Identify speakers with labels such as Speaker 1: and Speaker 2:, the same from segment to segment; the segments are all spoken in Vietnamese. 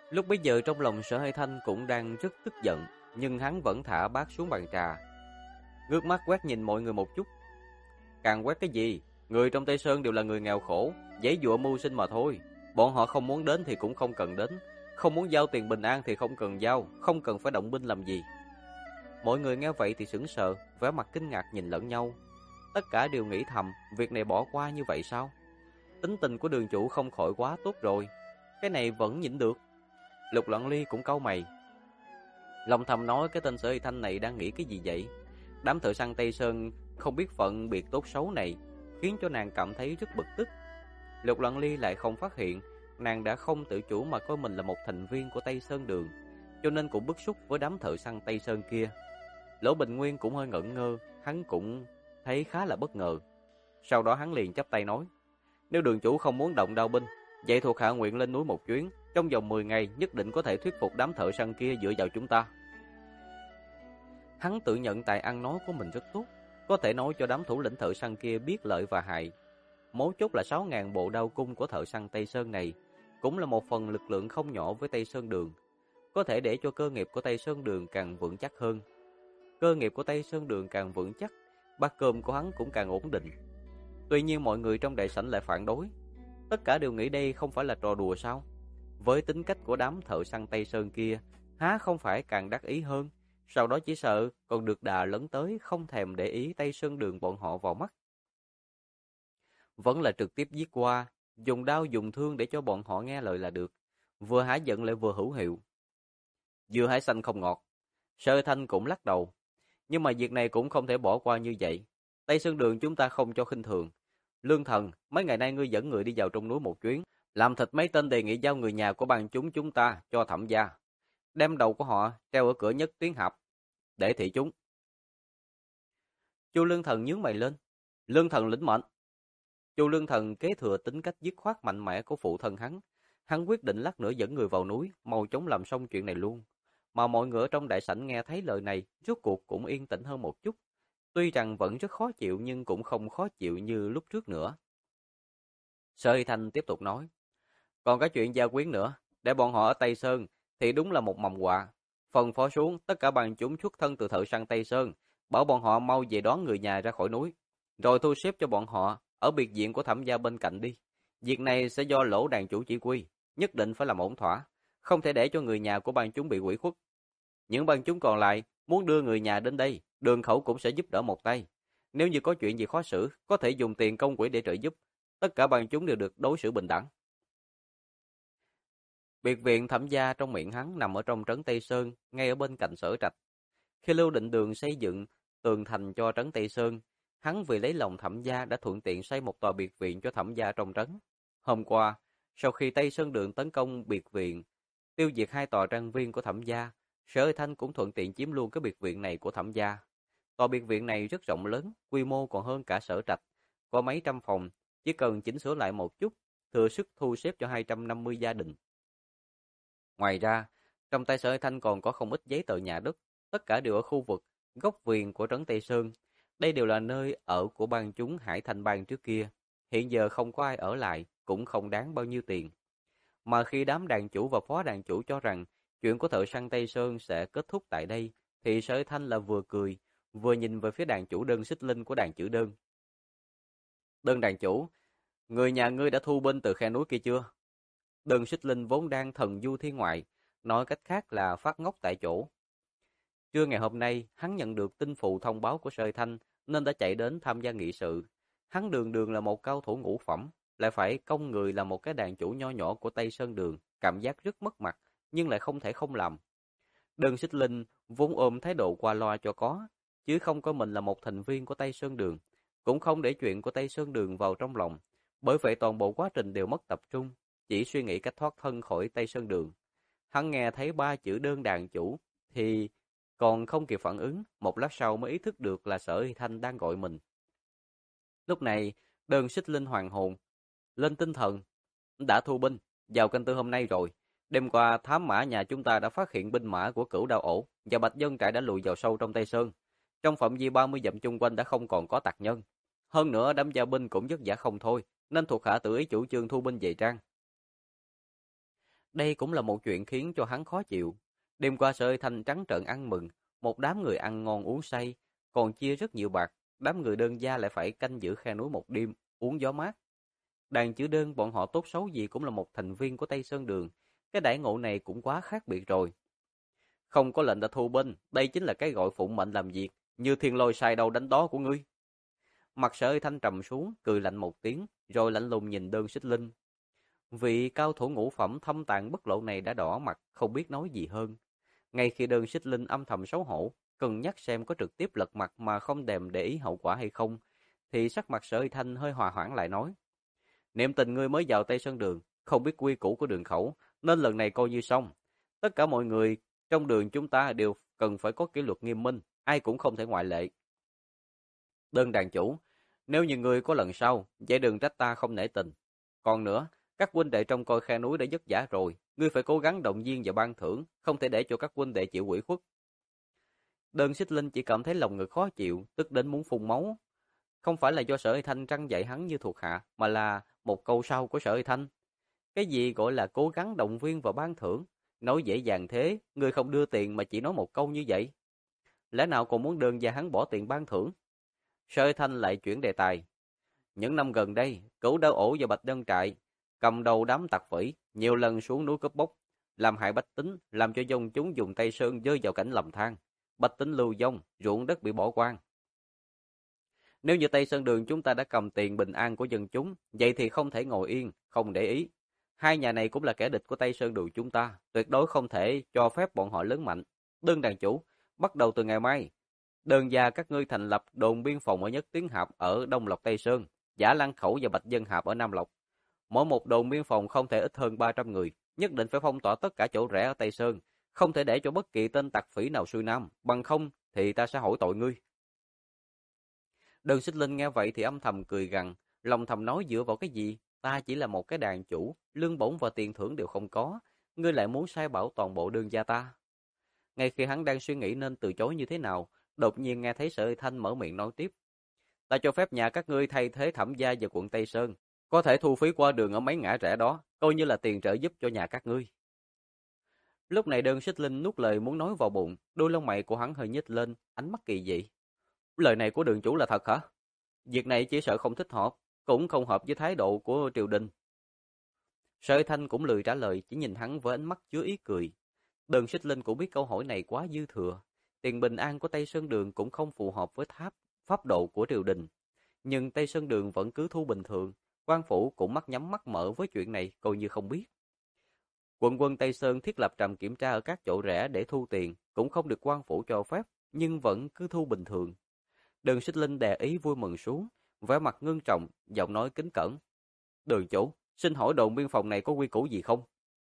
Speaker 1: Lúc bấy giờ trong lòng Sở Hay Thanh cũng đang rất tức giận, nhưng hắn vẫn thả bát xuống bàn trà, ngước mắt quét nhìn mọi người một chút. Càng quét cái gì? Người trong Tây Sơn đều là người nghèo khổ, giấy dụa mưu sinh mà thôi. Bọn họ không muốn đến thì cũng không cần đến, không muốn giao tiền bình an thì không cần giao, không cần phải động binh làm gì. Mọi người nghe vậy thì sững sờ, vẻ mặt kinh ngạc nhìn lẫn nhau. Tất cả đều nghĩ thầm, việc này bỏ qua như vậy sao? Tính tình của Đường chủ không khỏi quá tốt rồi, cái này vẫn nhịn được. Lục Loạn Ly cũng cau mày, lòng thầm nói cái tên Sở Y Thanh này đang nghĩ cái gì vậy? Đám thợ săn Tây Sơn không biết phận biệt tốt xấu này, khiến cho nàng cảm thấy rất bực tức. Lục Loạn Ly lại không phát hiện, nàng đã không tự chủ mà coi mình là một thành viên của Tây Sơn Đường, cho nên cũng bức xúc với đám thợ săn Tây Sơn kia. Lỗ Bình Nguyên cũng hơi ngẩn ngơ, hắn cũng thấy khá là bất ngờ. Sau đó hắn liền chắp tay nói, nếu Đường chủ không muốn động đao binh, vậy thuộc hạ nguyện lên núi một chuyến, trong vòng 10 ngày nhất định có thể thuyết phục đám thợ săn kia dựa vào chúng ta. Hắn tự nhận tài ăn nói của mình rất tốt, có thể nói cho đám thủ lĩnh thợ săn kia biết lợi và hại. Mấu chốt là 6.000 bộ đao cung của thợ săn Tây Sơn này, cũng là một phần lực lượng không nhỏ với Tây Sơn Đường, có thể để cho cơ nghiệp của Tây Sơn Đường càng vững chắc hơn. Cơ nghiệp của Tây Sơn Đường càng vững chắc, bát cơm của hắn cũng càng ổn định. Tuy nhiên mọi người trong đại sảnh lại phản đối. Tất cả đều nghĩ đây không phải là trò đùa sao? Với tính cách của đám thợ săn Tây Sơn kia, há không phải càng đắc ý hơn, sau đó chỉ sợ còn được đà lấn tới, không thèm để ý Tây Sơn Đường bọn họ vào mắt. Vẫn là trực tiếp giết qua, dùng đao dùng thương để cho bọn họ nghe lời là được, vừa hả giận lại vừa hữu hiệu. Dưa hái xanh không ngọt, Sơ Thanh cũng lắc đầu, nhưng mà việc này cũng không thể bỏ qua như vậy. Tây Sơn Đường chúng ta không cho khinh thường. Lương Thần, mấy ngày nay ngươi dẫn người đi vào trong núi một chuyến, làm thịt mấy tên đề nghị giao người nhà của bang chúng ta cho Thẩm gia, đem đầu của họ treo ở cửa Nhất Tuyến Hạp để thị chúng. Chu Lương Thần nhướng mày lên, Lương Thần lĩnh mệnh. Chu Lương Thần kế thừa tính cách dứt khoát mạnh mẽ của phụ thân hắn quyết định lát nữa dẫn người vào núi, mau chóng làm xong chuyện này luôn. Mà mọi người ở trong đại sảnh nghe thấy lời này, rốt cuộc cũng yên tĩnh hơn một chút. Tuy rằng vẫn rất khó chịu nhưng cũng không khó chịu như lúc trước nữa. Sở Hy Thanh tiếp tục nói, còn cái chuyện gia quyến nữa, để bọn họ ở Tây Sơn thì đúng là một mầm họa. Phân phó xuống tất cả bang chúng xuất thân từ thợ săn Tây Sơn, bảo bọn họ mau về đón người nhà ra khỏi núi, rồi thu xếp cho bọn họ ở biệt viện của Thẩm gia bên cạnh đi. Việc này sẽ do Lỗ đàn chủ chỉ huy, nhất định phải làm ổn thỏa, không thể để cho người nhà của bang chúng bị ủy khuất. Những bang chúng còn lại muốn đưa người nhà đến đây, Đường Khẩu cũng sẽ giúp đỡ một tay. Nếu như có chuyện gì khó xử, có thể dùng tiền công quỹ để trợ giúp. Tất cả bang chúng đều được đối xử bình đẳng. Biệt viện Thẩm gia trong miệng hắn nằm ở trong trấn Tây Sơn, ngay ở bên cạnh Sở Trạch. Khi Lưu Định Đường xây dựng tường thành cho trấn Tây Sơn, hắn vì lấy lòng Thẩm gia đã thuận tiện xây một tòa biệt viện cho Thẩm gia trong trấn. Hôm qua, sau khi Tây Sơn Đường tấn công biệt viện, tiêu diệt 2 tòa trang viên của Thẩm gia, Sở Thanh cũng thuận tiện chiếm luôn cái biệt viện này của Thẩm gia. Tòa biệt viện này rất rộng lớn, quy mô còn hơn cả Sở Trạch, có mấy trăm phòng, chỉ cần chỉnh sửa lại một chút, thừa sức thu xếp cho 250 gia đình. Ngoài ra, trong tay Sở Thanh còn có không ít giấy tờ nhà đất, tất cả đều ở khu vực góc viền của trấn Tây Sơn. Đây đều là nơi ở của bang chúng Hải Thành bang trước kia, hiện giờ không có ai ở lại, cũng không đáng bao nhiêu tiền. Mà khi đám đàn chủ và phó đàn chủ cho rằng chuyện của thợ săn Tây Sơn sẽ kết thúc tại đây, thì Sở Thanh là vừa cười, vừa nhìn về phía đàn chủ Đơn Xích Linh của đàn chữ Đơn. Đơn đàn chủ, người nhà ngươi đã thu binh từ khe núi kia chưa? Đơn Xích Linh vốn đang thần du thiên ngoại, nói cách khác là phát ngốc tại chỗ. Trưa ngày hôm nay, hắn nhận được tin phụ thông báo của Sở Thanh nên đã chạy đến tham gia nghị sự. Hắn đường đường là một cao thủ ngũ phẩm, lại phải công người là một cái đàn chủ nho nhỏ của Tây Sơn Đường, cảm giác rất mất mặt, nhưng lại không thể không làm. Đơn Xích Linh vốn ôm thái độ qua loa cho có, chứ không coi mình là một thành viên của Tây Sơn Đường, cũng không để chuyện của Tây Sơn Đường vào trong lòng, bởi vậy toàn bộ quá trình đều mất tập trung, chỉ suy nghĩ cách thoát thân khỏi Tây Sơn Đường. Hắn nghe thấy 3 chữ đơn đàn chủ thì còn không kịp phản ứng, một lát sau mới ý thức được là Sở Hy Thanh đang gọi mình. Lúc này, Đơn Xích Linh hoàng hồn, lên tinh thần, đã thu binh, vào canh tư hôm nay rồi. Đêm qua, thám mã nhà chúng ta đã phát hiện binh mã của Cửu Đao Ổ và Bạch Dân trại đã lùi vào sâu trong Tây Sơn. Trong phạm vi 30 dặm chung quanh đã không còn có tặc nhân. Hơn nữa, đám gia binh cũng vất vả không thôi, nên thuộc hạ tự ý chủ trương thu binh về trang. Đây cũng là một chuyện khiến cho hắn khó chịu. Đêm qua Sở Huy Thanh trắng trợn ăn mừng, một đám người ăn ngon uống say, còn chia rất nhiều bạc, đám người đơn gia lại phải canh giữ khe núi một đêm, uống gió mát. Đàn chữ đơn bọn họ tốt xấu gì cũng là một thành viên của Tây Sơn Đường, cái đãi ngộ này cũng quá khác biệt rồi. Không có lệnh đã thu binh, đây chính là cái gọi phụng mệnh làm việc, như thiên lôi sai đầu đánh đó của ngươi. Mặt Sở Huy Thanh trầm xuống, cười lạnh một tiếng, rồi lạnh lùng nhìn Đơn Xích Linh. Vị cao thủ ngũ phẩm thâm tàng bất lộ này đã đỏ mặt, không biết nói gì hơn. Ngay khi Đơn Xích Linh âm thầm xấu hổ, cân nhắc xem có trực tiếp lật mặt mà không đèm để ý hậu quả hay không, thì sắc mặt Sở Huy Thanh hơi hòa hoãn lại nói. Niệm tình ngươi mới vào Tây Sơn Đường, không biết quy củ của đường khẩu, nên lần này coi như xong. Tất cả mọi người trong đường chúng ta đều cần phải có kỷ luật nghiêm minh, ai cũng không thể ngoại lệ. Đơn đàn chủ, nếu như ngươi có lần sau, vậy đừng trách ta không nể tình. Còn nữa, các huynh đệ trong coi khe núi đã vất vả rồi, ngươi phải cố gắng động viên và ban thưởng, không thể để cho các huynh đệ chịu ủy khuất. Đơn Xích Linh chỉ cảm thấy lòng ngực khó chịu, tức đến muốn phun máu. Không phải là do Sở Huy Thanh trăn dạy hắn như thuộc hạ, mà là một câu sau của Sở Huy Thanh. Cái gì gọi là cố gắng động viên và ban thưởng? Nói dễ dàng thế, ngươi không đưa tiền mà chỉ nói một câu như vậy. Lẽ nào còn muốn đơn gia hắn bỏ tiền ban thưởng? Sở Huy Thanh lại chuyển đề tài. Những năm gần đây, Cửu Đao Ổ và Bạch Đơn Trại cầm đầu đám tặc phỉ, nhiều lần xuống núi cướp bóc, làm hại bách tính, làm cho dân chúng dùng Tây Sơn rơi vào cảnh lầm than, bách tính lưu vong, ruộng đất bị bỏ hoang. Nếu như Tây Sơn Đường chúng ta đã cầm tiền bình an của dân chúng, vậy thì không thể ngồi yên, không để ý. Hai nhà này cũng là kẻ địch của Tây Sơn Đường chúng ta, tuyệt đối không thể cho phép bọn họ lớn mạnh. Đơn đàn chủ, bắt đầu từ ngày mai, đơn gia các ngươi thành lập đồn biên phòng ở Nhất Tiến Hạp ở Đông Lộc Tây Sơn, Giả Lăng Khẩu và Bạch Dân Hạp ở Nam Lộc. Mỗi một đồn biên phòng không thể ít hơn 300 người, nhất định phải phong tỏa tất cả chỗ rẽ ở Tây Sơn, không thể để cho bất kỳ tên tặc phỉ nào xuôi nam, bằng không thì ta sẽ hỏi tội ngươi. Đơn Xích Linh nghe vậy thì âm thầm cười gằn, lòng thầm nói dựa vào cái gì, ta chỉ là một cái đàn chủ, lương bổng và tiền thưởng đều không có, ngươi lại muốn sai bảo toàn bộ đơn gia ta. Ngay khi hắn đang suy nghĩ nên từ chối như thế nào, đột nhiên nghe thấy Sở Huy Thanh mở miệng nói tiếp. Ta cho phép nhà các ngươi thay thế Thẩm gia và quận Tây Sơn, có thể thu phí qua đường ở mấy ngã rẽ đó, coi như là tiền trợ giúp cho nhà các ngươi. Lúc này Đơn Xích Linh nuốt lời muốn nói vào bụng, đôi lông mày của hắn hơi nhếch lên, ánh mắt kỳ dị. Lời này của đường chủ là thật hả? Việc này chỉ sợ không thích hợp, cũng không hợp với thái độ của triều đình. Sở Huy Thanh cũng lười trả lời, chỉ nhìn hắn với ánh mắt chứa ý cười. Đơn Xích Linh cũng biết câu hỏi này quá dư thừa. Tiền bình an của Tây Sơn Đường cũng không phù hợp với pháp độ của triều đình. Nhưng Tây Sơn Đường vẫn cứ thu bình thường. Quan phủ cũng mắt nhắm mắt mở với chuyện này, coi như không biết. Quận quân Tây Sơn thiết lập trạm kiểm tra ở các chỗ rẽ để thu tiền, cũng không được quan phủ cho phép, nhưng vẫn cứ thu bình thường. Đường Xích Linh đè ý vui mừng xuống, vẻ mặt ngưng trọng, giọng nói kính cẩn. Đường chủ, xin hỏi đồn biên phòng này có quy củ gì không?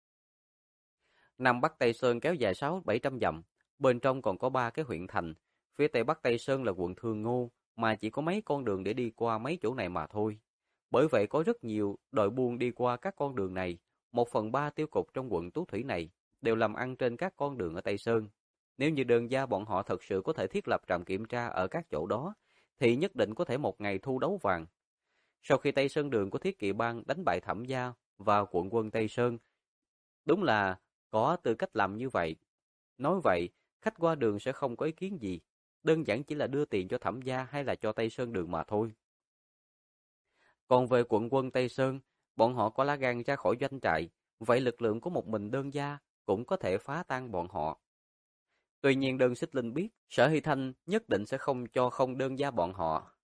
Speaker 1: Nam Bắc Tây Sơn kéo dài 600-700 dặm, bên trong còn có 3 cái huyện thành. Phía Tây Bắc Tây Sơn là quận Thương Ngô, mà chỉ có mấy con đường để đi qua mấy chỗ này mà thôi. Bởi vậy có rất nhiều đội buôn đi qua các con đường này. 1/3 tiêu cục trong quận Tú Thủy này đều làm ăn trên các con đường ở Tây Sơn. Nếu như đơn gia bọn họ thật sự có thể thiết lập trạm kiểm tra ở các chỗ đó, thì nhất định có thể một ngày thu đấu vàng. Sau khi Tây Sơn Đường của Thiết Kỵ Bang đánh bại Thẩm gia và quận quân Tây Sơn, đúng là có tư cách làm như vậy. Nói vậy, khách qua đường sẽ không có ý kiến gì, đơn giản chỉ là đưa tiền cho Thẩm gia hay là cho Tây Sơn Đường mà thôi. Còn về quận quân Tây Sơn, bọn họ có lá gan ra khỏi doanh trại, vậy lực lượng của một mình đơn gia cũng có thể phá tan bọn họ. Tuy nhiên Đơn Xích Linh biết, Sở Hy Thanh nhất định sẽ không cho không đơn gia bọn họ.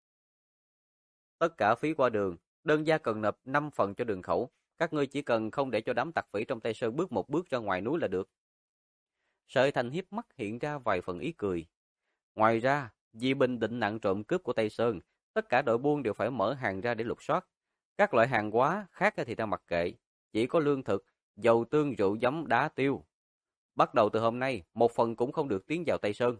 Speaker 1: Tất cả phí qua đường, đơn gia cần nộp 5 phần cho đường khẩu, các ngươi chỉ cần không để cho đám tặc phỉ trong Tây Sơn bước một bước ra ngoài núi là được. Sở Hy Thanh hiếp mắt hiện ra vài phần ý cười. Ngoài ra, vì bình định nạn trộm cướp của Tây Sơn, tất cả đội buôn đều phải mở hàng ra để lục soát. Các loại hàng hóa khác thì ta mặc kệ, chỉ có lương thực, dầu tương, rượu giấm, đá tiêu. Bắt đầu từ hôm nay, 1 phần cũng không được tiến vào Tây Sơn.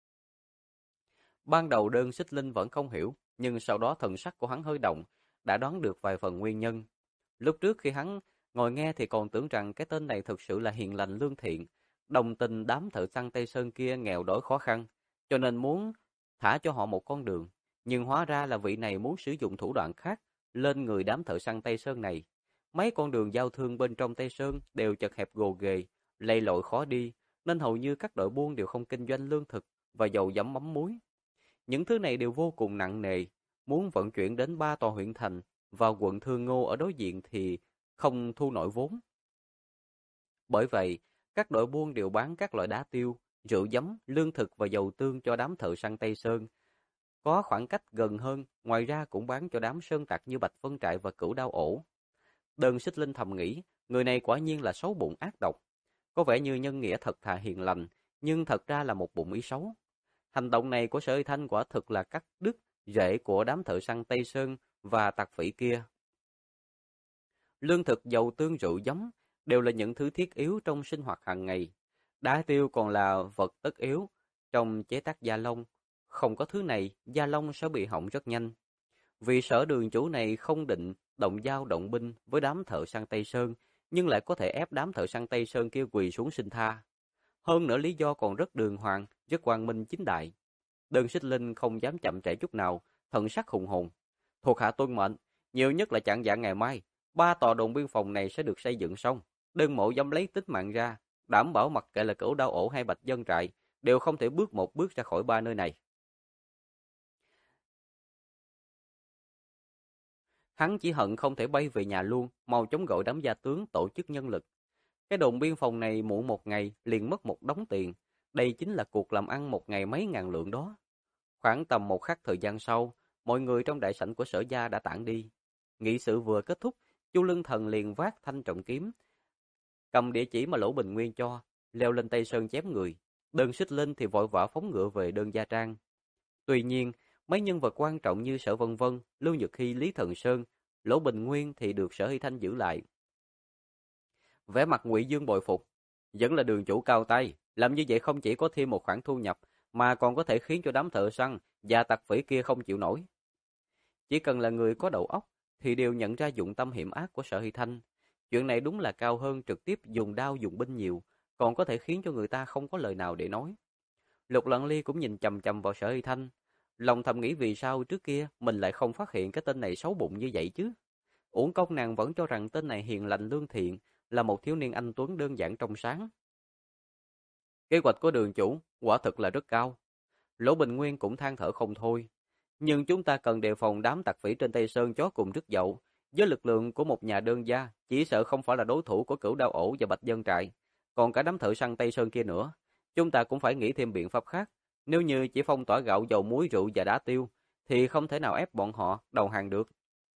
Speaker 1: Ban đầu Đơn Xích Linh vẫn không hiểu, nhưng sau đó thần sắc của hắn hơi động, đã đoán được vài phần nguyên nhân. Lúc trước khi hắn ngồi nghe thì còn tưởng rằng cái tên này thực sự là hiền lành lương thiện, đồng tình đám thợ săn Tây Sơn kia nghèo đói khó khăn, cho nên muốn thả cho họ một con đường. Nhưng hóa ra là vị này muốn sử dụng thủ đoạn khác lên người đám thợ săn Tây Sơn này. mấy con đường giao thương bên trong Tây Sơn đều chật hẹp gồ ghề, lầy lội khó đi, nên hầu như các đội buôn đều không kinh doanh lương thực và dầu giấm mắm muối. Những thứ này đều vô cùng nặng nề, muốn vận chuyển đến 3 tòa huyện thành và quận Thương Ngô ở đối diện thì không thu nổi vốn. Bởi vậy, các đội buôn đều bán các loại đá tiêu, rượu giấm, lương thực và dầu tương cho đám thợ săn Tây Sơn. Có khoảng cách gần hơn, ngoài ra cũng bán cho đám sơn tặc như Bạch Vân Trại và Cửu Đao Ổ. Đơn Xích Linh thầm nghĩ, người này quả nhiên là xấu bụng ác độc. Có vẻ như nhân nghĩa thật thà hiền lành, nhưng thật ra là một bụng ý xấu. Hành động này của Sở Y Thanh quả thực là cắt đứt rễ của đám thợ săn Tây Sơn và tặc phỉ kia. Lương thực, dầu tương, rượu giấm đều là những thứ thiết yếu trong sinh hoạt hàng ngày. Đá tiêu còn là vật tất yếu trong chế tác da lông. Không có thứ này, da lông sẽ bị hỏng rất nhanh. Vì Sở đường chủ này không định động dao động binh với đám thợ săn Tây Sơn, nhưng lại có thể ép đám thợ săn Tây Sơn kia quỳ xuống xin tha. Hơn nữa lý do còn rất đường hoàng, rất quang minh chính đại. Đơn Xích Linh không dám chậm trễ chút nào, thần sắc hùng hồn. Thuộc hạ tuân mệnh, nhiều nhất là chạng vạng ngày mai, 3 tòa đồn biên phòng này sẽ được xây dựng xong. Đơn mộ dám lấy tính mạng ra, đảm bảo mặc kệ là Cửu Đao Ổ hay Bạch Vân Trại, đều không thể bước một bước ra khỏi 3 nơi này. Hắn chỉ hận không thể bay về nhà luôn, mau chống gọi đám gia tướng tổ chức nhân lực. Cái đồn biên phòng này muộn một ngày liền mất một đống tiền. Đây chính là cuộc làm ăn một ngày mấy ngàn lượng đó. Khoảng tầm một khắc thời gian sau, mọi người trong đại sảnh của Sở gia đã tản đi. Nghị sự vừa kết thúc, Chu Lương Thần liền vác thanh trọng kiếm, cầm địa chỉ mà Lỗ Bình Nguyên cho, leo lên Tây Sơn chém người. Đơn Xích Linh thì vội vã phóng ngựa về Đơn Gia Trang. Tuy nhiên, mấy nhân vật quan trọng như Sở Vân Vân, Lưu Nhật Hy, Lý Thần Sơn, Lỗ Bình Nguyên thì được Sở Hy Thanh giữ lại. Vẻ mặt Ngụy Dương bội phục, vẫn là đường chủ cao tay, làm như vậy không chỉ có thêm một khoản thu nhập, mà còn có thể khiến cho đám thợ săn và tặc phỉ kia không chịu nổi. Chỉ cần là người có đầu óc thì đều nhận ra dụng tâm hiểm ác của Sở Hy Thanh. Chuyện này đúng là cao hơn trực tiếp dùng đao dùng binh nhiều, còn có thể khiến cho người ta không có lời nào để nói. Lục Lận Ly cũng nhìn chằm chằm vào Sở Hy Thanh, lòng thầm nghĩ vì sao trước kia mình lại không phát hiện cái tên này xấu bụng như vậy chứ. Uổng công nàng vẫn cho rằng tên này hiền lành lương thiện, là một thiếu niên anh tuấn đơn giản trong sáng. Kế hoạch của đường chủ quả thực là rất cao. Lỗ Bình Nguyên cũng than thở không thôi. Nhưng chúng ta cần đề phòng đám tặc phỉ trên Tây Sơn chó cùng rất dậu. Với lực lượng của một nhà đơn gia, chỉ sợ không phải là đối thủ của Cửu Đao Ổ và Bạch Vân Trại. Còn cả đám thợ săn Tây Sơn kia nữa. Chúng ta cũng phải nghĩ thêm biện pháp khác. Nếu như chỉ phong tỏa gạo, dầu, muối, rượu và đá tiêu, thì không thể nào ép bọn họ đầu hàng được.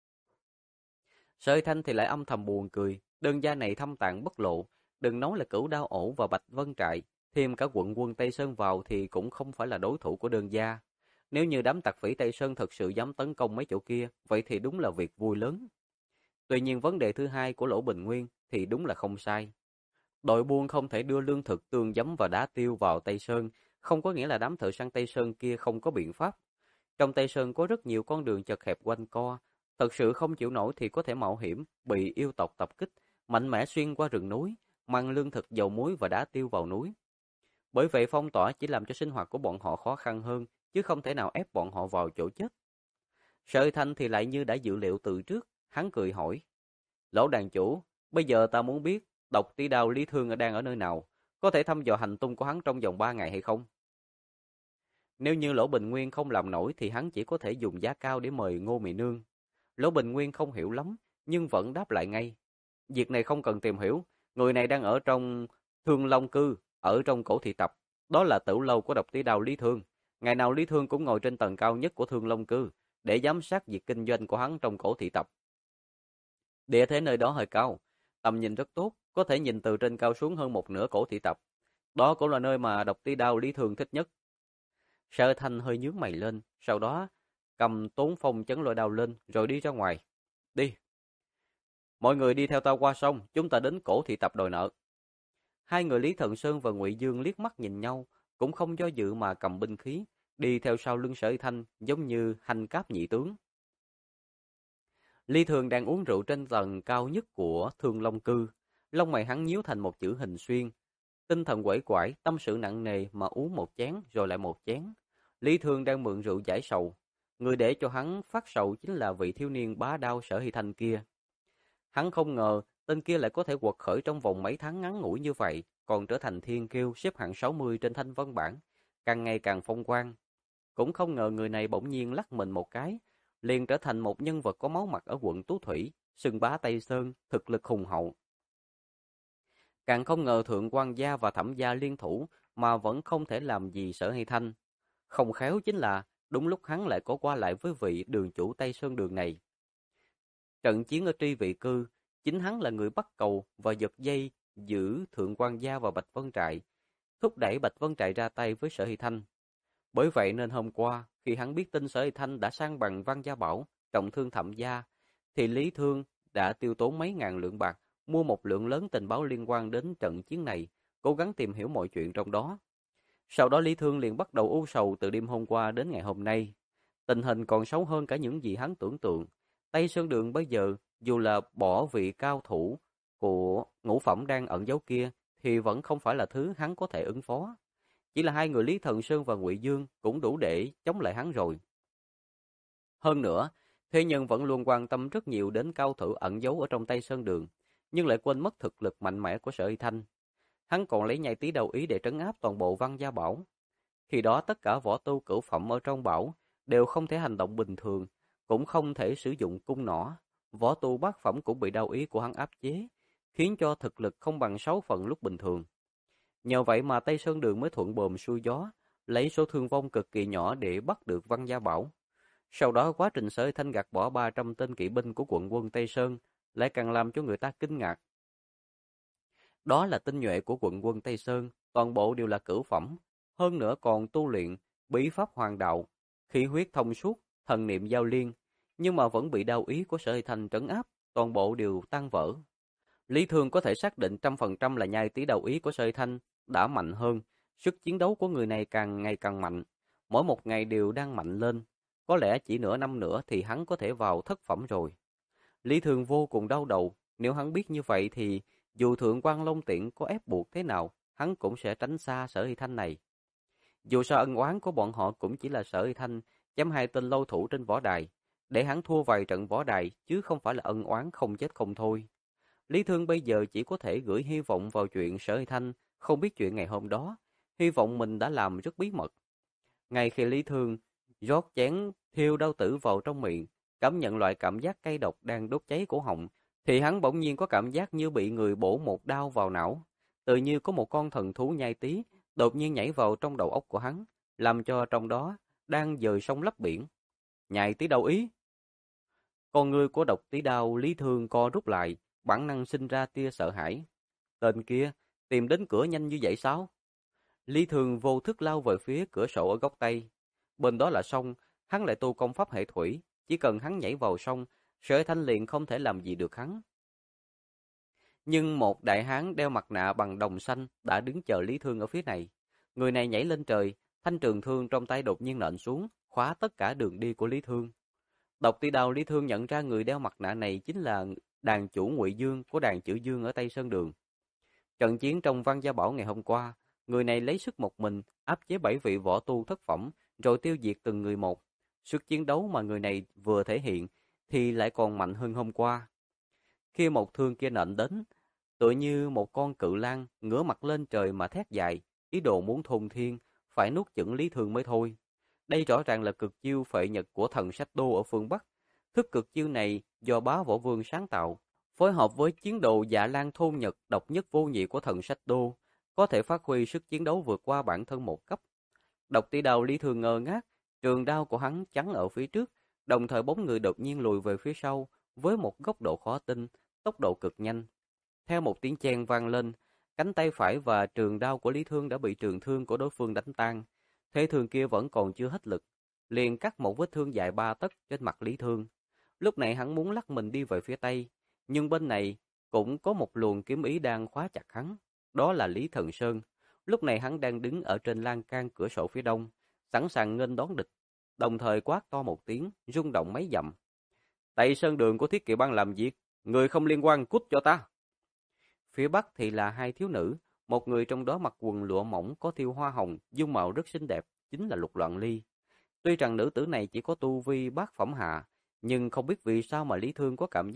Speaker 1: Sợi Thanh thì lại âm thầm buồn cười. Đơn gia này thâm tàng bất lộ. Đừng nói là Cửu Đao Ổ và Bạch Vân Trại. Thêm cả quận quân Tây Sơn vào thì cũng không phải là đối thủ của đơn gia. Nếu như đám tặc phỉ Tây Sơn thực sự dám tấn công mấy chỗ kia, vậy thì đúng là việc vui lớn. Tuy nhiên vấn đề thứ hai của Lỗ Bình Nguyên thì đúng là không sai. Đội buôn không thể đưa lương thực, tương giấm và đá tiêu vào Tây Sơn, không có nghĩa là đám thợ săn Tây Sơn kia không có biện pháp. Trong Tây Sơn có rất nhiều con đường chật hẹp quanh co, thật sự không chịu nổi thì có thể mạo hiểm, bị yêu tộc tập kích, mạnh mẽ xuyên qua rừng núi, mang lương thực, dầu muối và đá tiêu vào núi. Bởi vậy phong tỏa chỉ làm cho sinh hoạt của bọn họ khó khăn hơn, chứ không thể nào ép bọn họ vào chỗ chết. Sở Thanh thì lại như đã dự liệu từ trước, hắn cười hỏi. Lỗ đàn chủ, bây giờ ta muốn biết, Độc Tỷ Đao Lý Thương đang ở nơi nào, có thể thăm dò hành tung của hắn trong vòng 3 ngày hay không? Nếu như Lỗ Bình Nguyên không làm nổi thì hắn chỉ có thể dùng giá cao để mời Ngô Mị Nương. Lỗ Bình Nguyên không hiểu lắm, nhưng vẫn đáp lại ngay. Việc này không cần tìm hiểu, người này đang ở trong Thương Long Cư, ở trong Cổ Thị Tập. Đó là tử lâu của Độc Tỷ Đao Lý Thương. Ngày nào Lý Thương cũng ngồi trên tầng cao nhất của Thương Long Cư, để giám sát việc kinh doanh của hắn trong Cổ Thị Tập. Địa thế nơi đó hơi cao, tầm nhìn rất tốt, có thể nhìn từ trên cao xuống hơn một nửa Cổ Thị Tập. Đó cũng là nơi mà Độc Tỷ Đao Lý Thương thích nhất. Sở Thanh hơi nhướng mày lên, sau đó cầm Tốn Phong chấn lôi đao lên rồi đi ra ngoài. Đi. Mọi người đi theo ta qua sông, chúng ta đến Cổ Thị Tập đòi nợ. Hai người Lý Thần Sơn và Ngụy Dương liếc mắt nhìn nhau, cũng không do dự mà cầm binh khí, đi theo sau lưng Sở Thanh giống như hành cáp nhị tướng. Lý Thường đang uống rượu trên tầng cao nhất của Thương Long Cư, lông mày hắn nhíu thành một chữ hình xuyên, tinh thần quẩy quải, tâm sự nặng nề mà uống một chén rồi lại một chén. Lý Thường đang mượn rượu giải sầu, người để cho hắn phát sầu chính là vị thiếu niên bá đao Sở Hy Thanh kia. Hắn không ngờ tên kia lại có thể quật khởi trong vòng mấy tháng ngắn ngủi như vậy, còn trở thành thiên kiêu xếp hạng 60 trên thanh vân bảng, càng ngày càng phong quang. Cũng không ngờ người này bỗng nhiên lắc mình một cái, liền trở thành một nhân vật có máu mặt ở quận Tú Thủy, xưng bá Tây Sơn, thực lực hùng hậu. Càng không ngờ Thượng quan gia và Thẩm gia liên thủ mà vẫn không thể làm gì Sở Hay Thanh. Không khéo chính là đúng lúc hắn lại có qua lại với vị đường chủ Tây Sơn đường này. Trận chiến ở Tri Vị Cư, chính hắn là người bắt cầu và giật dây giữ Thượng quan gia và Bạch Vân Trại, thúc đẩy Bạch Vân Trại ra tay với Sở Hy Thanh. Bởi vậy nên hôm qua, khi hắn biết tin Sở Hy Thanh đã sang bằng Văn Gia Bảo, trọng thương Thẩm gia, thì Lý Thương đã tiêu tốn mấy ngàn lượng bạc, mua một lượng lớn tình báo liên quan đến trận chiến này, cố gắng tìm hiểu mọi chuyện trong đó. Sau đó Lý Thương liền bắt đầu u sầu từ đêm hôm qua đến ngày hôm nay. Tình hình còn xấu hơn cả những gì hắn tưởng tượng. Tây Sơn Đường bây giờ, dù là bỏ vị cao thủ của ngũ phẩm đang ẩn giấu kia, thì vẫn không phải là thứ hắn có thể ứng phó. Chỉ là hai người Lý Thần Sơn và Ngụy Dương cũng đủ để chống lại hắn rồi. Hơn nữa, thế nhân vẫn luôn quan tâm rất nhiều đến cao thủ ẩn giấu ở trong Tây Sơn Đường, nhưng lại quên mất thực lực mạnh mẽ của Sở Y Thanh. Hắn còn lấy nhai tí đầu ý để trấn áp toàn bộ Văn Gia Bảo. Khi đó tất cả võ tu cửu phẩm ở trong bảo đều không thể hành động bình thường, cũng không thể sử dụng cung nỏ. Võ tu bát phẩm cũng bị đao ý của hắn áp chế, khiến cho thực lực không bằng 6 phần lúc bình thường. Nhờ vậy mà Tây Sơn Đường mới thuận buồm xuôi gió, lấy số thương vong cực kỳ nhỏ để bắt được Văn Gia Bảo. Sau đó quá trình Sở Thanh gạt bỏ 300 tên kỵ binh của quận quân Tây Sơn lại càng làm cho người ta kinh ngạc. Đó là tinh nhuệ của quận quân Tây Sơn, toàn bộ đều là cửu phẩm, hơn nữa còn tu luyện bí pháp hoàng đạo, khí huyết thông suốt, thần niệm giao liên, nhưng mà vẫn bị đao ý của Sở Hy Thanh trấn áp, toàn bộ đều tan vỡ. Lý Thương có thể xác định 100% là nhai tí đao ý của Sở Hy Thanh đã mạnh hơn, sức chiến đấu của người này càng ngày càng mạnh, mỗi một ngày đều đang mạnh lên, có lẽ chỉ nửa năm nữa thì hắn có thể vào thất phẩm rồi. Lý Thương vô cùng đau đầu, nếu hắn biết như vậy thì dù Thượng quan Long Tiễn có ép buộc thế nào, hắn cũng sẽ tránh xa Sở Hy Thanh này. Dù sao ân oán của bọn họ cũng chỉ là Sở Y Thanh chém hai tên lâu thủ trên võ đài, để hắn thua vài trận võ đài chứ không phải là ân oán không chết không thôi. Lý Thương bây giờ chỉ có thể gửi hy vọng vào chuyện Sở Y Thanh không biết chuyện ngày hôm đó, hy vọng mình đã làm rất bí mật. Ngay khi Lý Thương rót chén thiêu đao tử vào trong miệng, cảm nhận loại cảm giác cay độc đang đốt cháy cổ họng, thì hắn bỗng nhiên có cảm giác như bị người bổ một đao vào não, tự như có một con thần thú nhai tí đột nhiên nhảy vào trong đầu óc của hắn, làm cho trong đó đang dời sông lấp biển. Nhai tí đầu ý. Con người của độc tí đao Lý Thương co rút lại, bản năng sinh ra tia sợ hãi. Tên kia, tìm đến cửa nhanh như vậy sao? Lý Thương vô thức lao về phía cửa sổ ở góc tây. Bên đó là sông, hắn lại tu công pháp hệ thủy, chỉ cần hắn nhảy vào sông, Sở Thanh liền không thể làm gì được hắn. Nhưng một đại hán đeo mặt nạ bằng đồng xanh đã đứng chờ Lý Thương ở phía này. Người này nhảy lên trời, thanh trường thương trong tay đột nhiên nện xuống, khóa tất cả đường đi của Lý Thương. Độc Tỷ Đào Lý Thương nhận ra người đeo mặt nạ này chính là đàn chủ Ngụy Dương của đàn Chữ Dương ở Tây Sơn Đường. Trận chiến trong Văn Gia Bảo ngày hôm qua, người này lấy sức một mình áp chế 7 vị võ tu thất phẩm, rồi tiêu diệt từng người một. Sức chiến đấu mà người này vừa thể hiện thì lại còn mạnh hơn hôm qua. Khi một thương kia nện đến, tựa như một con cự lang ngửa mặt lên trời mà thét dài, ý đồ muốn thôn thiên, phải nuốt chửng Lý Thương mới thôi. Đây rõ ràng là cực chiêu phệ nhật của thần Sách Đô ở phương Bắc. Thức cực chiêu này do Bá Võ Vương sáng tạo, phối hợp với chiến đồ Dạ Lan thôn nhật độc nhất vô nhị của thần Sách Đô, có thể phát huy sức chiến đấu vượt qua bản thân một cấp. Độc Tỷ Đao Lý Thương ngơ ngác, trường đao của hắn chắn ở phía trước, đồng thời bóng người đột nhiên lùi về phía sau với một góc độ khó tin, tốc độ cực nhanh. Theo một tiếng chen vang lên, cánh tay phải và trường đao của Lý Thương đã bị trường thương của đối phương đánh tan. Thế thương kia vẫn còn chưa hết lực, liền cắt một vết thương dài 3 tấc trên mặt Lý Thương. Lúc này hắn muốn lắc mình đi về phía tây, nhưng bên này cũng có một luồng kiếm ý đang khóa chặt hắn. Đó là Lý Thần Sơn. Lúc này hắn đang đứng ở trên lan can cửa sổ phía đông, sẵn sàng nghênh đón địch, đồng thời quát to một tiếng, rung động mấy dặm. Tây Sơn Đường của Thiết Kỵ Bang làm việc, người không liên quan cút cho ta. Phía bắc thì là hai thiếu nữ, một người trong đó mặc quần lụa mỏng có thêu hoa hồng, dung mạo rất xinh đẹp, chính là Lục Loạn Ly. Tuy rằng nữ tử này chỉ có tu vi bát phẩm hạ, nhưng không biết vì sao mà Lý Thương có cảm giác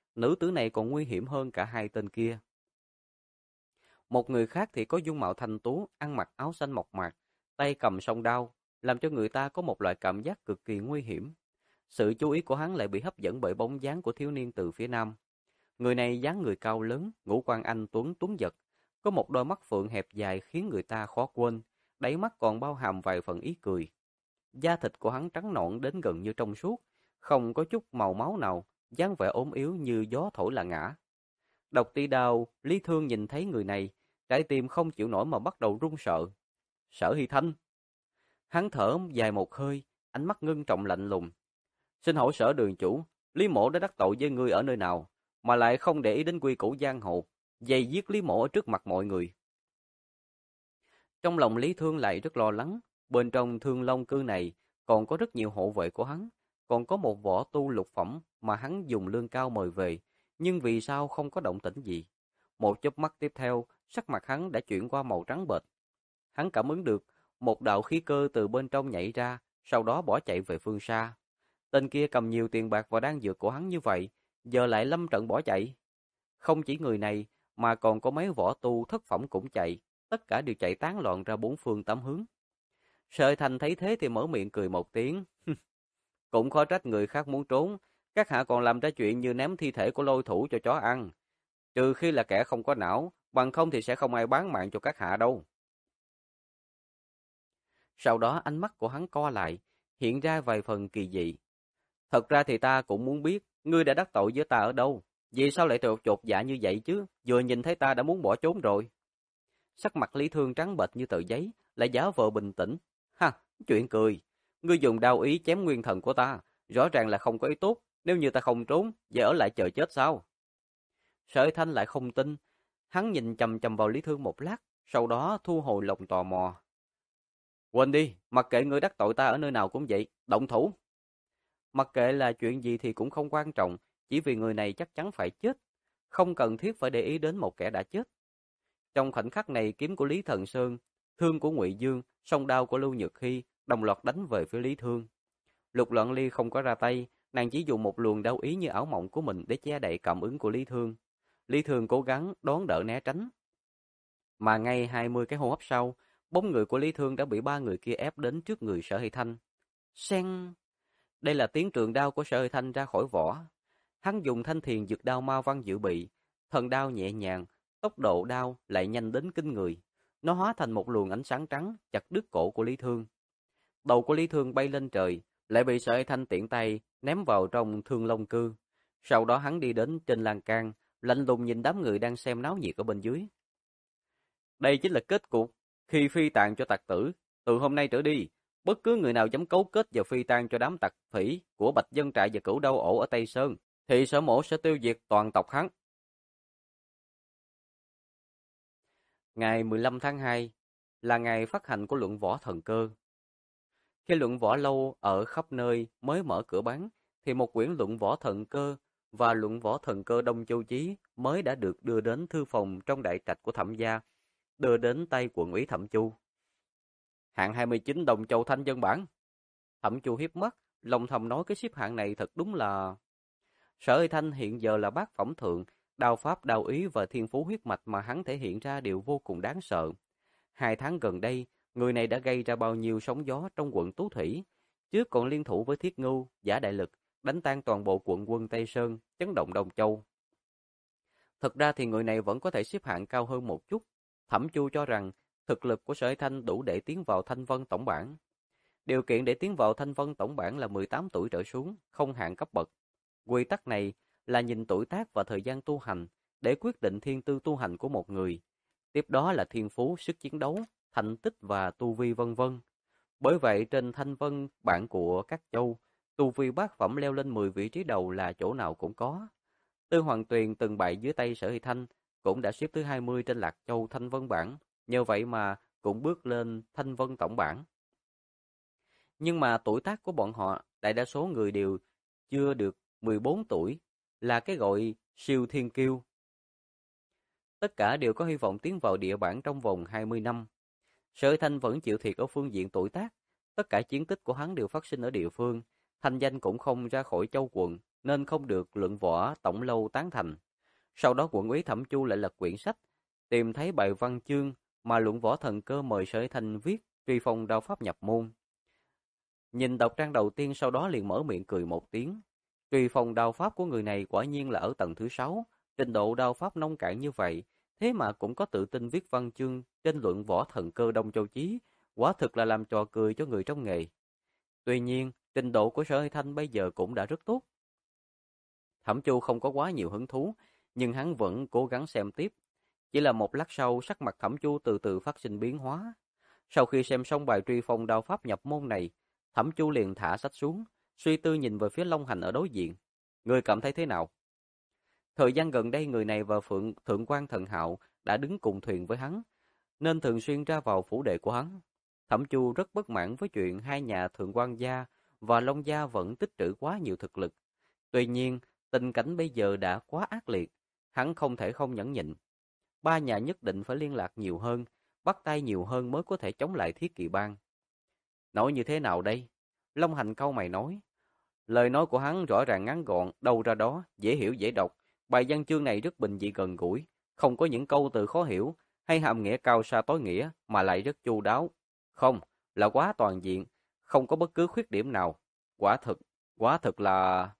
Speaker 1: nữ tử này còn nguy hiểm hơn cả hai tên kia. Một người khác thì có dung mạo thanh tú, ăn mặc áo xanh mộc mạc, tay cầm song đao, làm cho người ta có một loại cảm giác cực kỳ nguy hiểm. Sự chú ý của hắn lại bị hấp dẫn bởi bóng dáng của thiếu niên từ phía nam. Người này dáng người cao lớn, ngũ quan anh tuấn tuấn giật, có một đôi mắt phượng hẹp dài khiến người ta khó quên, đáy mắt còn bao hàm vài phần ý cười. Da thịt của hắn trắng nõn đến gần như trong suốt, không có chút màu máu nào, dáng vẻ ốm yếu như gió thổi là ngã. Độc Tỷ Đao, Lý Thương nhìn thấy người này, trái tim không chịu nổi mà bắt đầu run sợ. Sở Hy Thanh. Hắn thở dài một hơi, ánh mắt ngưng trọng lạnh lùng. Xin hỏi Sở đường chủ, Lý Mỗ đã đắc tội với ngươi ở nơi nào, mà lại không để ý đến quy củ giang hồ, dày giết Lý Mỗ ở trước mặt mọi người. Trong lòng Lý Thương lại rất lo lắng, bên trong Thương Long cư này còn có rất nhiều hộ vệ của hắn, còn có một võ tu lục phẩm mà hắn dùng lương cao mời về, nhưng vì sao không có động tĩnh gì? Một chớp mắt tiếp theo, sắc mặt hắn đã chuyển qua màu trắng bệch. Hắn cảm ứng được một đạo khí cơ từ bên trong nhảy ra, sau đó bỏ chạy về phương xa. Tên kia cầm nhiều tiền bạc và đan dược của hắn như vậy, giờ lại lâm trận bỏ chạy. Không chỉ người này, mà còn có mấy võ tu thất phẩm cũng chạy, tất cả đều chạy tán loạn ra bốn phương tám hướng. Sợi Thành thấy thế thì mở miệng cười một tiếng. Cũng khó trách người khác muốn trốn, các hạ còn làm ra chuyện như ném thi thể của Lôi Thủ cho chó ăn. Trừ khi là kẻ không có não, bằng không thì sẽ không ai bán mạng cho các hạ đâu. Sau đó ánh mắt của hắn co lại, hiện ra vài phần kỳ dị. Thật ra thì ta cũng muốn biết, ngươi đã đắc tội với ta ở đâu, vì sao lại chột dạ như vậy chứ, vừa nhìn thấy ta đã muốn bỏ trốn rồi. Sắc mặt Lý Thương trắng bệch như tờ giấy, lại giả vờ bình tĩnh. Ha, chuyện cười. Ngươi dùng đao ý chém nguyên thần của ta, rõ ràng là không có ý tốt, nếu như ta không trốn, vậy ở lại chờ chết sao? Sở Thanh lại không tin, hắn nhìn chằm chằm vào Lý Thương một lát, sau đó thu hồi lòng tò mò. Quên đi, mặc kệ ngươi đắc tội ta ở nơi nào cũng vậy, động thủ. Mặc kệ là chuyện gì thì cũng không quan trọng, chỉ vì người này chắc chắn phải chết, không cần thiết phải để ý đến một kẻ đã chết. Trong khoảnh khắc này, kiếm của Lý Thần Sơn, thương của Ngụy Dương, song đao của Lưu Nhược Hy đồng loạt đánh về phía Lý Thương. Lục Loạn Ly không có ra tay, nàng chỉ dùng một luồng đao ý như ảo mộng của mình để che đậy cảm ứng của Lý Thương. Lý Thương cố gắng đón đỡ né tránh. Mà ngay 20 cái hô hấp sau, bóng người của Lý Thương đã bị ba người kia ép đến trước người Sở Hy Thanh. Sen! Đây là tiếng trường đao của Sở Hy Thanh ra khỏi vỏ. Hắn dùng thanh thiền dược đao ma văn dự bị, thần đao nhẹ nhàng, tốc độ đao lại nhanh đến kinh người. Nó hóa thành một luồng ánh sáng trắng chặt đứt cổ của Lý Thương. Đầu của Lý Thương bay lên trời, lại bị Sở Hy Thanh tiện tay ném vào trong Thương Long cư. Sau đó hắn đi đến trên lan can, lạnh lùng nhìn đám người đang xem náo nhiệt ở bên dưới. Đây chính là kết cục khi phi tàng cho tặc tử. Từ hôm nay trở đi, bất cứ người nào dám cấu kết và phi tang cho đám tặc phỉ của Bạch Dân Trại và Cửu Đao Ổ ở Tây Sơn, thì Sở Mỗ sẽ tiêu diệt toàn tộc hắn. Ngày 15 tháng 2 là ngày phát hành của luận võ thần cơ. Khi luận võ lâu ở khắp nơi mới mở cửa bán, thì một quyển luận võ thần cơ và luận võ thần cơ Đông Châu Chí mới đã được đưa đến thư phòng trong đại trạch của Thẩm gia, đưa đến tay quận úy Thẩm Chu. Hạng 29 Đồng Châu Thanh dân bản. Thẩm Chu hiếp mắt, lòng thầm nói cái xếp hạng này thật đúng là... Sở Hy Thanh hiện giờ là bát phẩm thượng, đao pháp, đao ý và thiên phú huyết mạch mà hắn thể hiện ra đều vô cùng đáng sợ. 2 tháng gần đây, người này đã gây ra bao nhiêu sóng gió trong quận Tú Thủy, trước còn liên thủ với Thiết Ngưu, Giả Đại Lực, đánh tan toàn bộ quận quân Tây Sơn, chấn động Đông Châu. Thực ra thì người này vẫn có thể xếp hạng cao hơn một chút. Thẩm Chu cho rằng thực lực của Sở Hy Thanh đủ để tiến vào Thanh Vân tổng bảng. Điều kiện để tiến vào Thanh Vân tổng bảng là 18 tuổi trở xuống, không hạn cấp bậc. Quy tắc này là nhìn tuổi tác và thời gian tu hành để quyết định thiên tư tu hành của một người. Tiếp đó là thiên phú, sức chiến đấu, thành tích và tu vi vân vân. Bởi vậy trên Thanh Vân bảng của các châu, tu vi bát phẩm leo lên 10 vị trí đầu là chỗ nào cũng có. Tư Hoàng Tuyền từng bại dưới tay Sở Hy Thanh, cũng đã xếp thứ 20 trên Lạc Châu Thanh Vân bảng, nhờ vậy mà cũng bước lên Thanh Vân tổng bảng. Nhưng mà tuổi tác của bọn họ, đại đa số người đều chưa được 14 tuổi, là cái gọi siêu thiên kiêu. Tất cả đều có hy vọng tiến vào địa bảng trong vòng 20 năm. Sở Hy Thanh vẫn chịu thiệt ở phương diện tuổi tác, tất cả chiến tích của hắn đều phát sinh ở địa phương, thanh danh cũng không ra khỏi châu quận, nên không được luận võ tổng lâu tán thành. Sau đó quận úy Thẩm Chu lại lật quyển sách, tìm thấy bài văn chương mà luận võ thần cơ mời Sở Thanh viết, truy phong đao pháp nhập môn. Nhìn đọc trang đầu tiên sau đó liền mở miệng cười một tiếng. Truy phong đao pháp của người này quả nhiên là ở tầng thứ 6, trình độ đao pháp nông cạn như vậy, thế mà cũng có tự tin viết văn chương trên luận võ thần cơ Đông Châu Chí, quả thực là làm trò cười cho người trong nghề. Tuy nhiên, trình độ của Sở Thanh bây giờ cũng đã rất tốt. Thẩm Chu không có quá nhiều hứng thú, nhưng hắn vẫn cố gắng xem tiếp. Chỉ là một lát sau, sắc mặt Thẩm Chu từ từ phát sinh biến hóa. Sau khi xem xong bài truy phong đao pháp nhập môn này, Thẩm Chu liền thả sách xuống, suy tư nhìn về phía Long Hành ở đối diện. Người cảm thấy thế nào? Thời gian gần đây người này và Thượng quan Thần Hạo đã đứng cùng thuyền với hắn, nên thường xuyên ra vào phủ đệ của hắn. Thẩm Chu rất bất mãn với chuyện hai nhà Thượng quan gia và Long gia vẫn tích trữ quá nhiều thực lực. Tuy nhiên, tình cảnh bây giờ đã quá ác liệt, hắn không thể không nhẫn nhịn. Ba nhà nhất định phải liên lạc nhiều hơn, bắt tay nhiều hơn mới có thể chống lại Thiết Kỵ Bang. Nói như thế nào đây? Long Hành cau mày nói. Lời nói của hắn rõ ràng ngắn gọn, đâu ra đó, dễ hiểu dễ đọc. Bài văn chương này rất bình dị gần gũi, không có những câu từ khó hiểu hay hàm nghĩa cao xa tối nghĩa, mà lại rất chu đáo. Không, là quá toàn diện, không có bất cứ khuyết điểm nào. Quả thực là...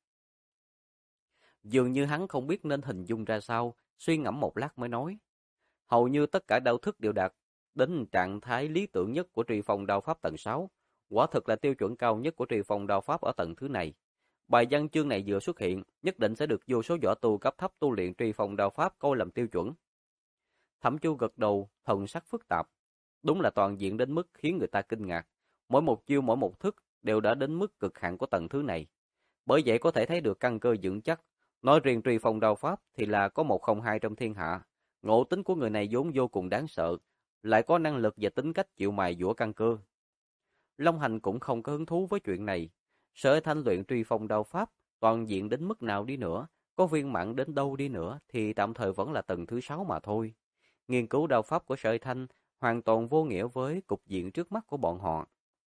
Speaker 1: Dường như hắn không biết nên hình dung ra sao, suy ngẫm một lát mới nói. Hầu như tất cả đao thức đều đạt đến trạng thái lý tưởng nhất của truy phong đao pháp tầng 6. Quả thực là tiêu chuẩn cao nhất của truy phong đao pháp ở tầng thứ này. Bài văn chương này vừa xuất hiện, nhất định sẽ được vô số võ tu cấp thấp tu luyện truy phong đao pháp coi làm tiêu chuẩn. Thẩm Chu gật đầu, thần sắc phức tạp. Đúng là toàn diện đến mức khiến người ta kinh ngạc. Mỗi một chiêu mỗi một thức đều đã đến mức cực hạn của tầng thứ này. Bởi vậy có thể thấy được căn cơ vững chắc. Nói riêng truy phong đao pháp thì là có một không hai trong thiên hạ. Ngộ tính của người này vốn vô cùng đáng sợ, lại có năng lực và tính cách chịu mài dũa căn cơ. Long Hành cũng không có hứng thú với chuyện này. Sở Thanh luyện truy phong đao pháp, toàn diện đến mức nào đi nữa, có viên mãn đến đâu đi nữa thì tạm thời vẫn là tầng thứ 6 mà thôi. Nghiên cứu đao pháp của Sở Thanh hoàn toàn vô nghĩa với cục diện trước mắt của bọn họ.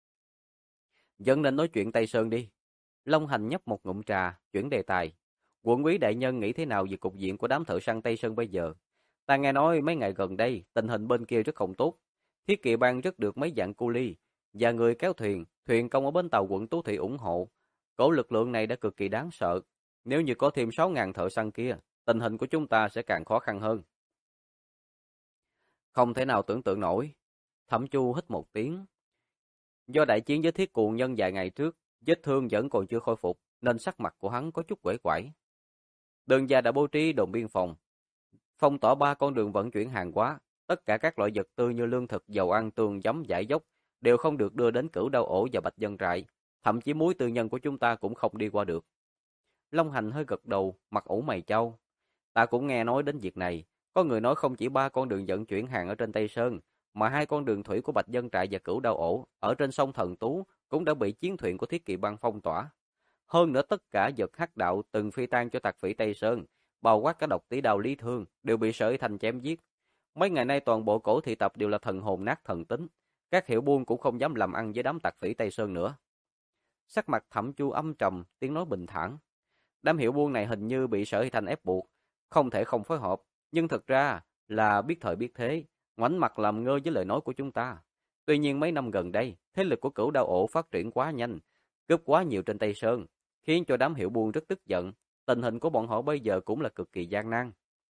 Speaker 1: Vẫn nên nói chuyện Tây Sơn đi. Long Hành nhấp một ngụm trà, chuyển đề tài. Quận úy đại nhân nghĩ thế nào về cục diện của đám thợ săn Tây Sơn bây giờ? Ta nghe nói mấy ngày gần đây, tình hình bên kia rất không tốt. Thiết Kỵ Bang rất được mấy dạng cu ly, và người kéo thuyền, thuyền công ở bến tàu quận Tú Thị ủng hộ. Cổ lực lượng này đã cực kỳ đáng sợ. Nếu như có thêm 6.000 thợ săn kia, tình hình của chúng ta sẽ càng khó khăn hơn. Không thể nào tưởng tượng nổi. Thẩm Chu hít một tiếng. Do đại chiến với Thiết Cuồng Nhân vài ngày trước, vết thương vẫn còn chưa khôi phục, nên sắc mặt của hắn có chút uể oải. Đường gia đã bố trí đồn biên phòng, phong tỏa 3 con đường vận chuyển hàng hóa, tất cả các loại vật tư như lương thực, dầu ăn, tương, giấm, giải dốc đều không được đưa đến Cửu Đao Ổ và Bạch Dân Trại, thậm chí muối tư nhân của chúng ta cũng không đi qua được. Long Hành hơi gật đầu, mặt ủ mày chau. Ta cũng nghe nói đến việc này, có người nói không chỉ 3 con đường vận chuyển hàng ở trên Tây Sơn, mà 2 con đường thủy của Bạch Dân Trại và Cửu Đao Ổ ở trên sông Thần Tú cũng đã bị chiến thuyền của Thiết Kỵ Bang phong tỏa. Hơn nữa tất cả vật hắc đạo từng phi tan cho Tặc Phỉ Tây Sơn, bao quát cả Độc Tỷ Đao Lý Thương, đều bị Sở Thanh chém giết. Mấy ngày nay toàn bộ cổ thị tập đều là thần hồn nát thần tính, các hiệu buôn cũng không dám làm ăn với đám Tặc Phỉ Tây Sơn nữa. Sắc mặt Thẩm Chu âm trầm, tiếng nói bình thản. Đám hiệu buôn này hình như bị Sở Thanh ép buộc, không thể không phối hợp, nhưng thực ra là biết thời biết thế, ngoảnh mặt làm ngơ với lời nói của chúng ta. Tuy nhiên mấy năm gần đây, thế lực của Cửu Đao Ổ phát triển quá nhanh, cướp quá nhiều trên Tây Sơn, khiến cho đám hiệu buôn rất tức giận. Tình hình của bọn họ bây giờ cũng là cực kỳ gian nan.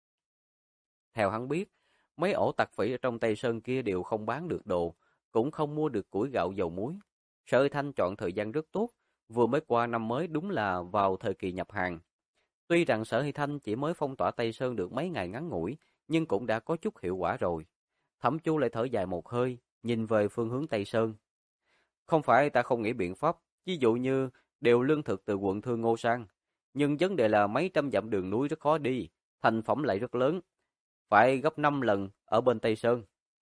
Speaker 1: Theo hắn biết, mấy ổ tặc phỉ ở trong Tây Sơn kia đều không bán được đồ, cũng không mua được củi gạo dầu muối. Sở Thanh chọn thời gian rất tốt, vừa mới qua năm mới đúng là vào thời kỳ nhập hàng. Tuy rằng Sở Thanh chỉ mới phong tỏa Tây Sơn được mấy ngày ngắn ngủi, nhưng cũng đã có chút hiệu quả rồi. Thẩm Chu lại thở dài một hơi, nhìn về phương hướng Tây Sơn. Không phải ta không nghĩ biện pháp, ví dụ như đều lương thực từ quận Thương Ngô sang, nhưng vấn đề là mấy trăm dặm đường núi rất khó đi, thành phẩm lại rất lớn, phải gấp 5 lần ở bên Tây Sơn.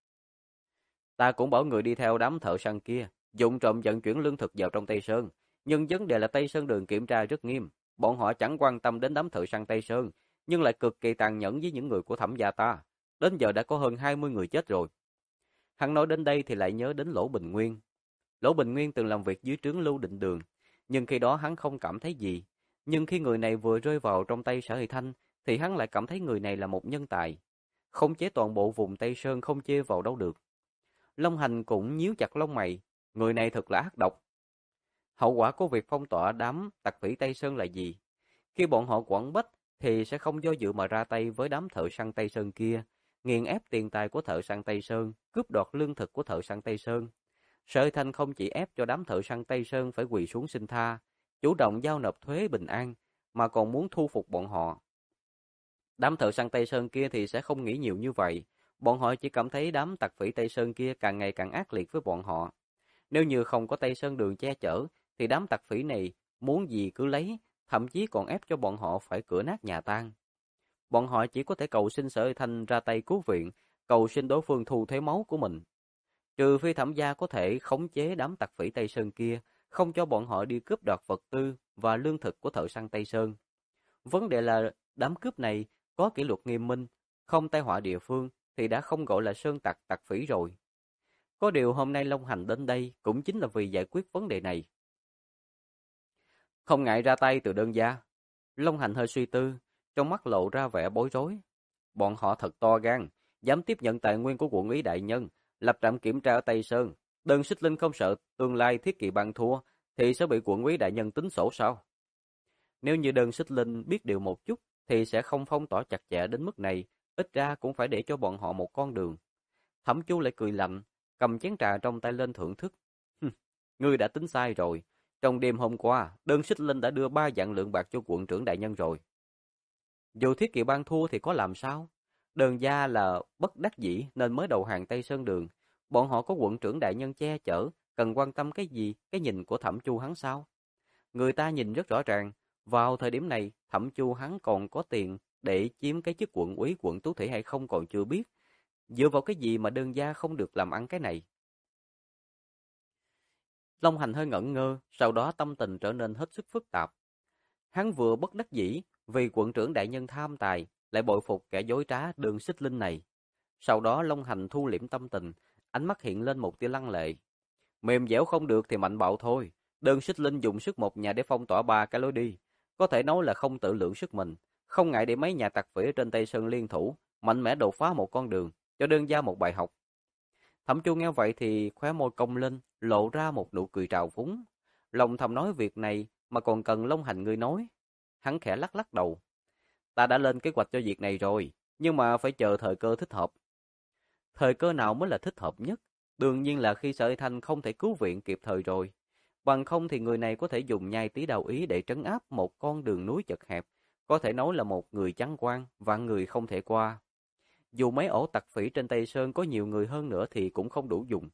Speaker 1: Ta cũng bảo người đi theo đám thợ săn kia, dụng trộm vận chuyển lương thực vào trong Tây Sơn, nhưng vấn đề là Tây Sơn đường kiểm tra rất nghiêm, bọn họ chẳng quan tâm đến đám thợ săn Tây Sơn, nhưng lại cực kỳ tàn nhẫn với những người của Thẩm gia ta. Đến giờ đã có hơn 20 người chết rồi. Hắn nói đến đây thì lại nhớ đến Lỗ Bình Nguyên. Lỗ Bình Nguyên từng làm việc dưới trướng Lưu Định Đường, nhưng khi đó hắn không cảm thấy gì. Nhưng khi người này vừa rơi vào trong tay Sở Hy Thanh, thì hắn lại cảm thấy người này là một nhân tài. Khống chế toàn bộ vùng Tây Sơn không chê vào đâu được. Long Hành cũng nhíu chặt lông mày, người này thật là ác độc. Hậu quả của việc phong tỏa đám tặc phỉ Tây Sơn là gì? Khi bọn họ quẫn bách thì sẽ không do dự mà ra tay với đám thợ săn Tây Sơn kia, nghiền ép tiền tài của thợ săn Tây Sơn, cướp đoạt lương thực của thợ săn Tây Sơn. Sở Thanh không chỉ ép cho đám thợ săn Tây Sơn phải quỳ xuống xin tha, chủ động giao nộp thuế bình an, mà còn muốn thu phục bọn họ. Đám thợ săn Tây Sơn kia thì sẽ không nghĩ nhiều như vậy, bọn họ chỉ cảm thấy đám tặc phỉ Tây Sơn kia càng ngày càng ác liệt với bọn họ. Nếu như không có Tây Sơn Đường che chở, thì đám tặc phỉ này muốn gì cứ lấy, thậm chí còn ép cho bọn họ phải cửa nát nhà tan. Bọn họ chỉ có thể cầu xin Sở Thanh ra tay cứu viện, cầu xin đối phương thu thuế máu của mình. Trừ phi Thẩm gia có thể khống chế đám tặc phỉ Tây Sơn kia, không cho bọn họ đi cướp đoạt vật tư và lương thực của thợ săn Tây Sơn. Vấn đề là đám cướp này có kỷ luật nghiêm minh, không tai họa địa phương thì đã không gọi là sơn tặc tặc phỉ rồi. Có điều hôm nay Long Hành đến đây cũng chính là vì giải quyết vấn đề này. Không ngại ra tay từ đơn gia. Long Hành hơi suy tư, trong mắt lộ ra vẻ bối rối. Bọn họ thật to gan, dám tiếp nhận tài nguyên của quận úy đại nhân, lập trạm kiểm tra ở Tây Sơn. Đơn Xích Linh không sợ tương lai Thiết Kỵ Bang thua, thì sẽ bị quận úy đại nhân tính sổ sao? Nếu như Đơn Xích Linh biết điều một chút, thì sẽ không phong tỏa chặt chẽ đến mức này, ít ra cũng phải để cho bọn họ một con đường. Thẩm Chu lại cười lạnh, cầm chén trà trong tay lên thưởng thức. Ngươi đã tính sai rồi. Trong đêm hôm qua, Đơn Xích Linh đã đưa 3 vạn lượng bạc cho quận trưởng đại nhân rồi. Dù Thiết Kỵ Bang thua thì có làm sao? Đơn gia là bất đắc dĩ nên mới đầu hàng Tây Sơn Đường. Bọn họ có quận trưởng đại nhân che chở, cần quan tâm cái gì, cái nhìn của Thẩm Chu hắn sao? Người ta nhìn rất rõ ràng, vào thời điểm này, Thẩm Chu hắn còn có tiền để chiếm cái chức quận úy quận Tú Thủy hay không còn chưa biết. Dựa vào cái gì mà đơn gia không được làm ăn cái này? Long Hành hơi ngẩn ngơ, sau đó tâm tình trở nên hết sức phức tạp. Hắn vừa bất đắc dĩ vì quận trưởng đại nhân tham tài, lại bội phục kẻ dối trá Đường Xích Linh này. Sau đó Long Hành thu liễm tâm tình, ánh mắt hiện lên một tia lăng lệ. Mềm dẻo không được thì mạnh bạo thôi. Đường Xích Linh dùng sức một nhà để phong tỏa 3 cái lối đi, có thể nói là không tự lượng sức mình, không ngại để mấy nhà tặc phỉ trên Tây Sơn liên thủ, mạnh mẽ đột phá một con đường, cho đơn gia một bài học. Thẩm Chu nghe vậy thì khóe môi cong lên, lộ ra một nụ cười trào phúng. Lòng thầm nói việc này mà còn cần Long Hành ngươi nói. Hắn khẽ lắc lắc đầu. Ta đã lên kế hoạch cho việc này rồi, nhưng mà phải chờ thời cơ thích hợp. Thời cơ nào mới là thích hợp nhất? Đương nhiên là khi Sở Thanh không thể cứu viện kịp thời rồi. Bằng không thì người này có thể dùng nhai tí đào ý để trấn áp một con đường núi chật hẹp, có thể nói là một người trắng quan, vạn người không thể qua. Dù mấy ổ tặc phỉ trên Tây Sơn có nhiều người hơn nữa thì cũng không đủ dùng.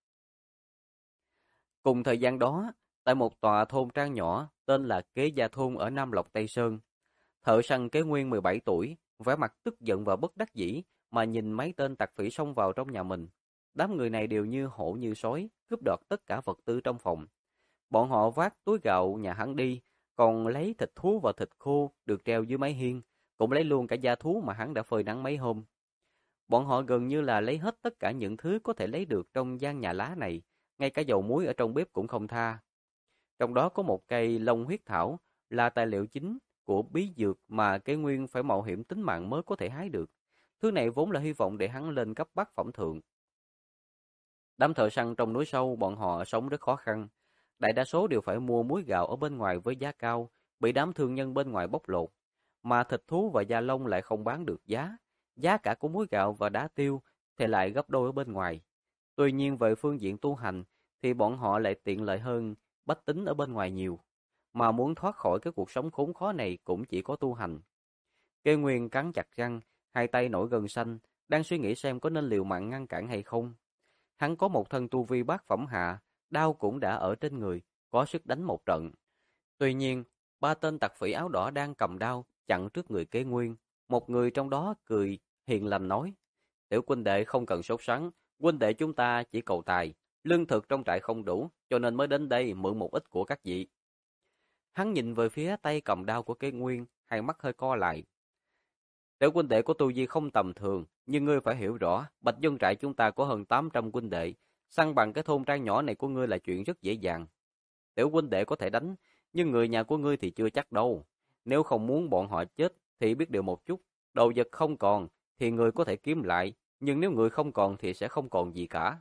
Speaker 1: Cùng thời gian đó, tại một tòa thôn trang nhỏ tên là Kế Gia Thôn ở Nam Lộc Tây Sơn, thợ săn Kế Nguyên 17 tuổi, vẻ mặt tức giận và bất đắc dĩ mà nhìn mấy tên tặc phỉ xông vào trong nhà mình. Đám người này đều như hổ như sói, cướp đoạt tất cả vật tư trong phòng. Bọn họ vác túi gạo nhà hắn đi, còn lấy thịt thú và thịt khô được treo dưới mái hiên, cũng lấy luôn cả da thú mà hắn đã phơi nắng mấy hôm. Bọn họ gần như là lấy hết tất cả những thứ có thể lấy được trong gian nhà lá này, ngay cả dầu muối ở trong bếp cũng không tha. Trong đó có một cây long huyết thảo là tài liệu chính của bí dược mà Kế Nguyên phải mạo hiểm tính mạng mới có thể hái được. Thứ này vốn là hy vọng để hắn lên cấp bát phẩm thượng. Đám thợ săn trong núi sâu bọn họ sống rất khó khăn. Đại đa số đều phải mua muối gạo ở bên ngoài với giá cao, bị đám thương nhân bên ngoài bóc lột. Mà thịt thú và da lông lại không bán được giá. Giá cả của muối gạo và đá tiêu thì lại gấp đôi ở bên ngoài. Tuy nhiên về phương diện tu hành thì bọn họ lại tiện lợi hơn bách tính ở bên ngoài nhiều. Mà muốn thoát khỏi cái cuộc sống khốn khó này cũng chỉ có tu hành. Kê Nguyên cắn chặt răng, hai tay nổi gân xanh, đang suy nghĩ xem có nên liều mạng ngăn cản hay không. Hắn có một thân tu vi bát phẩm hạ, đao cũng đã ở trên người, có sức đánh một trận. Tuy nhiên, ba tên tặc phỉ áo đỏ đang cầm đao, chặn trước người Kế Nguyên. Một người trong đó cười, hiền lành nói, tiểu huynh đệ không cần sốt sắng, huynh đệ chúng ta chỉ cầu tài, lương thực trong trại không đủ, cho nên mới đến đây mượn một ít của các vị. Hắn nhìn về phía tay cầm đao của Kế Nguyên, hai mắt hơi co lại. Tiểu huynh đệ của tu vi không tầm thường, nhưng ngươi phải hiểu rõ, Bạch Dân trại chúng ta có hơn 800 huynh đệ, săn bằng cái thôn trang nhỏ này của ngươi là chuyện rất dễ dàng. Tiểu huynh đệ có thể đánh, nhưng người nhà của ngươi thì chưa chắc đâu. Nếu không muốn bọn họ chết thì biết điều một chút, đồ vật không còn thì người có thể kiếm lại, nhưng nếu người không còn thì sẽ không còn gì cả.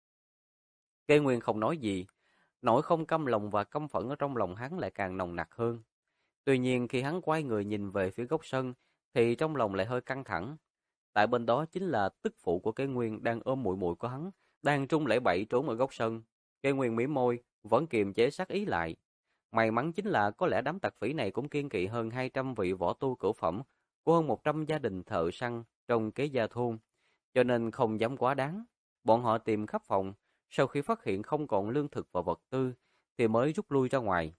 Speaker 1: Kế Nguyên không nói gì, nỗi không căm lòng và căm phẫn ở trong lòng hắn lại càng nồng nặc hơn. Tuy nhiên khi hắn quay người nhìn về phía góc sân thì trong lòng lại hơi căng thẳng. Tại bên đó chính là tức phụ của Kế Nguyên đang ôm muội muội của hắn, đang trung lẩy bẩy trốn ở góc sân. Kế Nguyên mỉm môi, vẫn kiềm chế sát ý lại. May mắn chính là có lẽ đám tặc phỉ này cũng kiên kỵ hơn 200 vị võ tu cửu phẩm của hơn 100 gia đình thợ săn trong Kế Gia thôn, cho nên không dám quá đáng. Bọn họ tìm khắp phòng, sau khi phát hiện không còn lương thực và vật tư thì mới rút lui ra ngoài.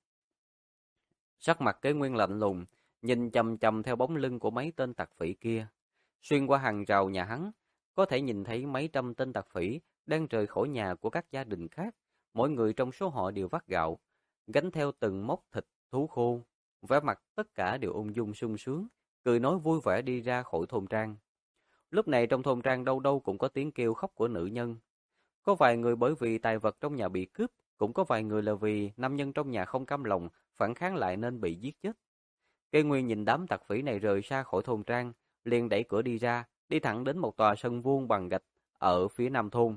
Speaker 1: Sắc mặt Kế Nguyên lạnh lùng, nhìn chằm chằm theo bóng lưng của mấy tên tặc phỉ kia. Xuyên qua hàng rào nhà hắn, có thể nhìn thấy mấy trăm tên tặc phỉ đang rời khỏi nhà của các gia đình khác. Mỗi người trong số họ đều vác gạo, gánh theo từng mốc thịt, thú khô. Vẻ mặt tất cả đều ung dung sung sướng, cười nói vui vẻ đi ra khỏi thôn trang. Lúc này trong thôn trang đâu đâu cũng có tiếng kêu khóc của nữ nhân. Có vài người bởi vì tài vật trong nhà bị cướp, cũng có vài người là vì nam nhân trong nhà không cam lòng, phản kháng lại nên bị giết chết. Cây Nguyên nhìn đám tặc phỉ này rời xa khỏi thôn trang, liền đẩy cửa đi ra, đi thẳng đến một tòa sân vuông bằng gạch ở phía nam thôn.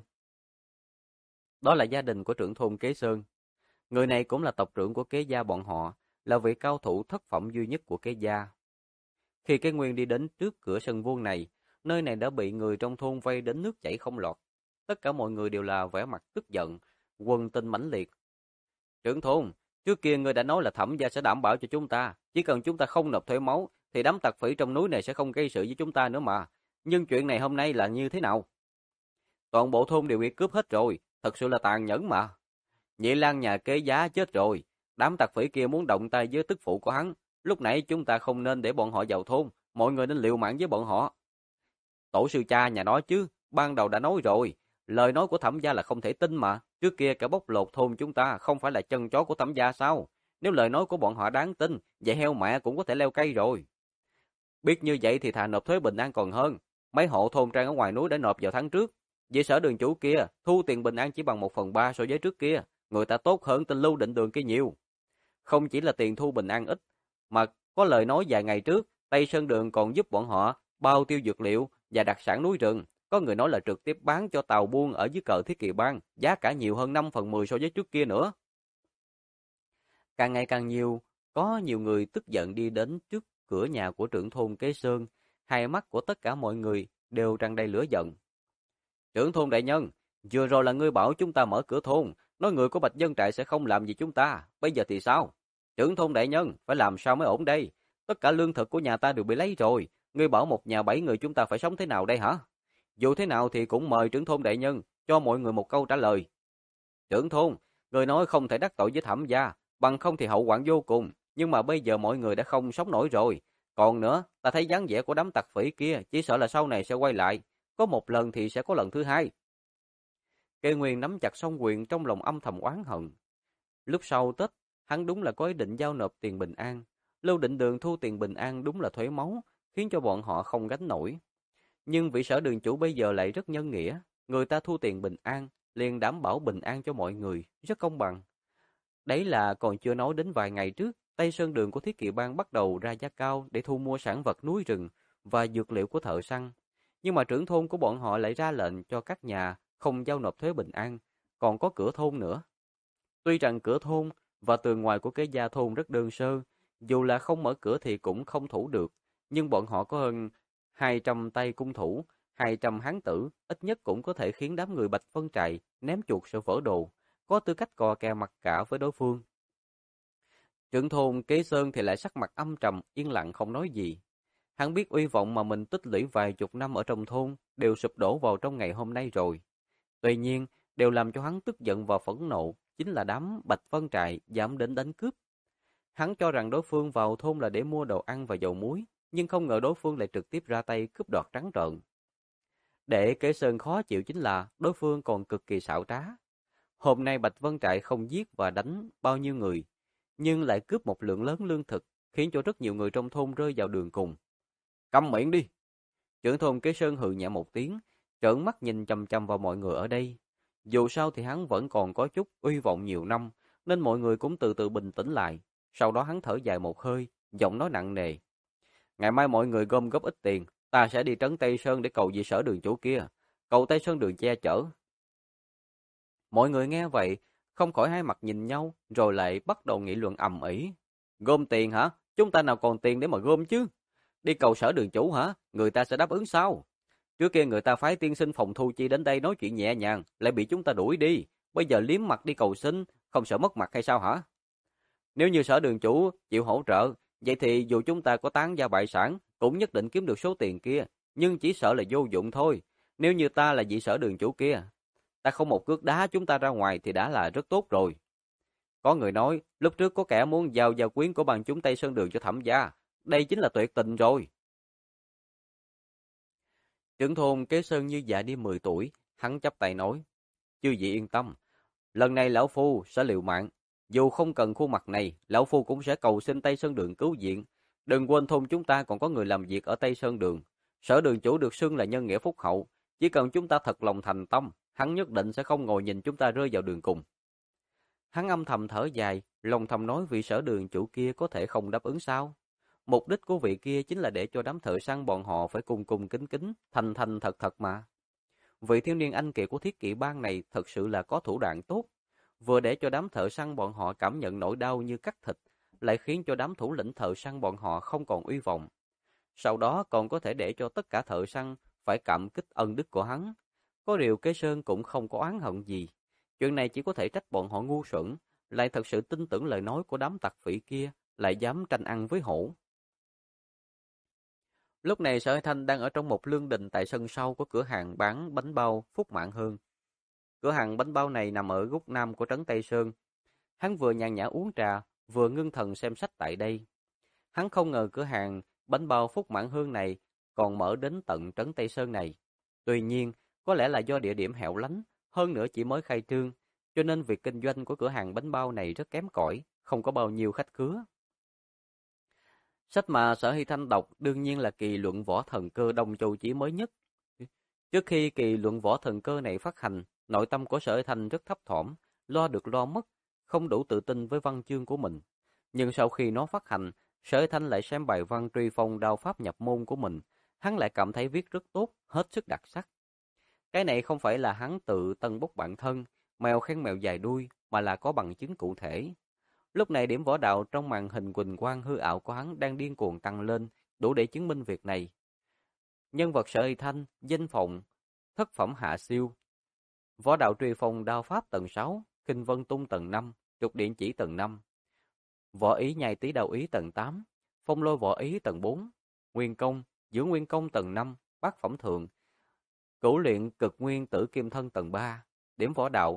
Speaker 1: Đó là gia đình của trưởng thôn Kế Sơn. Người này cũng là tộc trưởng của Kế gia bọn họ, là vị cao thủ thất phẩm duy nhất của Kế gia. Khi Kế Nguyên đi đến trước cửa sân vuông này, nơi này đã bị người trong thôn vây đến nước chảy không lọt. Tất cả mọi người đều là vẻ mặt tức giận, quần tình mãnh liệt. Trưởng thôn, trước kia ngươi đã nói là Thẩm gia sẽ đảm bảo cho chúng ta, chỉ cần chúng ta không nộp thuế máu thì đám tặc phỉ trong núi này sẽ không gây sự với chúng ta nữa mà. Nhưng chuyện này hôm nay là như thế nào? Toàn bộ thôn đều bị cướp hết rồi, thật sự là tàn nhẫn mà. Nhị Lang nhà kế giá chết rồi, đám tặc phỉ kia muốn động tay với tức phụ của hắn. Lúc nãy chúng ta không nên để bọn họ vào thôn, mọi người nên liều mạng với bọn họ. Tổ sư cha nhà nói chứ, ban đầu đã nói rồi, lời nói của Thẩm gia là không thể tin mà. Trước kia cả bóc lột thôn chúng ta không phải là chân chó của Thẩm gia sao? Nếu lời nói của bọn họ đáng tin, vậy heo mẹ cũng có thể leo cây rồi. Biết như vậy thì thà nộp thuế bình an còn hơn. Mấy hộ thôn trang ở ngoài núi đã nộp vào tháng trước. Về sở đường chủ kia, thu tiền bình an chỉ bằng 1/3 so với trước kia. Người ta tốt hơn tên Lưu Định Đường kia nhiều. Không chỉ là tiền thu bình an ít, mà có lời nói vài ngày trước, Tây Sơn Đường còn giúp bọn họ bao tiêu dược liệu và đặc sản núi rừng. Có người nói là trực tiếp bán cho tàu buôn ở dưới cờ Thiết Kỵ Bang, giá cả nhiều hơn 5/10 so với trước kia nữa. Càng ngày càng nhiều, có nhiều người tức giận đi đến trước cửa nhà của trưởng thôn Kế Sơn, hai mắt của tất cả mọi người đều tràn đầy lửa giận. Trưởng thôn đại nhân, vừa rồi là ngươi bảo chúng ta mở cửa thôn, nói người của Bạch Dân Trại sẽ không làm gì chúng ta, bây giờ thì sao? Trưởng thôn đại nhân, phải làm sao mới ổn đây? Tất cả lương thực của nhà ta đều bị lấy rồi, ngươi bảo một nhà 7 người chúng ta phải sống thế nào đây hả? Dù thế nào thì cũng mời trưởng thôn đại nhân cho mọi người một câu trả lời. Trưởng thôn, người nói không thể đắc tội với Thẩm gia, bằng không thì hậu hoạn vô cùng, nhưng mà bây giờ mọi người đã không sống nổi rồi. Còn nữa, ta thấy dáng vẻ của đám tặc phỉ kia, chỉ sợ là sau này sẽ quay lại, có một lần thì sẽ có lần thứ hai. Kê Nguyên nắm chặt song quyền trong lòng âm thầm oán hận. Lúc sau Tết, hắn đúng là có ý định giao nộp tiền bình an. Lưu Định Đường thu tiền bình an đúng là thuế máu, khiến cho bọn họ không gánh nổi. Nhưng vị sở đường chủ bây giờ lại rất nhân nghĩa, người ta thu tiền bình an, liền đảm bảo bình an cho mọi người, rất công bằng. Đấy là còn chưa nói đến vài ngày trước, Tây Sơn Đường của Thiết Kỵ Bang bắt đầu ra giá cao để thu mua sản vật núi rừng và dược liệu của thợ săn. Nhưng mà trưởng thôn của bọn họ lại ra lệnh cho các nhà không giao nộp thuế bình an, còn có cửa thôn nữa. Tuy rằng cửa thôn và tường ngoài của cái gia thôn rất đơn sơ, dù là không mở cửa thì cũng không thủ được, nhưng bọn họ có hơn 200 tay cung thủ, 200 hán tử, ít nhất cũng có thể khiến đám người Bạch Vân Trại ném chuột sợ vỡ đồ, có tư cách cò kè mặt cả với đối phương. Trưởng thôn Kế Sơn thì lại sắc mặt âm trầm, yên lặng không nói gì. Hắn biết uy vọng mà mình tích lũy vài chục năm ở trong thôn đều sụp đổ vào trong ngày hôm nay rồi. Tuy nhiên, đều làm cho hắn tức giận và phẫn nộ chính là đám Bạch Vân Trại dám đến đánh cướp. Hắn cho rằng đối phương vào thôn là để mua đồ ăn và dầu muối, nhưng không ngờ đối phương lại trực tiếp ra tay cướp đoạt trắng trợn. Để Kế Sơn khó chịu chính là đối phương còn cực kỳ xảo trá. Hôm nay Bạch Vân Trại không giết và đánh bao nhiêu người, nhưng lại cướp một lượng lớn lương thực, khiến cho rất nhiều người trong thôn rơi vào đường cùng. Câm miệng đi! Trưởng thôn Kế Sơn hừ nhẹ một tiếng, trợn mắt nhìn chằm chằm vào mọi người ở đây. Dù sao thì hắn vẫn còn có chút uy vọng nhiều năm, nên mọi người cũng từ từ bình tĩnh lại. Sau đó hắn thở dài một hơi, giọng nói nặng nề. Ngày mai mọi người gom góp ít tiền, ta sẽ đi trấn Tây Sơn để cầu vị Sở đường chủ kia. Cầu Tây Sơn đường che chở. Mọi người nghe vậy, không khỏi hai mặt nhìn nhau, rồi lại bắt đầu nghị luận ầm ĩ. Gom tiền hả? Chúng ta nào còn tiền để mà gom chứ? Đi cầu Sở đường chủ hả? Người ta sẽ đáp ứng sao? Trước kia người ta phái tiên sinh Phòng Thu Chi đến đây nói chuyện nhẹ nhàng, lại bị chúng ta đuổi đi. Bây giờ liếm mặt đi cầu xin, không sợ mất mặt hay sao hả? Nếu như Sở đường chủ chịu hỗ trợ, vậy thì dù chúng ta có tán gia bại sản, cũng nhất định kiếm được số tiền kia, nhưng chỉ sợ là vô dụng thôi. Nếu như ta là vị Sở đường chủ kia, ta không một cước đá chúng ta ra ngoài thì đã là rất tốt rồi. Có người nói, lúc trước có kẻ muốn giao gia quyến của bằng chúng Tây Sơn Đường cho Thẩm gia, đây chính là tuyệt tình rồi. Trưởng thôn kế Sơn Như già đi 10 tuổi, hắn chắp tay nói, chư vị yên tâm, lần này lão phu sẽ liều mạng, dù không cần khuôn mặt này, lão phu cũng sẽ cầu xin Tây Sơn Đường cứu viện. Đừng quên thôn chúng ta còn có người làm việc ở Tây Sơn Đường. Sở đường chủ được xưng là nhân nghĩa phúc hậu, chỉ cần chúng ta thật lòng thành tâm, hắn nhất định sẽ không ngồi nhìn chúng ta rơi vào đường cùng. Hắn âm thầm thở dài, lòng thầm nói vị Sở đường chủ kia có thể không đáp ứng sao? Mục đích của vị kia chính là để cho đám thợ săn bọn họ phải cung cung kính kính, thành thành thật thật mà. Vị thiếu niên anh kiệt của thiết kỵ bang này thật sự là có thủ đoạn tốt, vừa để cho đám thợ săn bọn họ cảm nhận nỗi đau như cắt thịt, lại khiến cho đám thủ lĩnh thợ săn bọn họ không còn uy vọng. Sau đó còn có thể để cho tất cả thợ săn phải cảm kích ân đức của hắn. Có điều Kế Sơn cũng không có oán hận gì. Chuyện này chỉ có thể trách bọn họ ngu xuẩn, lại thật sự tin tưởng lời nói của đám tặc phỉ kia, lại dám tranh ăn với hổ. Lúc này Sở Thanh đang ở trong một lương đình tại sân sau của cửa hàng bán bánh bao Phúc Mạn Hương. Cửa hàng bánh bao này nằm ở góc nam của trấn Tây Sơn. Hắn vừa nhàn nhã uống trà, vừa ngưng thần xem sách tại đây. Hắn không ngờ cửa hàng bánh bao Phúc Mạn Hương này còn mở đến tận trấn Tây Sơn này. Tuy nhiên, có lẽ là do địa điểm hẻo lánh, hơn nữa chỉ mới khai trương, cho nên việc kinh doanh của cửa hàng bánh bao này rất kém cỏi, không có bao nhiêu khách khứa. Sách mà Sở Hy Thanh đọc đương nhiên là kỳ luận võ thần cơ Đông Châu Chí mới nhất. Trước khi kỳ luận võ thần cơ này phát hành, nội tâm của Sở Hy Thanh rất thấp thỏm, lo được lo mất, không đủ tự tin với văn chương của mình. Nhưng sau khi nó phát hành, Sở Hy Thanh lại xem bài văn truy phong đao pháp nhập môn của mình, hắn lại cảm thấy viết rất tốt, hết sức đặc sắc. Cái này không phải là hắn tự tân bốc bản thân, mèo khen mèo dài đuôi, mà là có bằng chứng cụ thể. Lúc này điểm võ đạo trong màn hình quỳnh quang hư ảo của hắn đang điên cuồng tăng lên, đủ để chứng minh việc này. Nhân vật Sở Hy Thanh, danh phụng, thất phẩm hạ siêu. Võ đạo truy phong đao pháp tầng 6, kinh vân tung tầng 5, trục điện chỉ tầng 5. Võ ý nhai tý đao ý tầng 8, phong lôi võ ý tầng 4, nguyên công, dưỡng nguyên công tầng 5, bát phẩm thượng, cửu luyện cực nguyên tử kim thân tầng 3, điểm võ đạo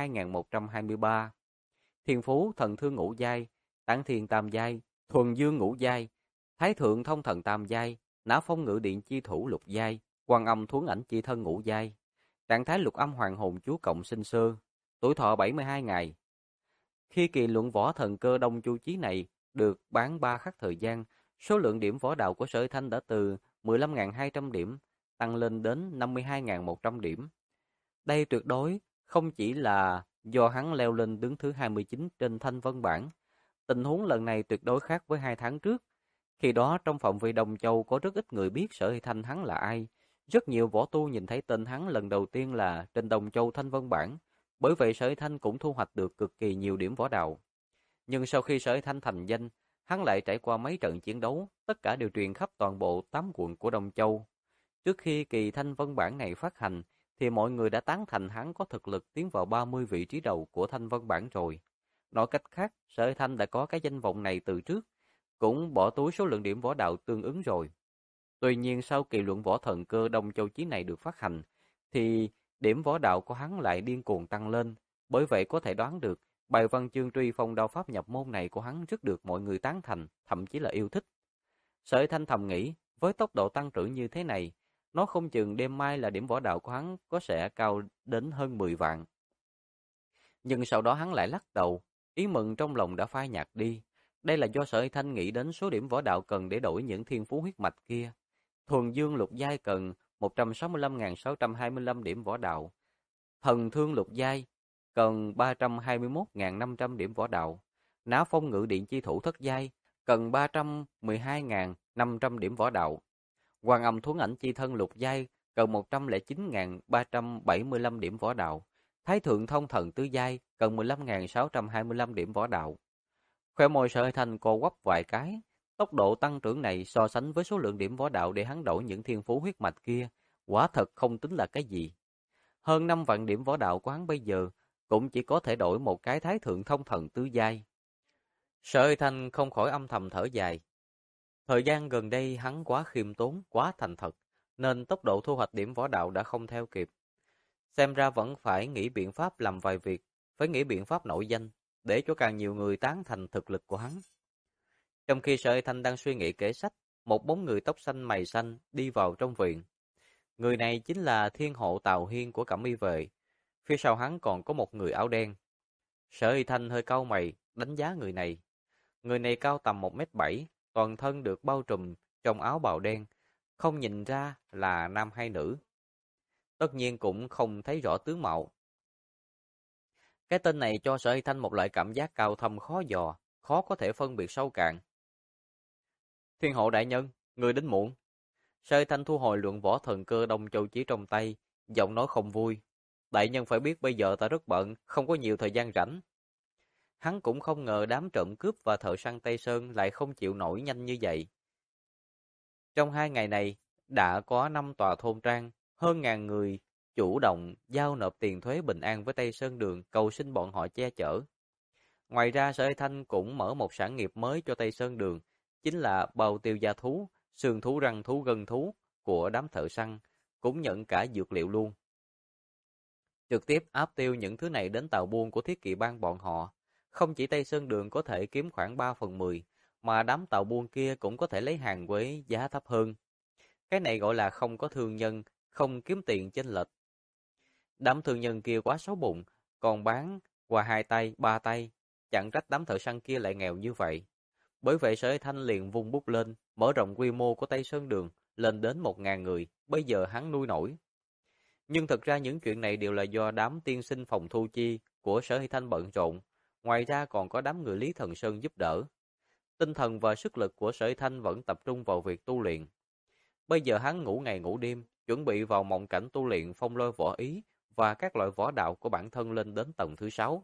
Speaker 1: 52.123. Thiên phú thần thương ngũ giai, tản thiên tam giai, thuần dương ngũ giai, thái thượng thông thần tam giai, nã phong ngự điện chi thủ lục giai, quan âm thuấn ảnh chi thân ngũ giai, trạng thái lục âm hoàng hồn chú cộng sinh sơ, tuổi thọ 72 ngày. Khi kỳ luận võ thần cơ Đông Chu Chí này được bán 3 khắc thời gian, số lượng điểm võ đạo của Sở Thanh đã từ 15.200 điểm tăng lên đến 52.100 điểm. Đây tuyệt đối không chỉ là do hắn leo lên đứng thứ 29 trên thanh vân bảng. Tình huống lần này tuyệt đối khác với 2 tháng trước. Khi đó trong phạm vi Đông Châu có rất ít người biết Sở Hy Thanh hắn là ai. Rất nhiều võ tu nhìn thấy tên hắn lần đầu tiên là trên Đông Châu thanh vân bảng. Bởi vậy Sở Hy Thanh cũng thu hoạch được cực kỳ nhiều điểm võ đạo. Nhưng sau khi Sở Hy Thanh thành danh, hắn lại trải qua mấy trận chiến đấu, tất cả đều truyền khắp toàn bộ 8 quận của Đông Châu. Trước khi kỳ thanh vân bảng này phát hành, thì mọi người đã tán thành hắn có thực lực tiến vào 30 vị trí đầu của thanh vân bảng rồi. Nói cách khác, Sở Hy Thanh đã có cái danh vọng này từ trước, cũng bỏ túi số lượng điểm võ đạo tương ứng rồi. Tuy nhiên sau kỳ luận võ thần cơ Đông Châu Chí này được phát hành, thì điểm võ đạo của hắn lại điên cuồng tăng lên. Bởi vậy có thể đoán được, bài văn chương truy phong đao pháp nhập môn này của hắn rất được mọi người tán thành, thậm chí là yêu thích. Sở Hy Thanh thầm nghĩ, với tốc độ tăng trưởng như thế này, nó không chừng đêm mai là điểm võ đạo của hắn có sẽ cao đến hơn 10 vạn. Nhưng sau đó hắn lại lắc đầu, ý mừng trong lòng đã phai nhạt đi. Đây là do Sở Hy Thanh nghĩ đến số điểm võ đạo cần để đổi những thiên phú huyết mạch kia. Thuần dương lục giai cần 165.625 điểm võ đạo. Thần thương lục giai cần 321.500 điểm võ đạo. Nã Phong ngự điện chi thủ thất giai, cần 312.500 điểm võ đạo. Hoàng Âm Thuấn Ảnh chi thân lục giai, cần 109.375 điểm võ đạo. Thái Thượng Thông Thần tứ giai, cần 15.625 điểm võ đạo. Khoe môi Sở Thanh co quắp vài cái, tốc độ tăng trưởng này so sánh với số lượng điểm võ đạo để hắn đổi những thiên phú huyết mạch kia, quả thật không tính là cái gì. Hơn 5 vạn điểm võ đạo của hắn bây giờ cũng chỉ có thể đổi một cái Thái Thượng Thông Thần tứ giai. Sở Thanh không khỏi âm thầm thở dài. Thời gian gần đây hắn quá khiêm tốn, quá thành thật, nên tốc độ thu hoạch điểm võ đạo đã không theo kịp. Xem ra vẫn phải nghĩ biện pháp làm vài việc, phải nghĩ biện pháp nổi danh, để cho càng nhiều người tán thành thực lực của hắn. Trong khi Sở Thanh đang suy nghĩ kể sách, một bóng người tóc xanh mày xanh đi vào trong viện. Người này chính là thiên hộ Tào Hiên của Cẩm Y Vệ. Phía sau hắn còn có một người áo đen. Sở Thanh hơi cau mày, đánh giá người này. Người này cao tầm 1m7, toàn thân được bao trùm trong áo bào đen, không nhìn ra là nam hay nữ. Tất nhiên cũng không thấy rõ tướng mạo. Cái tên này cho Sở Thanh một loại cảm giác cao thâm khó dò, khó có thể phân biệt sâu cạn. Thiên hộ đại nhân, người đến muộn. Sở Thanh thu hồi luận võ thần cơ Đông Châu Chí trong tay, giọng nói không vui. Đại nhân phải biết bây giờ ta rất bận, không có nhiều thời gian rảnh. Hắn cũng không ngờ đám trộm cướp và thợ săn Tây Sơn lại không chịu nổi nhanh như vậy. Trong 2 ngày này, đã có 5 tòa thôn trang, hơn ngàn người chủ động giao nộp tiền thuế bình an với Tây Sơn Đường, cầu xin bọn họ che chở. Ngoài ra, Sở Thanh cũng mở một sản nghiệp mới cho Tây Sơn Đường, chính là bào tiêu gia thú, sườn thú, răng thú, gân thú của đám thợ săn, cũng nhận cả dược liệu luôn. Trực tiếp áp tiêu những thứ này đến tàu buôn của thiết kỵ bang bọn họ. Không chỉ Tây Sơn Đường có thể kiếm khoảng 3/10, mà đám tàu buôn kia cũng có thể lấy hàng với giá thấp hơn. Cái này gọi là không có thương nhân, không kiếm tiền chênh lệch. Đám thương nhân kia quá xấu bụng, còn bán qua 2 tay, 3 tay, chẳng trách đám thợ săn kia lại nghèo như vậy. Bởi vậy Sở Thanh liền vung bút lên, mở rộng quy mô của Tây Sơn Đường lên đến 1.000 người, bây giờ hắn nuôi nổi. Nhưng thật ra những chuyện này đều là do đám tiên sinh phòng thu chi của Sở Thanh bận rộn, ngoài ra còn có đám người Lý Thần Sơn giúp đỡ. Tinh thần và sức lực của Sở Thanh vẫn tập trung vào việc tu luyện. Bây giờ hắn ngủ ngày ngủ đêm, chuẩn bị vào mộng cảnh tu luyện phong lôi võ ý và các loại võ đạo của bản thân lên đến tầng thứ 6.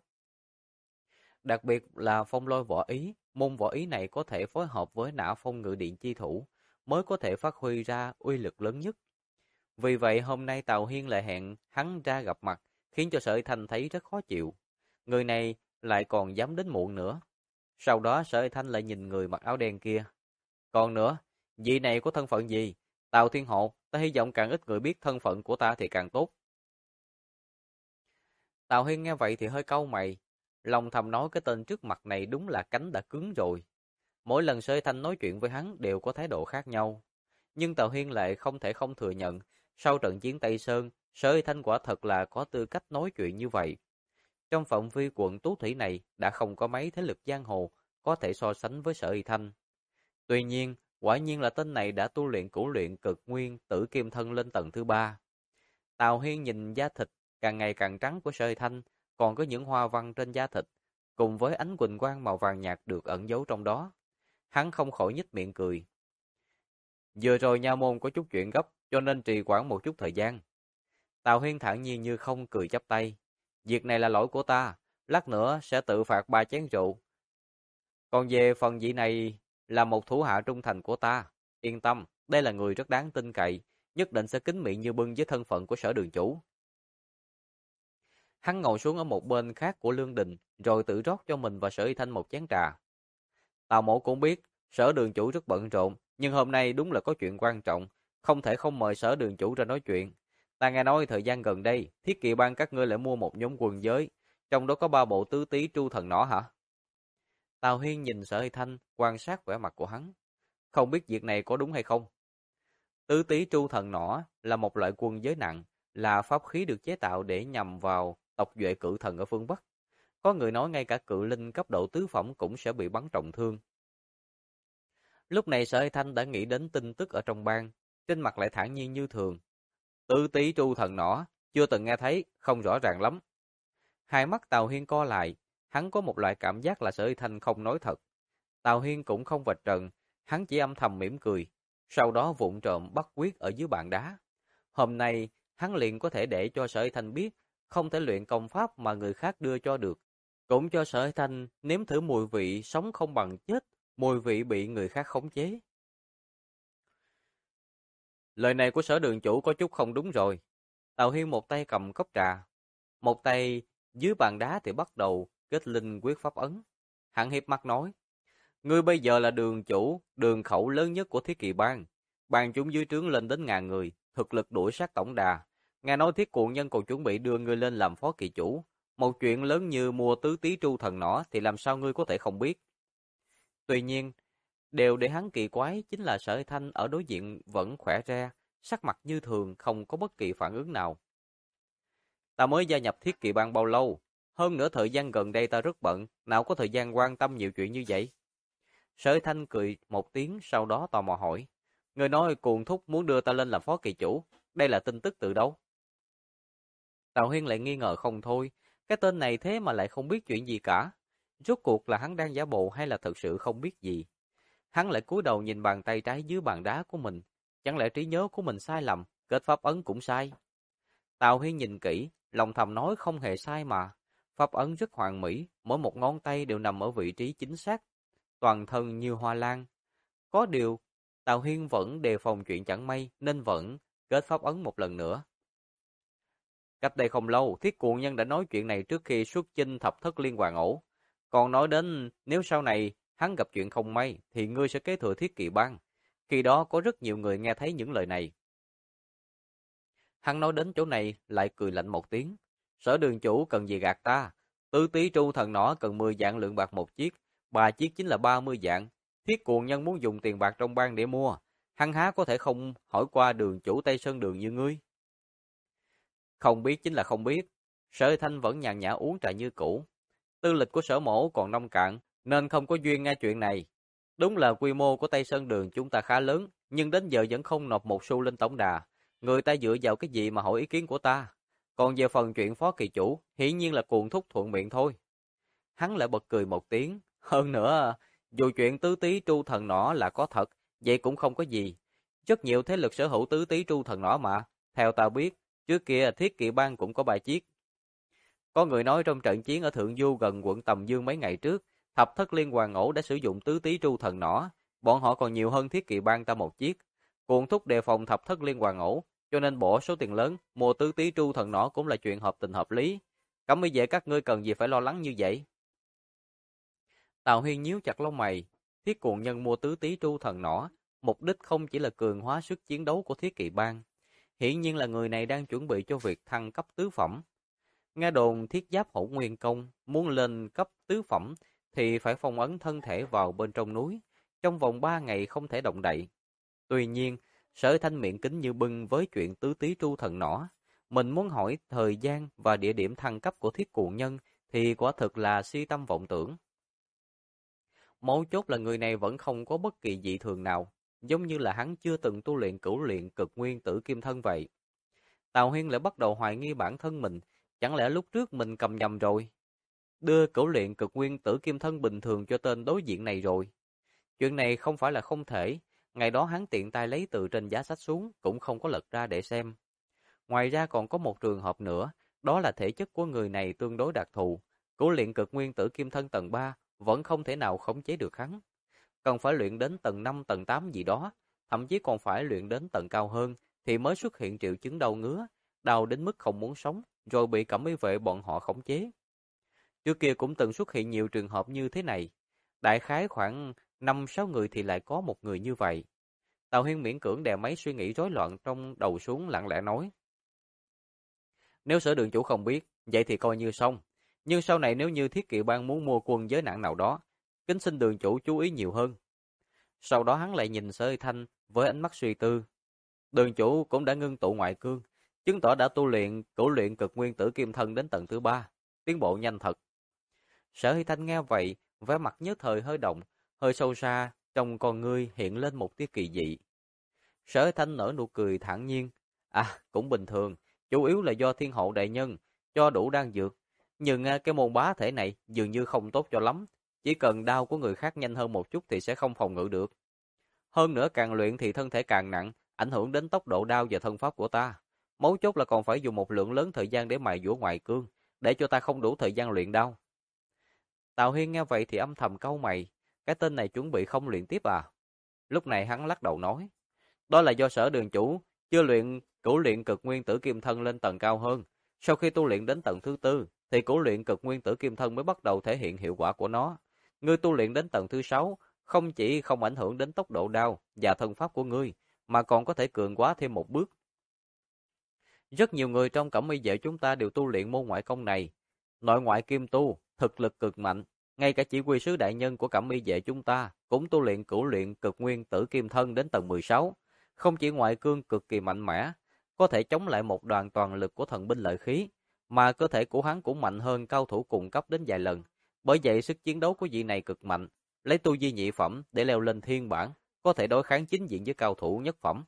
Speaker 1: Đặc biệt là phong lôi võ ý, môn võ ý này có thể phối hợp với Nã Phong ngự điện chi thủ, mới có thể phát huy ra uy lực lớn nhất. Vì vậy hôm nay Tào Hiên lại hẹn hắn ra gặp mặt, khiến cho Sở Thanh thấy rất khó chịu. Người này lại còn dám đến muộn nữa. Sau đó Sở Thanh lại nhìn người mặc áo đen kia. Còn nữa, vị này có thân phận gì? Tào Thiên Hộ, ta hy vọng càng ít người biết thân phận của ta thì càng tốt. Tào Hiên nghe vậy thì hơi cau mày, lòng thầm nói cái tên trước mặt này đúng là cánh đã cứng rồi. Mỗi lần Sở Thanh nói chuyện với hắn đều có thái độ khác nhau. Nhưng Tào Hiên lại không thể không thừa nhận, sau trận chiến Tây Sơn, Sở Thanh quả thật là có tư cách nói chuyện như vậy. Trong phạm vi quận Tú Thủy này đã không có mấy thế lực giang hồ có thể so sánh với Sở Thanh. Tuy nhiên, quả nhiên là tên này đã tu luyện cửu luyện cực nguyên tử kim thân lên tầng thứ 3. Tào Hiên nhìn da thịt càng ngày càng trắng của Sở Thanh, còn có những hoa văn trên da thịt, cùng với ánh quỳnh quang màu vàng nhạt được ẩn giấu trong đó. Hắn không khỏi nhếch miệng cười. Vừa rồi nha môn có chút chuyện gấp, cho nên trì hoãn một chút thời gian. Tào Hiên thản nhiên như không cười chắp tay. Việc này là lỗi của ta, lát nữa sẽ tự phạt 3 chén rượu. Còn về phần vị này là một thủ hạ trung thành của ta. Yên tâm, đây là người rất đáng tin cậy, nhất định sẽ kính miệng như bưng với thân phận của Sở đường chủ. Hắn ngồi xuống ở một bên khác của lương đình, rồi tự rót cho mình và Sở Y Thanh một chén trà. Tào mổ cũng biết, Sở đường chủ rất bận rộn, nhưng hôm nay đúng là có chuyện quan trọng, không thể không mời Sở đường chủ ra nói chuyện. Ta nghe nói thời gian gần đây, thiết kỵ bang các ngươi lại mua một nhóm quân giới, trong đó có 3 bộ tứ tý tru thần nỏ hả? Tào Hiên nhìn Sở Y Thanh, quan sát vẻ mặt của hắn. Không biết việc này có đúng hay không? Tứ tý tru thần nỏ là một loại quân giới nặng, là pháp khí được chế tạo để nhằm vào tộc duệ cự thần ở phương Bắc. Có người nói ngay cả cự linh cấp độ tứ phẩm cũng sẽ bị bắn trọng thương. Lúc này Sở Y Thanh đã nghĩ đến tin tức ở trong bang, trên mặt lại thản nhiên như thường. Tứ tý tru thần nỏ, chưa từng nghe thấy, không rõ ràng lắm. Hai mắt Tào Hiên co lại, Hắn có một loại cảm giác là Sở Hy Thanh không nói thật. Tào Hiên cũng không vạch trần, hắn chỉ âm thầm mỉm cười, sau đó vụng trộm bắt quyết ở dưới bàn đá. Hôm nay, hắn liền có thể để cho Sở Hy Thanh biết, không thể luyện công pháp mà người khác đưa cho được. Cũng cho Sở Hy Thanh nếm thử mùi vị sống không bằng chết, mùi vị bị người khác khống chế. Lời này của Sở đường chủ có chút không đúng rồi. Tào Hiên một tay cầm cốc trà, một tay dưới bàn đá thì bắt đầu kết linh quyết pháp ấn. Hắn hiếp mắt nói, ngươi bây giờ là đường chủ, đường khẩu lớn nhất của Thiết Kỵ Bang. Bang chúng dưới trướng lên đến 1000 người, thực lực đuổi sát tổng đà. Nghe nói Thiết Cuồng Nhân còn chuẩn bị đưa ngươi lên làm phó kỵ chủ. Một chuyện lớn như mua tứ tí tru thần nỏ thì làm sao ngươi có thể không biết. Tuy nhiên, điều để hắn kỳ quái chính là Sở Thanh ở đối diện vẫn khỏe ra, sắc mặt như thường, không có bất kỳ phản ứng nào. Ta mới gia nhập Thiết Kỵ Bang bao lâu? Hơn nữa thời gian gần đây ta rất bận, nào có thời gian quan tâm nhiều chuyện như vậy? Sở Thanh cười một tiếng, sau đó tò mò hỏi. Người nói Cuồng Thúc muốn đưa ta lên làm phó kỳ chủ, đây là tin tức từ đâu? Tào Huyên lại nghi ngờ không thôi, cái tên này thế mà lại không biết chuyện gì cả. Rốt cuộc là hắn đang giả bộ hay là thật sự không biết gì? Hắn lại cúi đầu nhìn bàn tay trái dưới bàn đá của mình. Chẳng lẽ trí nhớ của mình sai lầm, kết pháp ấn cũng sai? Tào Huyên nhìn kỹ, lòng thầm nói không hề sai mà. Pháp ấn rất hoàn mỹ, mỗi một ngón tay đều nằm ở vị trí chính xác, toàn thân như hoa lan. Có điều, Tào Huyên vẫn đề phòng chuyện chẳng may nên vẫn kết pháp ấn một lần nữa. Cách đây không lâu, Thiết Cuồng Nhân đã nói chuyện này trước khi xuất chinh thập thất liên hoàn ổ. Còn nói đến nếu sau này hắn gặp chuyện không may thì ngươi sẽ kế thừa Thiết Kỵ Bang. Khi đó có rất nhiều người nghe thấy những lời này. Hắn nói đến chỗ này lại cười lạnh một tiếng. Sở đường chủ cần gì gạt ta? Tứ tí tru thần nỏ cần 10 vạn lượng bạc một chiếc, 3 chiếc chính là 30 vạn. Thiết Cuồng Nhân muốn dùng tiền bạc trong bang để mua. Hắn há có thể không hỏi qua đường chủ Tây Sơn Đường như ngươi? Không biết chính là không biết. Sở Thanh vẫn nhàn nhã uống trà như cũ. Tư lịch của Sở mổ còn nông cạn, nên không có duyên nghe chuyện này. Đúng là quy mô của Tây Sơn Đường chúng ta khá lớn, nhưng đến giờ vẫn không nộp một xu lên tổng đà. Người ta dựa vào cái gì mà hỏi ý kiến của ta? Còn về phần chuyện phó kỳ chủ, hiển nhiên là cuồng thúc thuận miệng thôi. Hắn lại bật cười một tiếng. Hơn nữa, dù chuyện tứ tí tru thần nỏ là có thật, vậy cũng không có gì. Rất nhiều thế lực sở hữu tứ tí tru thần nỏ mà. Theo ta biết, trước kia Thiết Kỵ Bang cũng có 3 chiếc. Có người nói trong trận chiến ở Thượng Du gần quận Tầm Dương mấy ngày trước, thập thất liên hoàn ổ đã sử dụng tứ tí tru thần nỏ. Bọn họ còn nhiều hơn Thiết Kỵ Bang ta một chiếc. Cuồng thúc đề phòng thập thất liên hoàn ổ, cho nên bỏ số tiền lớn mua tứ tí tru thần nỏ cũng là chuyện hợp tình hợp lý. Cẩm mỹ vệ các ngươi cần gì phải lo lắng như vậy? Tào Huyên nhíu chặt lông mày. Thiết Cuồng Nhân mua tứ tí tru thần nỏ, mục đích không chỉ là cường hóa sức chiến đấu của Thiết Kỵ Bang. Hiển nhiên là người này đang chuẩn bị cho việc thăng cấp tứ phẩm. Nghe đồn Thiết Giáp Hổ Nguyên Công muốn lên cấp tứ phẩm thì phải phong ấn thân thể vào bên trong núi, trong vòng 3 ngày không thể động đậy. Tuy nhiên, Sở Thanh miệng kính như bưng với chuyện tứ tí tru thần nỏ. Mình muốn hỏi thời gian và địa điểm thăng cấp của Thiết Cuồng Nhân thì quả thực là si tâm vọng tưởng. Mấu chốt là người này vẫn không có bất kỳ dị thường nào, giống như là hắn chưa từng tu luyện cửu luyện cực nguyên tử kim thân vậy. Tào Huyên lại bắt đầu hoài nghi bản thân mình, chẳng lẽ lúc trước mình cầm nhầm rồi? Đưa cửu luyện cực nguyên tử kim thân bình thường cho tên đối diện này rồi. Chuyện này không phải là không thể, ngày đó hắn tiện tay lấy từ trên giá sách xuống, cũng không có lật ra để xem. Ngoài ra còn có một trường hợp nữa, đó là thể chất của người này tương đối đặc thù. Cửu luyện cực nguyên tử kim thân tầng 3 vẫn không thể nào khống chế được hắn. Cần phải luyện đến tầng 5, tầng 8 gì đó, thậm chí còn phải luyện đến tầng cao hơn, thì mới xuất hiện triệu chứng đau ngứa, đau đến mức không muốn sống, rồi bị cẩm y vệ bọn họ khống chế. Trước kia cũng từng xuất hiện nhiều trường hợp như thế này. Đại khái khoảng 5-6 người thì lại có một người như vậy. Tào Huyên miễn cưỡng đè mấy suy nghĩ rối loạn trong đầu xuống, lặng lẽ nói. Nếu Sở đường chủ không biết, vậy thì coi như xong. Nhưng sau này nếu như Thiết Kỵ Bang muốn mua quân giới nạn nào đó, kính xin đường chủ chú ý nhiều hơn. Sau đó hắn lại nhìn Sở Thanh với ánh mắt suy tư. Đường chủ cũng đã ngưng tụ ngoại cương, chứng tỏ đã tu luyện cửu luyện cực nguyên tử kim thân đến tầng thứ 3, tiến bộ nhanh thật. Sở Hy Thanh nghe vậy, vẻ mặt nhất thời hơi động, hơi sâu xa, trong con ngươi hiện lên một tia kỳ dị. Sở Hy Thanh nở nụ cười thản nhiên, cũng bình thường, chủ yếu là do Thiên Hậu đại nhân cho đủ đan dược, Nhưng cái môn bá thể này dường như không tốt cho lắm. Chỉ cần đao của người khác nhanh hơn một chút thì sẽ không phòng ngự được. Hơn nữa càng luyện thì thân thể càng nặng, ảnh hưởng đến tốc độ đao và thân pháp của ta. Mấu chốt là còn phải dùng một lượng lớn thời gian để mài giũa ngoại cương, để cho ta không đủ thời gian luyện đao. Tào Hiên nghe vậy thì âm thầm cau mày, cái tên này chuẩn bị không luyện tiếp à? Lúc này hắn lắc đầu nói, đó là do Sở đường chủ chưa luyện cửu luyện cực nguyên tử kim thân lên tầng cao hơn. Sau khi tu luyện đến tầng thứ tư, thì cửu luyện cực nguyên tử kim thân mới bắt đầu thể hiện hiệu quả của nó. Ngươi tu luyện đến tầng thứ 6, không chỉ không ảnh hưởng đến tốc độ đao và thân pháp của ngươi, mà còn có thể cường hóa thêm một bước. Rất nhiều người trong Cẩm Y vệ chúng ta đều tu luyện môn ngoại công này. Nội ngoại kim tu, thực lực cực mạnh. Ngay cả chỉ huy sứ đại nhân của Cẩm Y vệ chúng ta cũng tu luyện cửu luyện cực nguyên tử kim thân đến tầng 16. Không chỉ ngoại cương cực kỳ mạnh mẽ, có thể chống lại một đoàn toàn lực của thần binh lợi khí, mà cơ thể của hắn cũng mạnh hơn cao thủ cùng cấp đến vài lần. Bởi vậy sức chiến đấu của vị này cực mạnh, lấy tu vi nhị phẩm để leo lên thiên bản, có thể đối kháng chính diện với cao thủ nhất phẩm.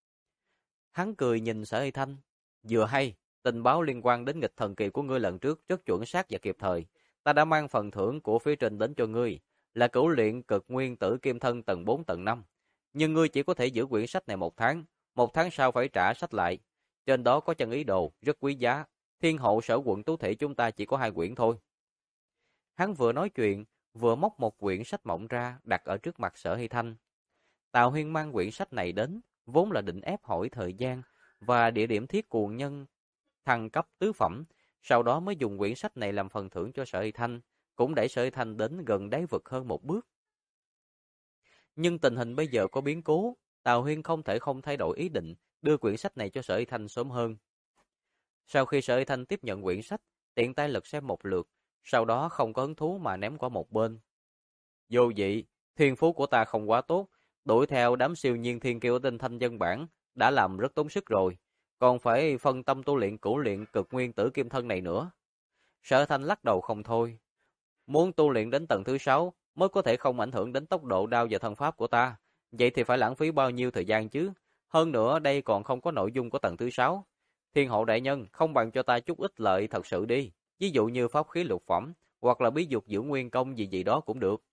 Speaker 1: Hắn cười nhìn Sở Hy Thanh, vừa hay, tình báo liên quan đến nghịch thần kỳ của ngươi lần trước rất chuẩn xác và kịp thời. Ta đã mang phần thưởng của phía trên đến cho ngươi, là cửu luyện cực nguyên tử kim thân tầng 4 tầng 5. Nhưng ngươi chỉ có thể giữ quyển sách này một tháng sau phải trả sách lại. Trên đó có chân ý đồ, rất quý giá. Thiên hộ Sở quận Tú Thị chúng ta chỉ có 2 quyển thôi. Hắn vừa nói chuyện, vừa móc một quyển sách mỏng ra, đặt ở trước mặt Sở Hy Thanh. Tào Huyên mang quyển sách này đến, vốn là định ép hỏi thời gian và địa điểm thiết cuồng nhân thăng cấp tứ phẩm, sau đó mới dùng quyển sách này làm phần thưởng cho Sở Hy Thanh, cũng đẩy Sở Hy Thanh đến gần đáy vực hơn một bước. Nhưng tình hình bây giờ có biến cố, Tào Huyên không thể không thay đổi ý định, đưa quyển sách này cho Sở Hy Thanh sớm hơn. Sau khi Sở Hy Thanh tiếp nhận quyển sách, tiện tay lật xem một lượt, sau đó không có hứng thú mà ném qua một bên. Vô vị, thiên phú của ta không quá tốt, đuổi theo đám siêu nhiên thiên kiêu tinh thanh dân bản đã làm rất tốn sức rồi, còn phải phân tâm tu luyện cửu luyện cực nguyên tử kim thân này nữa. Sở Thanh lắc đầu không thôi. Muốn tu luyện đến tầng thứ 6 mới có thể không ảnh hưởng đến tốc độ đao và thân pháp của ta, vậy thì phải lãng phí bao nhiêu thời gian chứ? Hơn nữa đây còn không có nội dung của tầng thứ 6. Thiên hộ đại nhân, không bằng cho ta chút ít lợi thật sự đi, ví dụ như pháp khí lục phẩm, hoặc là bí dục dưỡng nguyên công gì gì đó cũng được.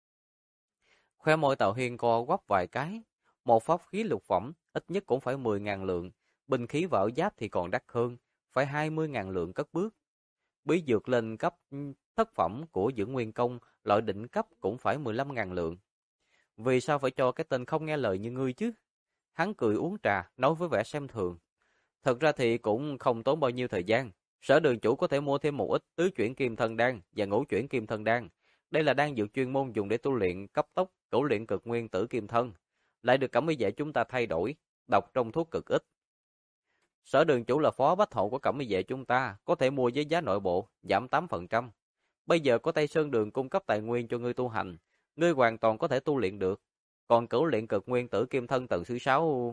Speaker 1: Khoe môi Tào Hiên co quắp vài cái, một pháp khí lục phẩm ít nhất cũng phải 10.000 lượng, binh khí và áo giáp thì còn đắt hơn, phải 20.000 lượng cất bước. Bí dược lên cấp thất phẩm của dưỡng nguyên công, loại đỉnh cấp cũng phải 15.000 lượng. Vì sao phải cho cái tên không nghe lời như ngươi chứ? Hắn cười uống trà, nói với vẻ xem thường. Thật ra thì cũng không tốn bao nhiêu thời gian. Sở đường chủ có thể mua thêm một ít tứ chuyển kim thân đan và ngũ chuyển kim thân đan. Đây là đan dược chuyên môn dùng để tu luyện cấp tốc, cửu luyện cực nguyên tử kim thân. Lại được Cẩm Y vệ chúng ta thay đổi, độc trong thuốc cực ít. Sở đường chủ là phó bách hộ của Cẩm Y vệ chúng ta, có thể mua với giá nội bộ, giảm 8%. Bây giờ có Tây Sơn Đường cung cấp tài nguyên cho ngươi tu hành, ngươi hoàn toàn có thể tu luyện được. Còn cửu luyện cực nguyên tử kim thân tầng thứ 6...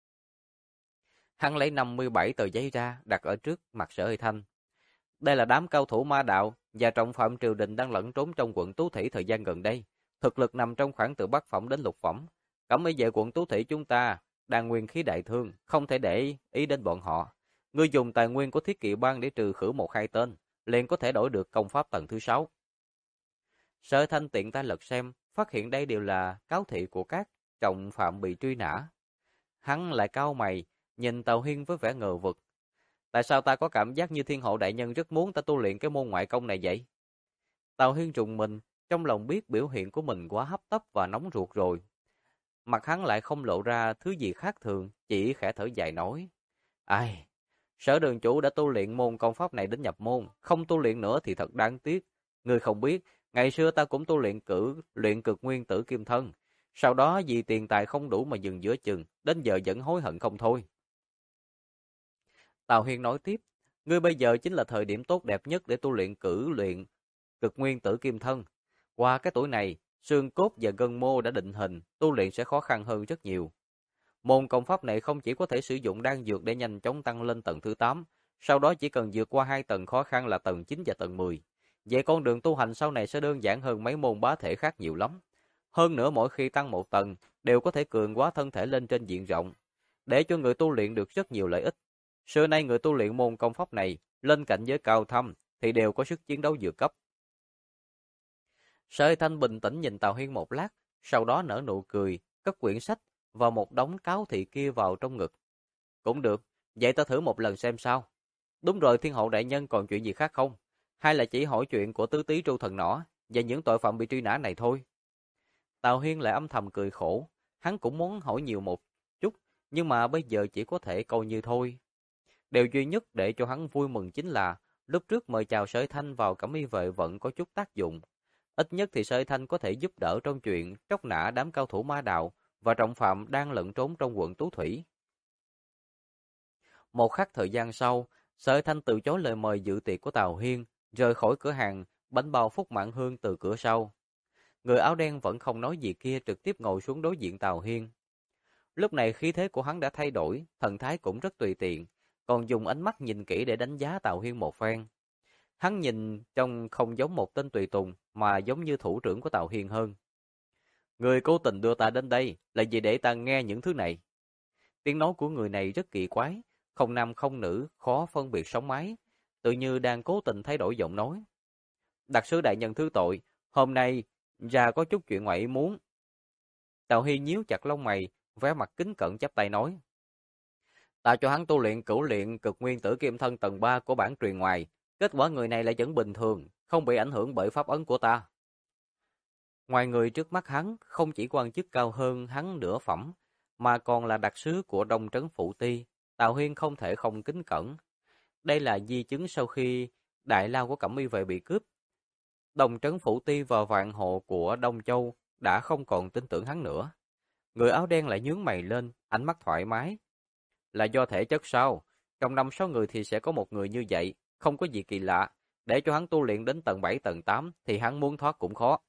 Speaker 1: Hắn lấy 57 tờ giấy ra, đặt ở trước mặt Sở Hy Thanh. Đây là đám cao thủ ma đạo và trọng phạm triều đình đang lẫn trốn trong quận Tú Thủy thời gian gần đây. Thực lực nằm trong khoảng từ bát phẩm đến lục phẩm. Cẩm Y vệ quận Tú Thủy chúng ta đang nguyên khí đại thương, không thể để ý đến bọn họ. Ngươi dùng tài nguyên của thiết kỵ bang để trừ khử 1-2 tên, liền có thể đổi được công pháp tầng thứ 6. Sở Thanh tiện tay lật xem, phát hiện đây đều là cáo thị của các trọng phạm bị truy nã. Hắn lại cau mày, nhìn Tào Hiên với vẻ ngờ vực. Tại sao ta có cảm giác như thiên hộ đại nhân rất muốn ta tu luyện cái môn ngoại công này vậy? Tào Hiên trùng mình, trong lòng biết biểu hiện của mình quá hấp tấp và nóng ruột rồi. Mặt hắn lại không lộ ra thứ gì khác thường, chỉ khẽ thở dài nói. Ai, Sở đường chủ đã tu luyện môn công pháp này đến nhập môn, không tu luyện nữa thì thật đáng tiếc. Ngươi không biết, ngày xưa ta cũng tu luyện cực nguyên tử kim thân. Sau đó vì tiền tài không đủ mà dừng giữa chừng, đến giờ vẫn hối hận không thôi. Tào Hiên nói tiếp, ngươi bây giờ chính là thời điểm tốt đẹp nhất để tu luyện cực nguyên tử kim thân. Qua cái tuổi này, xương cốt và gân mô đã định hình, tu luyện sẽ khó khăn hơn rất nhiều. Môn công pháp này không chỉ có thể sử dụng đan dược để nhanh chóng tăng lên tầng thứ 8, sau đó chỉ cần vượt qua 2 tầng khó khăn là tầng 9 và tầng 10. Vậy con đường tu hành sau này sẽ đơn giản hơn mấy môn bá thể khác nhiều lắm. Hơn nữa mỗi khi tăng một tầng, đều có thể cường hóa thân thể lên trên diện rộng, để cho người tu luyện được rất nhiều lợi ích. Xưa nay người tu luyện môn công pháp này, lên cảnh giới cao thâm, thì đều có sức chiến đấu vượt cấp. Sở Hy Thanh bình tĩnh nhìn Tào Huyên một lát, sau đó nở nụ cười, cất quyển sách và một đống cáo thị kia vào trong ngực. Cũng được, vậy ta thử một lần xem sao. Đúng rồi, Thiên Hậu đại nhân còn chuyện gì khác không? Hay là chỉ hỏi chuyện của tứ tý Tru Thần Nỏ và những tội phạm bị truy nã này thôi? Tào Huyên lại âm thầm cười khổ, hắn cũng muốn hỏi nhiều một chút, nhưng mà bây giờ chỉ có thể coi như thôi. Điều duy nhất để cho hắn vui mừng chính là lúc trước mời chào Sở Thanh vào Cẩm Y vệ vẫn có chút tác dụng. Ít nhất thì Sở Thanh có thể giúp đỡ trong chuyện tróc nã đám cao thủ ma đạo và trọng phạm đang lẫn trốn trong quận Tú Thủy. Một khắc thời gian sau, Sở Thanh từ chối lời mời dự tiệc của Tào Huyên, rời khỏi cửa hàng bánh bao Phúc Mạn Hương từ cửa sau. Người áo đen vẫn không nói gì kia, trực tiếp ngồi xuống đối diện Tào Huyên. Lúc này khí thế của hắn đã thay đổi, thần thái cũng rất tùy tiện, còn dùng ánh mắt nhìn kỹ để đánh giá Tào Huyên một phen. Hắn nhìn trông không giống một tên tùy tùng, mà giống như thủ trưởng của Tào Huyên hơn. Người cố tình đưa ta đến đây là vì để ta nghe những thứ này. Tiếng nói của người này rất kỳ quái, không nam không nữ, khó phân biệt sóng mái, tự như đang cố tình thay đổi giọng nói. Đặc sứ đại nhân thứ tội, hôm nay ra có chút chuyện ngoại ý muốn. Tào Hy nhíu chặt lông mày, vẻ mặt kính cẩn chắp tay nói. Ta cho hắn tu luyện cửu luyện cực nguyên tử kim thân tầng 3 của bản truyền ngoài, kết quả người này lại vẫn bình thường, không bị ảnh hưởng bởi pháp ấn của ta. Ngoài người trước mắt hắn, không chỉ quan chức cao hơn hắn nửa phẩm, mà còn là đặc sứ của Đông Trấn Phụ Ti, Tào Huyên không thể không kính cẩn. Đây là di chứng sau khi đại lao của Cẩm Y vệ bị cướp. Đông Trấn Phụ Ti và vạn hộ của Đông Châu đã không còn tin tưởng hắn nữa. Người áo đen lại nhướng mày lên, ánh mắt thoải mái. Là do thể chất sao? Trong 5-6 người thì sẽ có một người như vậy, không có gì kỳ lạ. Để cho hắn tu luyện đến tầng 7 tầng 8 thì hắn muốn thoát cũng khó.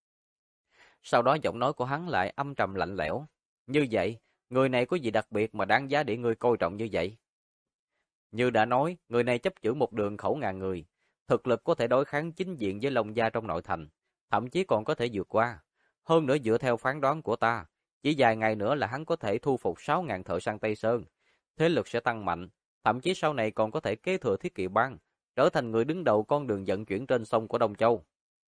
Speaker 1: Sau đó giọng nói của hắn lại âm trầm lạnh lẽo. Như vậy, người này có gì đặc biệt mà đáng giá để ngươi coi trọng như vậy? Như đã nói, người này chấp chữ một đường khẩu ngàn người. Thực lực có thể đối kháng chính diện với Long Gia trong nội thành, thậm chí còn có thể vượt qua. Hơn nữa dựa theo phán đoán của ta, chỉ vài ngày nữa là hắn có thể thu phục 6.000 thợ săn Tây Sơn. Thế lực sẽ tăng mạnh, thậm chí sau này còn có thể kế thừa Thiết Kỵ Bang, trở thành người đứng đầu con đường vận chuyển trên sông của Đông Châu.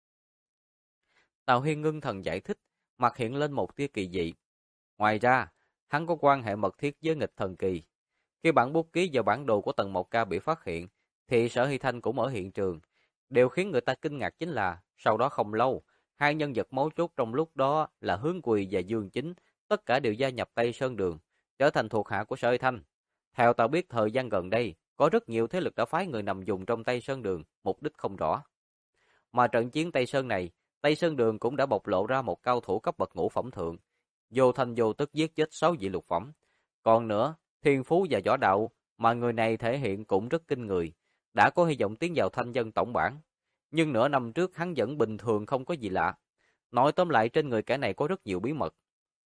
Speaker 1: Tào Hiên ngưng thần giải thích, mặt hiện lên một tia kỳ dị. Ngoài ra, hắn có quan hệ mật thiết với nghịch thần kỳ. Khi bản bút ký và bản đồ của Tần Mộc Ca bị phát hiện, thì Sở Hy Thanh cũng ở hiện trường. Điều khiến người ta kinh ngạc chính là, sau đó không lâu, hai nhân vật mấu chốt trong lúc đó là Hướng Quỳ và Dương Chính, tất cả đều gia nhập Tây Sơn Đường, trở thành thuộc hạ của Sở Hy Thanh. Theo ta biết thời gian gần đây, có rất nhiều thế lực đã phái người nằm vùng trong Tây Sơn Đường, mục đích không rõ. Mà trận chiến Tây Sơn này, Tây Sơn Đường cũng đã bộc lộ ra một cao thủ cấp bậc ngũ phẩm thượng, vô thanh vô tức giết chết 6 vị lục phẩm. Còn nữa, thiên phú và võ đạo mà người này thể hiện cũng rất kinh người, đã có hy vọng tiến vào thanh dân tổng bảng. Nhưng nửa năm trước hắn vẫn bình thường không có gì lạ. Nói tóm lại trên người kẻ này có rất nhiều bí mật.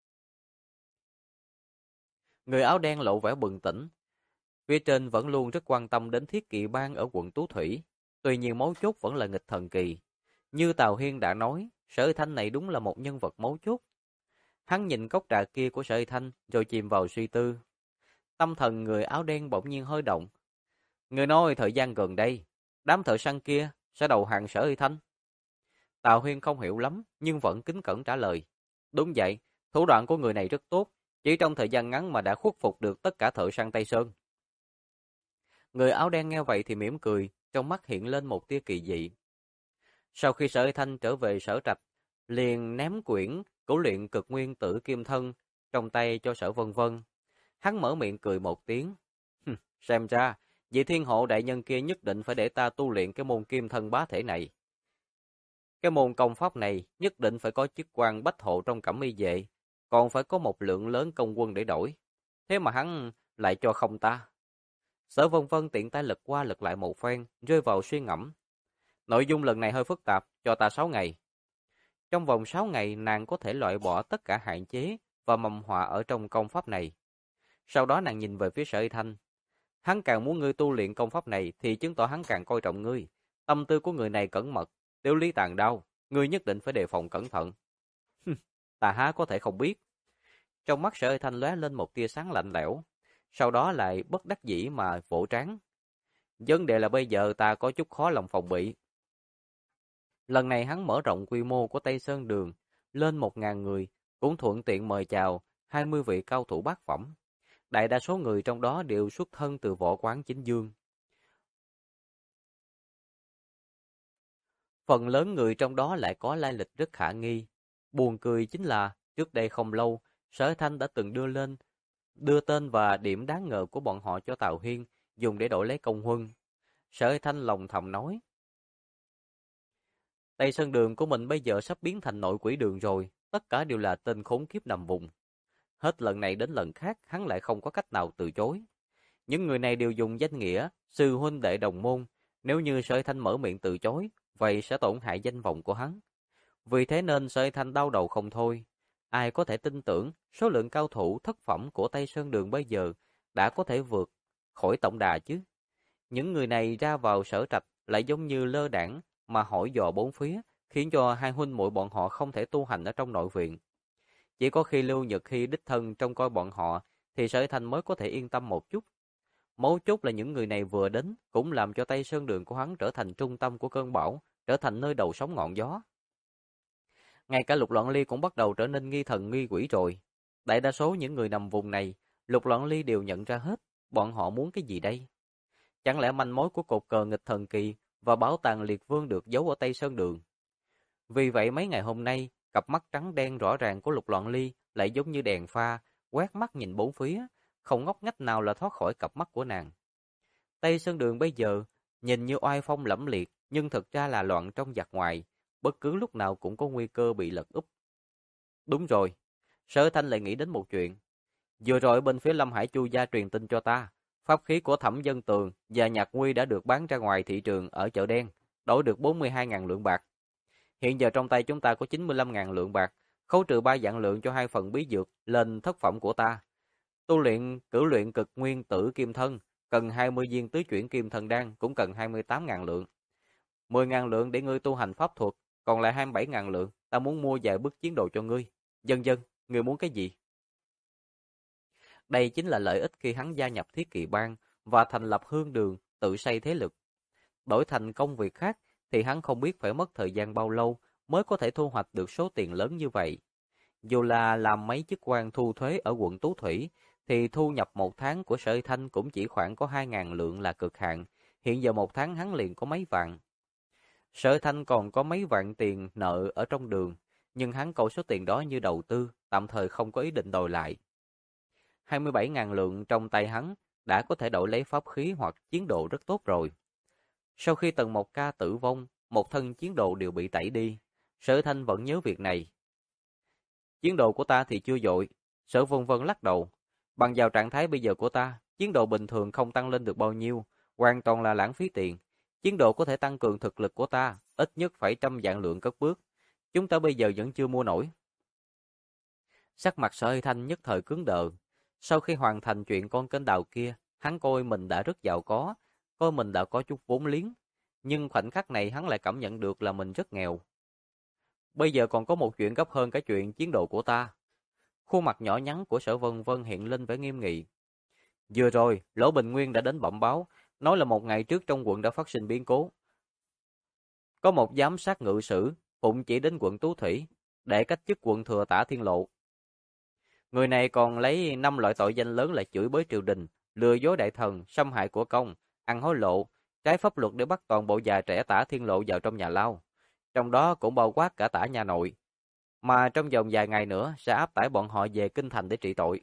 Speaker 1: Người áo đen lộ vẻ bừng tỉnh. Phía trên vẫn luôn rất quan tâm đến Thiết Kỵ Bang ở quận Tú Thủy. Tuy nhiên mấu chốt vẫn là nghịch thần kỳ. Như Tào Hiên đã nói, Sở Thanh này đúng là một nhân vật mấu chốt. Hắn nhìn cốc trà kia của Sở Thanh rồi chìm vào suy tư. Tâm thần người áo đen bỗng nhiên hơi động. Người nói thời gian gần đây, đám thợ săn kia sẽ đầu hàng Sở Thanh. Tào Huyên không hiểu lắm, nhưng vẫn kính cẩn trả lời. Đúng vậy, thủ đoạn của người này rất tốt, chỉ trong thời gian ngắn mà đã khuất phục được tất cả thợ săn Tây Sơn. Người áo đen nghe vậy thì mỉm cười, trong mắt hiện lên một tia kỳ dị. Sau khi Sở Thanh trở về Sở Trạch, liền ném quyển Cửu luyện cực nguyên tử kim thân trong tay cho Sở Vân Vân. Hắn mở miệng cười một tiếng. Xem ra, vị thiên hộ đại nhân kia nhất định phải để ta tu luyện cái môn kim thân bá thể này. Cái môn công pháp này nhất định phải có chức quan bách hộ trong Cẩm Y vệ, còn phải có một lượng lớn công quân để đổi. Thế mà hắn lại cho không ta. Sở Vân Vân tiện tay lật qua lật lại một phen, rơi vào suy ngẫm. Nội dung lần này hơi phức tạp, cho ta 6 ngày. Trong vòng 6 ngày nàng có thể loại bỏ tất cả hạn chế và mầm họa ở trong công pháp này. Sau đó nàng nhìn về phía Sở Y Thanh. Hắn càng muốn ngươi tu luyện công pháp này thì chứng tỏ hắn càng coi trọng ngươi. Tâm tư của người này cẩn mật, tiểu lý tàn đau, ngươi nhất định phải đề phòng cẩn thận. Ta há có thể không biết. Trong mắt Sở Y Thanh lóe lên một tia sáng lạnh lẽo, sau đó lại bất đắc dĩ mà vỗ trán. Vấn đề là bây giờ ta có chút khó lòng phòng bị. Lần này hắn mở rộng quy mô của Tây Sơn Đường lên 1.000 người, cũng thuận tiện mời chào 20 vị cao thủ bát phẩm. Đại đa số người trong đó đều xuất thân từ võ quán chính dương. Phần lớn người trong đó lại có lai lịch rất khả nghi. Buồn cười chính là, trước đây không lâu, Sở Thanh đã từng đưa tên và điểm đáng ngờ của bọn họ cho Tào Hiên, dùng để đổi lấy công huân. Sở Thanh lòng thầm nói, Tây Sơn Đường của mình bây giờ sắp biến thành nội quỷ đường rồi, tất cả đều là tên khốn kiếp nằm vùng. Hết lần này đến lần khác, hắn lại không có cách nào từ chối. Những người này đều dùng danh nghĩa, sư huynh đệ đồng môn, nếu như Sở Thanh mở miệng từ chối, vậy sẽ tổn hại danh vọng của hắn. Vì thế nên Sở Thanh đau đầu không thôi. Ai có thể tin tưởng số lượng cao thủ thất phẩm của Tây Sơn Đường bây giờ đã có thể vượt khỏi tổng đà chứ? Những người này ra vào Sở Trạch lại giống như lơ đãng mà hỏi dò bốn phía, khiến cho hai huynh muội bọn họ không thể tu hành ở trong nội viện. Chỉ có khi Lưu Nhật Hy đích thân trông coi bọn họ thì Sở Thanh mới có thể yên tâm một chút. Mấu chốt là những người này vừa đến cũng làm cho Tây Sơn Đường của hắn trở thành trung tâm của cơn bão, trở thành nơi đầu sóng ngọn gió. Ngay cả Lục Loạn Ly cũng bắt đầu trở nên nghi thần nghi quỷ rồi. Đại đa số những người nằm vùng này, Lục Loạn Ly đều nhận ra hết, bọn họ muốn cái gì đây? Chẳng lẽ manh mối của cột cờ nghịch thần kỳ và bảo tàng liệt vương được giấu ở Tây Sơn Đường? Vì vậy mấy ngày hôm nay, cặp mắt trắng đen rõ ràng của Lục Loạn Ly lại giống như đèn pha, quét mắt nhìn bốn phía, không ngóc ngách nào là thoát khỏi cặp mắt của nàng. Tây Sơn Đường bây giờ nhìn như oai phong lẫm liệt, nhưng thực ra là loạn trong giặc ngoài, bất cứ lúc nào cũng có nguy cơ bị lật úp. Đúng rồi, Sở Thanh lại nghĩ đến một chuyện. Vừa rồi bên phía Lâm Hải Chu gia truyền tin cho ta, pháp khí của Thẩm Dân Tường và Nhạc Nguy đã được bán ra ngoài thị trường ở chợ đen, đổi được 42.000 lượng bạc. Hiện giờ trong tay chúng ta có 95.000 lượng bạc, khấu trừ 3 vạn lượng cho 2 phần bí dược lên thất phẩm của ta. Tu luyện cử luyện cực nguyên tử kim thân, cần 20 viên tứ chuyển kim thần đan cũng cần 28.000 lượng. 10.000 lượng để ngươi tu hành pháp thuật, còn lại 27.000 lượng, ta muốn mua vài bức chiến đồ cho ngươi. Dân dân, ngươi muốn cái gì? Đây chính là lợi ích khi hắn gia nhập Thiết Kỵ Bang và thành lập Hương Đường, tự xây thế lực. Đổi thành công việc khác thì hắn không biết phải mất thời gian bao lâu mới có thể thu hoạch được số tiền lớn như vậy. Dù là làm mấy chức quan thu thuế ở quận Tú Thủy, thì thu nhập một tháng của Sở Thanh cũng chỉ khoảng có 2.000 lượng là cực hạn. Hiện giờ một tháng hắn liền có mấy vạn. Sở Thanh còn có mấy vạn tiền nợ ở trong đường, nhưng hắn coi số tiền đó như đầu tư, tạm thời không có ý định đòi lại. 27.000 lượng trong tay hắn đã có thể đổi lấy pháp khí hoặc chiến độ rất tốt rồi. Sau khi Tần Mộc Ca tử vong, một thân chiến độ đều bị tẩy đi. Sở Thanh vẫn nhớ việc này. Chiến độ của ta thì chưa dội. Sở Vân Vân lắc đầu. Bằng vào trạng thái bây giờ của ta, chiến độ bình thường không tăng lên được bao nhiêu, hoàn toàn là lãng phí tiền. Chiến độ có thể tăng cường thực lực của ta, ít nhất phải 100 vạn lượng cất bước. Chúng ta bây giờ vẫn chưa mua nổi. Sắc mặt Sở Thanh nhất thời cứng đờ. Sau khi hoàn thành chuyện con kênh đào kia, hắn coi mình đã rất giàu có, coi mình đã có chút vốn liếng. Nhưng khoảnh khắc này hắn lại cảm nhận được là mình rất nghèo. Bây giờ còn có một chuyện gấp hơn cái chuyện chiến độ của ta. Khuôn mặt nhỏ nhắn của Sở Vân Vân hiện lên vẻ nghiêm nghị. Vừa rồi, Lỗ Bình Nguyên đã đến bẩm báo, nói là một ngày trước trong quận đã phát sinh biến cố. Có một giám sát ngự sử, phụng chỉ đến quận Tú Thủy, để cách chức quận thừa Tả Thiên Lộ. Người này còn lấy 5 loại tội danh lớn là chửi bới triều đình, lừa dối đại thần, xâm hại của công, ăn hối lộ, trái pháp luật để bắt toàn bộ già trẻ Tả Thiên Lộ vào trong nhà lao. Trong đó cũng bao quát cả Tả nhà nội. Mà trong vòng vài ngày nữa sẽ áp tải bọn họ về kinh thành để trị tội.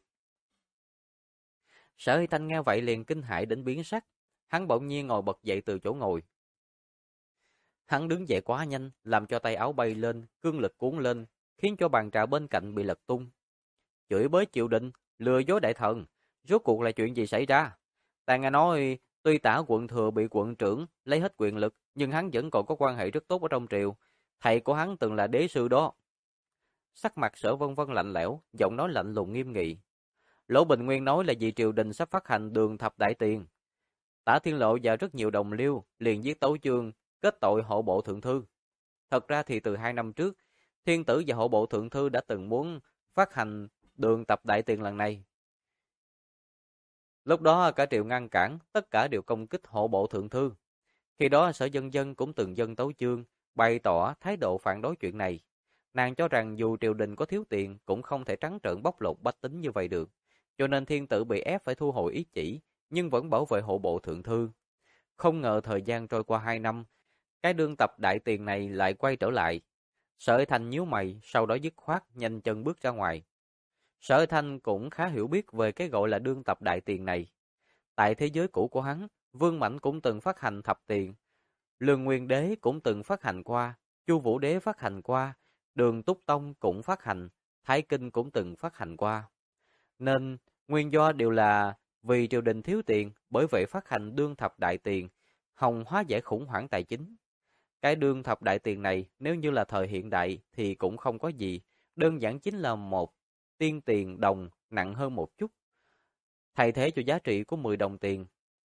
Speaker 1: Sở Hy Thanh nghe vậy liền kinh hãi đến biến sắc, hắn bỗng nhiên ngồi bật dậy từ chỗ ngồi. Hắn đứng dậy quá nhanh, làm cho tay áo bay lên, cương lực cuốn lên, khiến cho bàn trà bên cạnh bị lật tung. Chửi bới triều đình, lừa dối đại thần, rốt cuộc là chuyện gì xảy ra? Ta nghe nói tuy Tả quận thừa bị quận trưởng lấy hết quyền lực, nhưng hắn vẫn còn có quan hệ rất tốt ở trong triều. Thầy của hắn từng là đế sư đó. Sắc mặt Sở Vân Vân lạnh lẽo, giọng nói lạnh lùng nghiêm nghị. Lỗ Bình Nguyên nói là vì triều đình sắp phát hành đường thập đại tiền. Tả Thiên Lộ và rất nhiều đồng liêu liền giết Tấu Chương, kết tội hộ bộ thượng thư. Thật ra thì từ 2 năm trước, Thiên Tử và hộ bộ thượng thư đã từng muốn phát hành đường tập đại tiền lần này. Lúc đó cả triều ngăn cản, tất cả đều công kích hộ bộ thượng thư. Khi đó Sở Dân Dân cũng từng dâng tấu chương, bày tỏ thái độ phản đối chuyện này. Nàng cho rằng dù triều đình có thiếu tiền cũng không thể trắng trợn bóc lột bách tính như vậy được. Cho nên thiên tử bị ép phải thu hồi ý chỉ, nhưng vẫn bảo vệ hộ bộ thượng thư. Không ngờ thời gian trôi qua 2 năm, cái đương tập đại tiền này lại quay trở lại. Sở Thanh nhíu mày, sau đó dứt khoát nhanh chân bước ra ngoài. Sở Thanh cũng khá hiểu biết về cái gọi là đương tập đại tiền này. Tại thế giới cũ của hắn, Vương Mãnh cũng từng phát hành thập tiền, Lương Nguyên Đế cũng từng phát hành qua, Chu Vũ Đế phát hành qua, Đường Túc Tông cũng phát hành, Thái Kinh cũng từng phát hành qua. Nên nguyên do đều là vì triều đình thiếu tiền, bởi vậy phát hành đương thập đại tiền, hòng hóa giải khủng hoảng tài chính. Cái đương thập đại tiền này nếu như là thời hiện đại thì cũng không có gì, đơn giản chính là một tiên tiền đồng nặng hơn một chút, thay thế cho giá trị của 10 đồng tiền.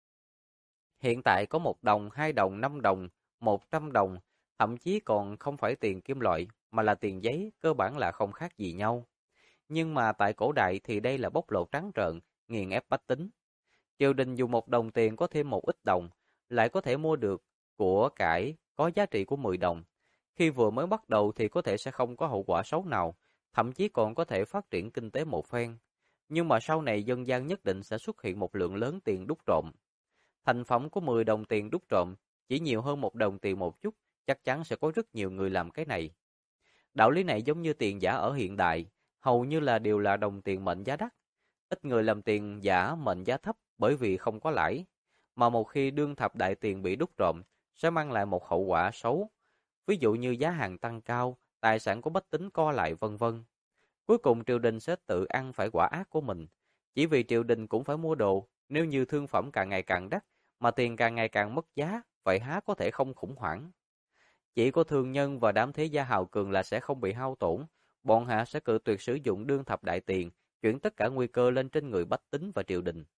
Speaker 1: Hiện tại có 1 đồng, 2 đồng, 5 đồng, 100 đồng, thậm chí còn không phải tiền kim loại mà là tiền giấy, cơ bản là không khác gì nhau. Nhưng mà tại cổ đại thì đây là bóc lột trắng trợn, nghiền ép bách tính. Triều đình dùng 1 đồng tiền có thêm một ít đồng, lại có thể mua được của cải có giá trị của 10 đồng. Khi vừa mới bắt đầu thì có thể sẽ không có hậu quả xấu nào, thậm chí còn có thể phát triển kinh tế một phen. Nhưng mà sau này dân gian nhất định sẽ xuất hiện một lượng lớn tiền đúc trộm. Thành phẩm của 10 đồng tiền đúc trộm chỉ nhiều hơn 1 đồng tiền một chút, chắc chắn sẽ có rất nhiều người làm cái này. Đạo lý này giống như tiền giả ở hiện đại, hầu như là đều là đồng tiền mệnh giá đắt. Ít người làm tiền giả mệnh giá thấp bởi vì không có lãi, mà một khi đương thập đại tiền bị đúc trộm sẽ mang lại một hậu quả xấu. Ví dụ như giá hàng tăng cao, tài sản của bách tính co lại vân vân. Cuối cùng triều đình sẽ tự ăn phải quả ác của mình. Chỉ vì triều đình cũng phải mua đồ, nếu như thương phẩm càng ngày càng đắt, mà tiền càng ngày càng mất giá, vậy há có thể không khủng hoảng. Chỉ có thương nhân và đám thế gia hào cường là sẽ không bị hao tổn, bọn họ sẽ cự tuyệt sử dụng đương thập đại tiền, chuyển tất cả nguy cơ lên trên người bách tính và triều đình.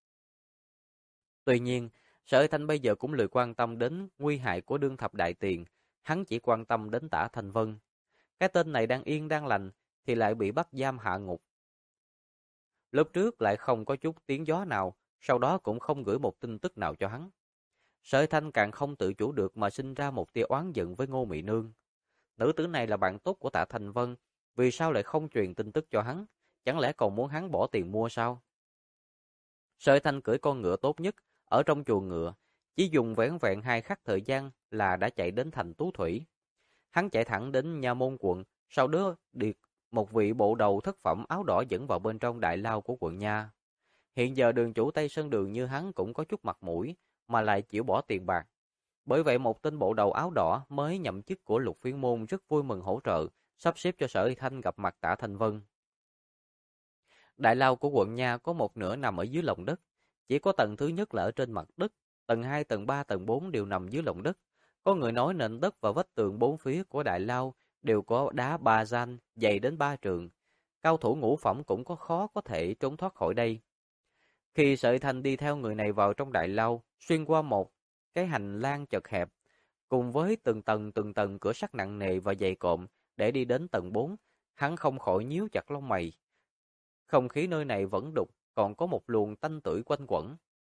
Speaker 1: Tuy nhiên, Sở Thanh bây giờ cũng lười quan tâm đến nguy hại của đương thập đại tiền, hắn chỉ quan tâm đến Tả Thanh Vân. Cái tên này đang yên đang lành thì lại bị bắt giam hạ ngục. Lúc trước lại không có chút tiếng gió nào, sau đó cũng không gửi một tin tức nào cho hắn. Sở Thanh càng không tự chủ được mà sinh ra một tia oán giận với Ngô Mị Nương. Nữ tử này là bạn tốt của Tạ Thành Vân, vì sao lại không truyền tin tức cho hắn? Chẳng lẽ còn muốn hắn bỏ tiền mua sao? Sở Thanh cưỡi con ngựa tốt nhất, ở trong chuồng ngựa, chỉ dùng vẻn vẹn 2 khắc thời gian là đã chạy đến thành Tú Thủy. Hắn chạy thẳng đến Nha Môn quận, sau đó được một vị bộ đầu thất phẩm áo đỏ dẫn vào bên trong đại lao của quận Nha. Hiện giờ đường chủ Tây Sơn Đường như hắn cũng có chút mặt mũi, mà lại chịu bỏ tiền bạc. Bởi vậy một tên bộ đầu áo đỏ mới nhậm chức của Lục Phiên Môn rất vui mừng hỗ trợ, sắp xếp cho Sở Thanh gặp mặt Tạ Thành Vân. Đại lao của quận Nha có một nửa nằm ở dưới lòng đất, chỉ có tầng thứ nhất là ở trên mặt đất, tầng 2, tầng 3, tầng 4 đều nằm dưới lòng đất. Có người nói nền đất và vách tường bốn phía của đại lao đều có đá ba gian dày đến 3 trượng. Cao thủ ngũ phẩm cũng khó có thể trốn thoát khỏi đây. Khi Sợi Thành đi theo người này vào trong đại lao, xuyên qua một cái hành lang chật hẹp, cùng với từng tầng cửa sắt nặng nề và dày cộm để đi đến tầng 4, hắn không khỏi nhíu chặt lông mày. Không khí nơi này vẫn đục, còn có một luồng tanh tưởi quanh quẩn.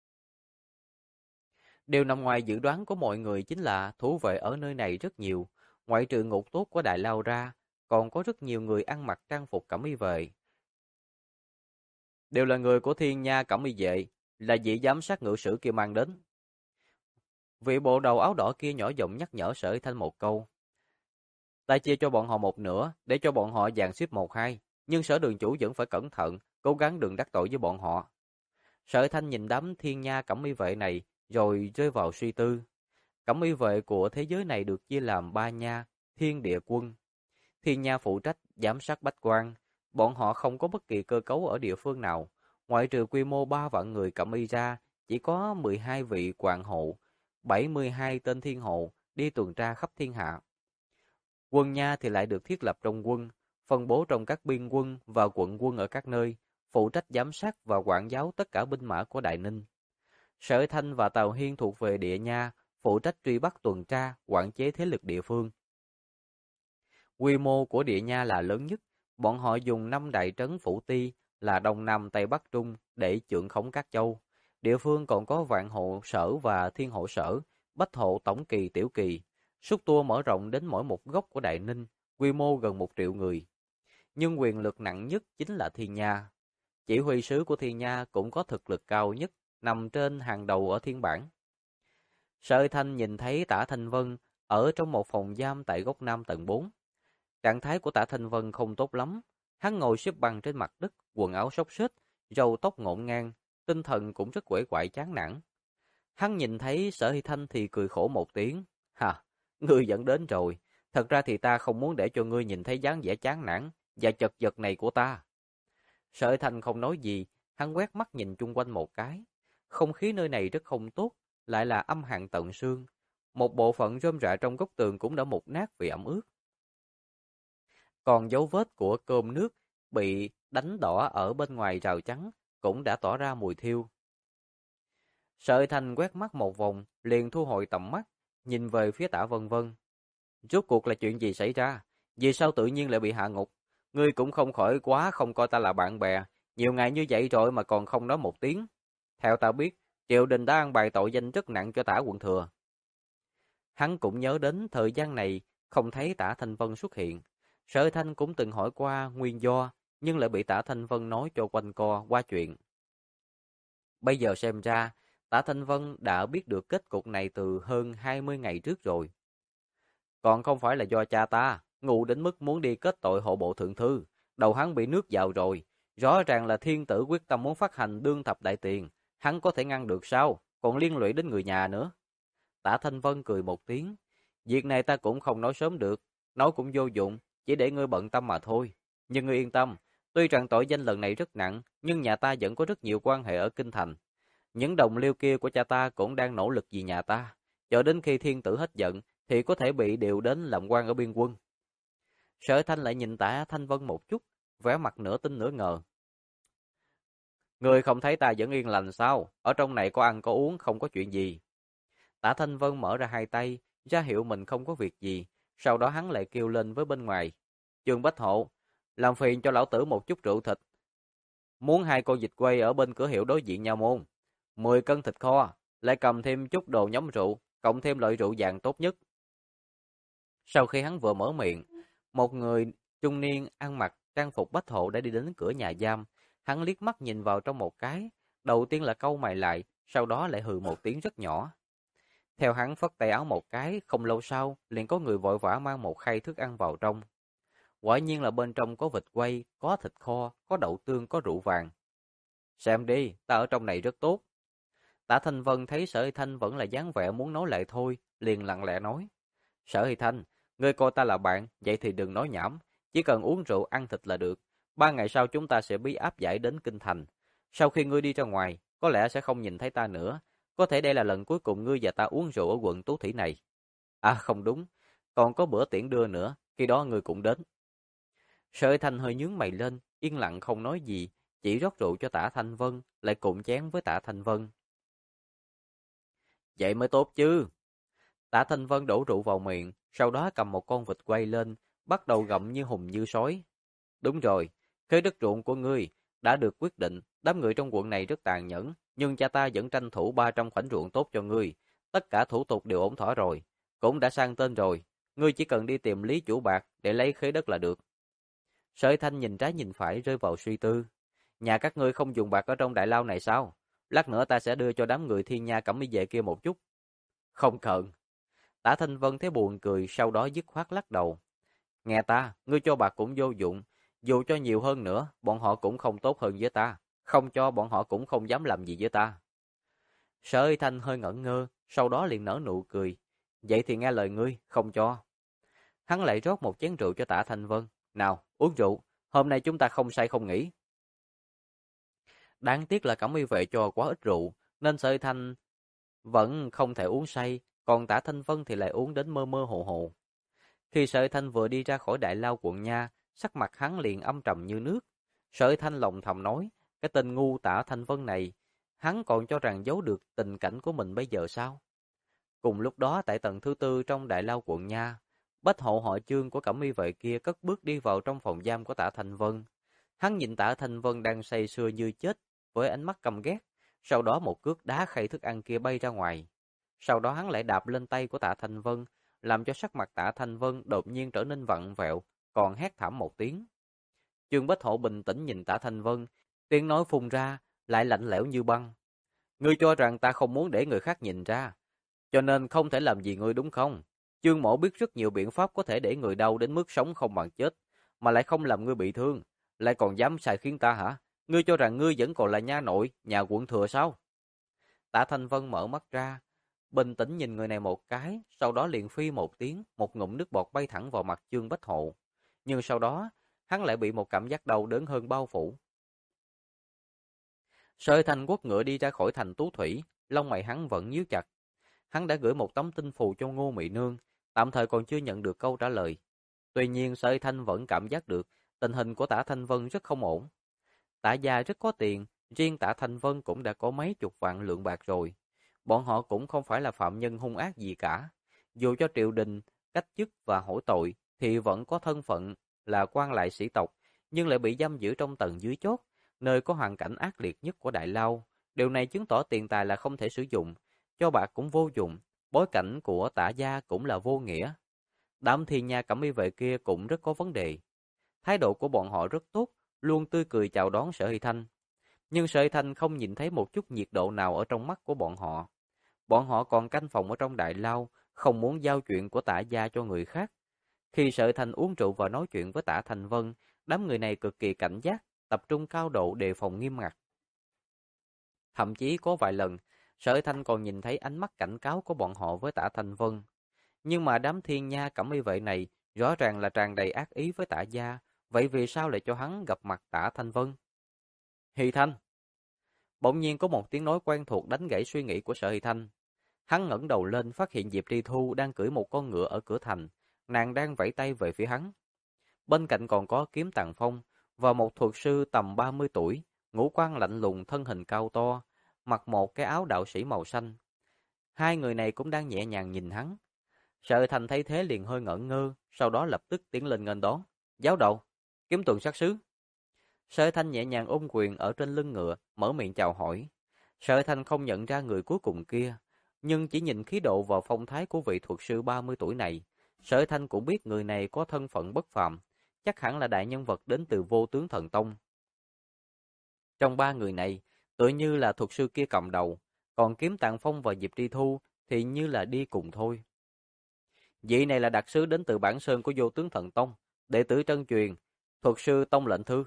Speaker 1: Điều nằm ngoài dự đoán của mọi người chính là thú vệ ở nơi này rất nhiều, ngoại trừ ngục tốt của đại lao ra, còn có rất nhiều người ăn mặc trang phục cẩm y vệ. Đều là người của Thiên Nha Cẩm Y Vệ, là vị giám sát ngự sử kia mang đến. Vị bộ đầu áo đỏ kia nhỏ giọng nhắc nhở Sở Thanh một câu. Ta chia cho bọn họ một nửa, để cho bọn họ dàn xếp 1-2, nhưng Sở đường chủ vẫn phải cẩn thận, cố gắng đừng đắc tội với bọn họ. Sở Thanh nhìn đám Thiên Nha Cẩm Y Vệ này, rồi rơi vào suy tư. Cẩm Y Vệ của thế giới này được chia làm 3 nha, Thiên Địa Quân. Thiên Nha phụ trách giám sát bách quan, bọn họ không có bất kỳ cơ cấu ở địa phương nào, ngoại trừ quy mô 3 vạn người Cẩm Y ra, chỉ có 12 vị quản hộ, 72 tên thiên hộ đi tuần tra khắp thiên hạ. Quân Nha thì lại được thiết lập trong quân, phân bố trong các biên quân và quận quân ở các nơi, phụ trách giám sát và quản giáo tất cả binh mã của Đại Ninh. Sở Thanh và Tào Hiên thuộc về Địa Nha, phụ trách truy bắt tuần tra, quản chế thế lực địa phương. Quy mô của Địa Nha là lớn nhất, bọn họ dùng 5 đại trấn phủ ti là Đông Nam Tây Bắc Trung để chưởng khống các châu. Địa phương còn có Vạn Hộ Sở và Thiên Hộ Sở, Bách Hộ Tổng Kỳ Tiểu Kỳ. Xúc tua mở rộng đến mỗi một góc của Đại Ninh, quy mô gần 1 triệu người. Nhưng quyền lực nặng nhất chính là Thiên Nha. Chỉ huy sứ của Thiên Nha cũng có thực lực cao nhất, nằm trên hàng đầu ở Thiên Bản. Sợi Thanh nhìn thấy Tả Thanh Vân ở trong một phòng giam tại góc Nam tầng 4. Trạng thái của Tả Thanh Vân không tốt lắm. Hắn ngồi xếp bằng trên mặt đất, quần áo xốc xếch, râu tóc ngổn ngang, tinh thần cũng rất uể oải chán nản. Hắn nhìn thấy Sở Hy Thanh thì cười khổ một tiếng. Hà, ngươi dẫn đến rồi. Thật ra thì ta không muốn để cho ngươi nhìn thấy dáng vẻ chán nản và chật vật này của ta. Sở Hy Thanh không nói gì, hắn quét mắt nhìn chung quanh một cái. Không khí nơi này rất không tốt, lại là âm hàn tận xương. Một bộ phận rơm rạ trong góc tường cũng đã mục nát vì ẩm ướt. Còn dấu vết của cơm nước bị đánh đỏ ở bên ngoài rào chắn cũng đã tỏ ra mùi thiêu. Sợi Thành quét mắt một vòng, liền thu hồi tầm mắt, nhìn về phía Tả Vân Vân. Rốt cuộc là chuyện gì xảy ra? Vì sao tự nhiên lại bị hạ ngục? Ngươi cũng không khỏi quá không coi ta là bạn bè, nhiều ngày như vậy rồi mà còn không nói một tiếng. Theo ta biết, triều đình đã ăn bài tội danh rất nặng cho Tả quận thừa. Hắn cũng nhớ đến thời gian này không thấy Tả Thanh Vân xuất hiện. Sở Thanh cũng từng hỏi qua nguyên do, nhưng lại bị Tả Thanh Vân nói cho quanh co qua chuyện. Bây giờ xem ra, Tả Thanh Vân đã biết được kết cục này từ hơn 20 ngày trước rồi. Còn không phải là do cha ta, ngu đến mức muốn đi kết tội hộ bộ thượng thư, đầu hắn bị nước vào rồi. Rõ ràng là thiên tử quyết tâm muốn phát hành đương thập đại tiền, hắn có thể ngăn được sao, còn liên lụy đến người nhà nữa. Tả Thanh Vân cười một tiếng, việc này ta cũng không nói sớm được, nói cũng vô dụng, chỉ để ngươi bận tâm mà thôi. Nhưng ngươi yên tâm, tuy rằng tội danh lần này rất nặng, nhưng nhà ta vẫn có rất nhiều quan hệ ở Kinh Thành. Những đồng liêu kia của cha ta cũng đang nỗ lực vì nhà ta, cho đến khi thiên tử hết giận thì có thể bị điều đến làm quan ở biên quân. Sở Thanh lại nhìn Tả Thanh Vân một chút, vẻ mặt nửa tin nửa ngờ. Ngươi không thấy ta vẫn yên lành sao? Ở trong này có ăn có uống, không có chuyện gì. Tả Thanh Vân mở ra hai tay, ra hiệu mình không có việc gì, sau đó hắn lại kêu lên với bên ngoài. Trương Bách Hộ, làm phiền cho lão tử một chút rượu thịt. Muốn 2 con vịt quay ở bên cửa hiệu đối diện nha môn. 10 cân thịt kho, lại cầm thêm chút đồ nhắm rượu, cộng thêm loại rượu vàng tốt nhất. Sau khi hắn vừa mở miệng, một người trung niên ăn mặc trang phục Bách Hộ đã đi đến cửa nhà giam. Hắn liếc mắt nhìn vào trong một cái, đầu tiên là cau mày lại, sau đó lại hừ một tiếng rất nhỏ. Theo hắn phất tay áo một cái, không lâu sau, liền có người vội vã mang một khay thức ăn vào trong. Quả nhiên là bên trong có vịt quay, có thịt kho, có đậu tương, có rượu vàng. Xem đi, ta ở trong này rất tốt. Tả Thanh Vân thấy Sở Hy Thanh vẫn là dáng vẻ muốn nói lại thôi, liền lặng lẽ nói. Sở Hy Thanh, ngươi coi ta là bạn, vậy thì đừng nói nhảm, chỉ cần uống rượu ăn thịt là được. 3 ngày sau chúng ta sẽ bí áp giải đến Kinh Thành. Sau khi ngươi đi ra ngoài, có lẽ sẽ không nhìn thấy ta nữa. Có thể đây là lần cuối cùng ngươi và ta uống rượu ở quận Tú Thủy này. À không đúng, còn có bữa tiễn đưa nữa, khi đó ngươi cũng đến. Sở Hy Thanh hơi nhướng mày lên, yên lặng không nói gì, chỉ rót rượu cho Tả Thanh Vân, lại cùng chén với Tả Thanh Vân. Vậy mới tốt chứ. Tả Thanh Vân đổ rượu vào miệng, sau đó cầm một con vịt quay lên, bắt đầu gặm như hùng như sói. Đúng rồi, khế đất ruộng của ngươi đã được quyết định, đám người trong quận này rất tàn nhẫn, nhưng cha ta vẫn tranh thủ 300 khoảnh ruộng tốt cho ngươi. Tất cả thủ tục đều ổn thỏa rồi, cũng đã sang tên rồi, ngươi chỉ cần đi tìm lý chủ bạc để lấy khế đất là được. Sở Thanh nhìn trái nhìn phải rơi vào suy tư. Nhà các ngươi không dùng bạc ở trong đại lao này sao? Lát nữa ta sẽ đưa cho đám người Thiên Nha Cẩm Y Vệ kia một chút. Không cần. Tả Thanh Vân thấy buồn cười, sau đó dứt khoát lắc đầu. Nghe ta, ngươi cho bạc cũng vô dụng. Dù cho nhiều hơn nữa, bọn họ cũng không tốt hơn với ta. Không cho bọn họ cũng không dám làm gì với ta. Sở Thanh hơi ngẩn ngơ, sau đó liền nở nụ cười. Vậy thì nghe lời ngươi, không cho. Hắn lại rót một chén rượu cho Tả Thanh Vân. Nào, uống rượu, hôm nay chúng ta không say không nghỉ. Đáng tiếc là Cẩm Y Vệ cho quá ít rượu, nên Sở Thanh vẫn không thể uống say, còn Tả Thanh Vân thì lại uống đến mơ mơ hồ hồ. Khi Sở Thanh vừa đi ra khỏi đại lao quận Nha, sắc mặt hắn liền âm trầm như nước. Sở Thanh lòng thầm nói, cái tên ngu Tả Thanh Vân này, hắn còn cho rằng giấu được tình cảnh của mình bây giờ sao? Cùng lúc đó tại tầng thứ tư trong đại lao quận Nha, Bách Hộ họ Chương của Cẩm Y Vệ kia cất bước đi vào trong phòng giam của Tả Thanh Vân. Hắn nhìn Tả Thanh Vân đang say sưa như chết với ánh mắt căm ghét, sau đó một cước đá khay thức ăn kia bay ra ngoài. Sau đó hắn lại đạp lên tay của Tạ Thanh Vân, làm cho sắc mặt Tạ Thanh Vân đột nhiên trở nên vặn vẹo, còn hét thảm một tiếng. Trương Bách Hộ bình tĩnh nhìn Tạ Thanh Vân, tiếng nói phun ra lại lạnh lẽo như băng. Ngươi cho rằng ta không muốn để người khác nhìn ra, cho nên không thể làm gì ngươi đúng không? Trương Mỗ biết rất nhiều biện pháp có thể để người đau đến mức sống không bằng chết, mà lại không làm ngươi bị thương, lại còn dám sai khiến ta hả? Ngươi cho rằng ngươi vẫn còn là nha nội, nhà quận thừa sao? Tạ Thanh Vân mở mắt ra, bình tĩnh nhìn người này một cái, sau đó liền phi một tiếng, một ngụm nước bọt bay thẳng vào mặt Trương Bách Hộ. Nhưng sau đó, hắn lại bị một cảm giác đau đớn hơn bao phủ. Sợi Thành Quốc ngựa đi ra khỏi thành Tú Thủy, lông mày hắn vẫn nhíu chặt. Hắn đã gửi một tấm tin phù cho Ngô Mị Nương, tạm thời còn chưa nhận được câu trả lời. Tuy nhiên Sợi Thanh vẫn cảm giác được tình hình của Tạ Thanh Vân rất không ổn. Tạ gia rất có tiền, riêng Tạ Thanh Vân cũng đã có mấy chục vạn lượng bạc rồi. Bọn họ cũng không phải là phạm nhân hung ác gì cả. Dù cho triều đình, cách chức và hổ tội thì vẫn có thân phận là quan lại sĩ tộc, nhưng lại bị giam giữ trong tầng dưới chót, nơi có hoàn cảnh ác liệt nhất của Đại Lao. Điều này chứng tỏ tiền tài là không thể sử dụng, cho bạc cũng vô dụng, bối cảnh của Tạ gia cũng là vô nghĩa. Đám Thiên Nha Cẩm Y vệ kia cũng rất có vấn đề. Thái độ của bọn họ rất tốt, luôn tươi cười chào đón Sở Hy Thanh. Nhưng Sở Hy Thanh không nhìn thấy một chút nhiệt độ nào ở trong mắt của bọn họ. Bọn họ còn canh phòng ở trong Đại Lao, không muốn giao chuyện của Tạ gia cho người khác. Khi Sở Hy Thanh uống rượu và nói chuyện với Tạ Thành Vân, đám người này cực kỳ cảnh giác, tập trung cao độ đề phòng nghiêm ngặt. Thậm chí có vài lần, Sở Hy Thanh còn nhìn thấy ánh mắt cảnh cáo của bọn họ với Tạ Thành Vân. Nhưng mà đám Thiên Nha Cẩm Y vệ này rõ ràng là tràn đầy ác ý với Tạ gia, vậy vì sao lại cho hắn gặp mặt Tạ Thanh Vân? Hy Thanh! Bỗng nhiên có một tiếng nói quen thuộc đánh gãy suy nghĩ của Sở Hy Thanh. Hắn ngẩng đầu lên phát hiện Diệp Tri Thu đang cưỡi một con ngựa ở cửa thành, nàng đang vẫy tay về phía hắn. Bên cạnh còn có Kiếm Tàng Phong và một thuật sư tầm 30 tuổi, ngũ quan lạnh lùng, thân hình cao to, mặc một cái áo đạo sĩ màu xanh. Hai người này cũng đang nhẹ nhàng nhìn hắn. Sở Thành thấy thế liền hơi ngẩn ngơ, sau đó lập tức tiến lên nghênh đón. Giáo đầu, Kiếm Tuần sát sứ. Sở Thanh nhẹ nhàng ôm quyền ở trên lưng ngựa, mở miệng chào hỏi. Sở Thanh không nhận ra người cuối cùng kia, nhưng chỉ nhìn khí độ và phong thái của vị thuật sư 30 tuổi này, Sở Thanh cũng biết người này có thân phận bất phàm, chắc hẳn là đại nhân vật đến từ Vô Tướng Thần Tông. Trong ba người này, tự như là thuật sư kia cầm đầu, còn Kiếm Tạng Phong và Diệp Tri Thu thì như là đi cùng thôi. Vị này là đặc sứ đến từ Bản Sơn của Vô Tướng Thần Tông, đệ tử chân truyền, thuật sư Tông Lệnh Thư.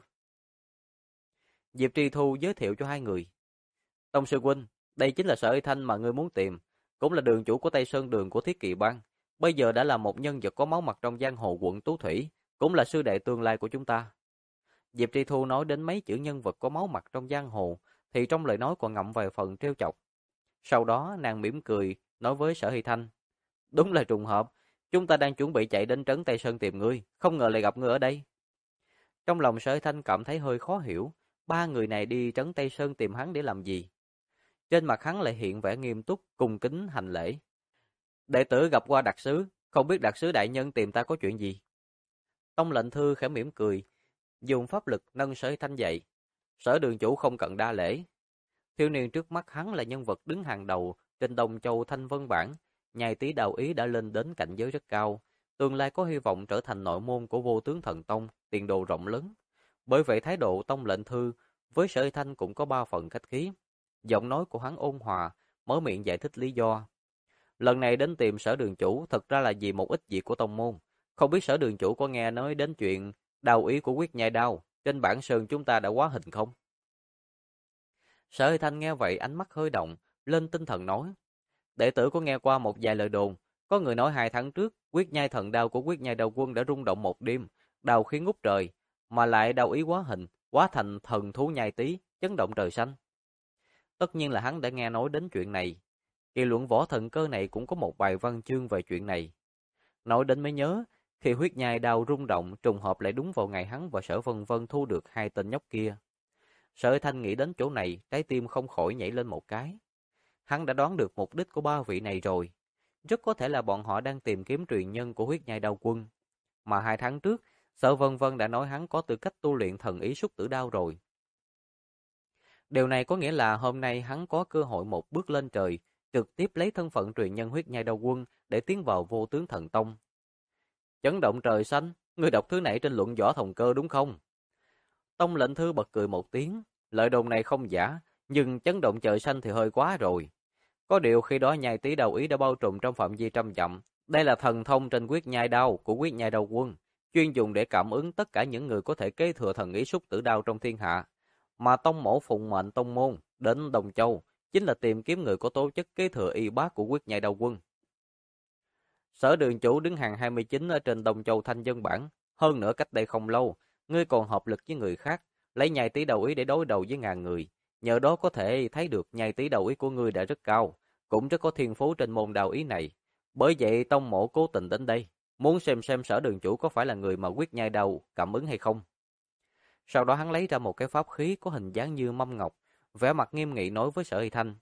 Speaker 1: Diệp Tri Thu giới thiệu cho hai người. Tông sư huynh, đây chính là Sở Y Thanh mà ngươi muốn tìm, cũng là đường chủ của Tây Sơn Đường của Thiết Kỵ Bang, bây giờ đã là một nhân vật có máu mặt trong giang hồ quận Tú Thủy, cũng là sư đệ tương lai của chúng ta. Diệp Tri Thu nói đến mấy chữ nhân vật có máu mặt trong giang hồ, thì trong lời nói còn ngậm vài phần trêu chọc. Sau đó nàng mỉm cười, nói với Sở Hy Thanh. Đúng là trùng hợp, chúng ta đang chuẩn bị chạy đến trấn Tây Sơn tìm ngươi, không ngờ lại gặp ngươi ở đây. Trong lòng Sở Hy Thanh cảm thấy hơi khó hiểu, ba người này đi trấn Tây Sơn tìm hắn để làm gì? Trên mặt hắn lại hiện vẻ nghiêm túc, cung kính hành lễ. Đệ tử gặp qua đặc sứ, không biết đặc sứ đại nhân tìm ta có chuyện gì? Tông Lệnh Thư khẽ mỉm cười, dùng pháp lực nâng Sở Hy Thanh dậy. Sở đường chủ không cần đa lễ. Thiếu niên trước mắt hắn là nhân vật đứng hàng đầu trên Đông Châu Thanh Vân Bảng, nhai tí đạo ý đã lên đến cảnh giới rất cao, tương lai có hy vọng trở thành nội môn của Vô Tướng Thần Tông, tiền đồ rộng lớn. Bởi vậy thái độ Tông Lệnh Thư với Sở Hy Thanh cũng có ba phần khách khí. Giọng nói của hắn ôn hòa, mở miệng giải thích lý do. Lần này đến tìm Sở đường chủ thật ra là vì một ít việc của tông môn. Không biết Sở đường chủ có nghe nói đến chuyện đao ý của Quyết Nhai Đao trên Bản Sơn chúng ta đã hóa hình không? Sở Hy Thanh nghe vậy ánh mắt hơi động, lên tinh thần nói. Đệ tử có nghe qua một vài lời đồn, có người nói 2 tháng trước, Quyết Nhai thần đao của Quyết Nhai Đao quân đã rung động một đêm, đao khí ngút trời, mà lại đao ý hóa hình, hóa thành thần thú nhai tí, chấn động trời xanh. Tất nhiên là hắn đã nghe nói đến chuyện này. Kỳ luận võ thần cơ này cũng có một bài văn chương về chuyện này. Nói đến mới nhớ, khi huyết nhai đao rung động trùng hợp lại đúng vào ngày hắn và Sở Vân Vân thu được hai tên nhóc kia. Sở Thanh nghĩ đến chỗ này, trái tim không khỏi nhảy lên một cái. Hắn đã đoán được mục đích của ba vị này rồi. Rất có thể là bọn họ đang tìm kiếm truyền nhân của huyết nhai đao quân. Mà 2 tháng trước, Sở Vân Vân đã nói hắn có tư cách tu luyện thần ý Súc Tử Đao rồi. Điều này có nghĩa là hôm nay hắn có cơ hội một bước lên trời, trực tiếp lấy thân phận truyền nhân huyết nhai đầu quân để tiến vào vô tướng thần tông. Chấn động trời xanh, ngươi đọc thứ này trên luận võ Thần Cơ đúng không? Tông lệnh thư bật cười một tiếng, lời đồn này không giả, nhưng chấn động trời xanh thì hơi quá rồi. Có điều khi đó nhai tí đầu ý đã bao trùm trong phạm vi trăm dặm. Đây là thần thông trên quyết nhai đao của quyết nhai đầu quân, chuyên dùng để cảm ứng tất cả những người có thể kế thừa thần ý xúc tử đao trong thiên hạ. Mà tông mổ phụng mệnh tông môn đến Đông Châu chính là tìm kiếm người có tố chất kế thừa y bác của quyết nhai đầu quân. Sở đường chủ đứng hàng 29 ở trên Đông Châu Thanh Dân Bản, hơn nữa cách đây không lâu, ngươi còn hợp lực với người khác, lấy nhai tí đầu ý để đối đầu với ngàn người. Nhờ đó có thể thấy được nhai tí đầu ý của ngươi đã rất cao, cũng rất có thiên phú trên môn đạo ý này. Bởi vậy tông mổ cố tình đến đây, muốn xem sở đường chủ có phải là người mà quyết nhai đầu cảm ứng hay không. Sau đó hắn lấy ra một cái pháp khí có hình dáng như mâm ngọc, vẻ mặt nghiêm nghị nói với Sở Hy Thanh.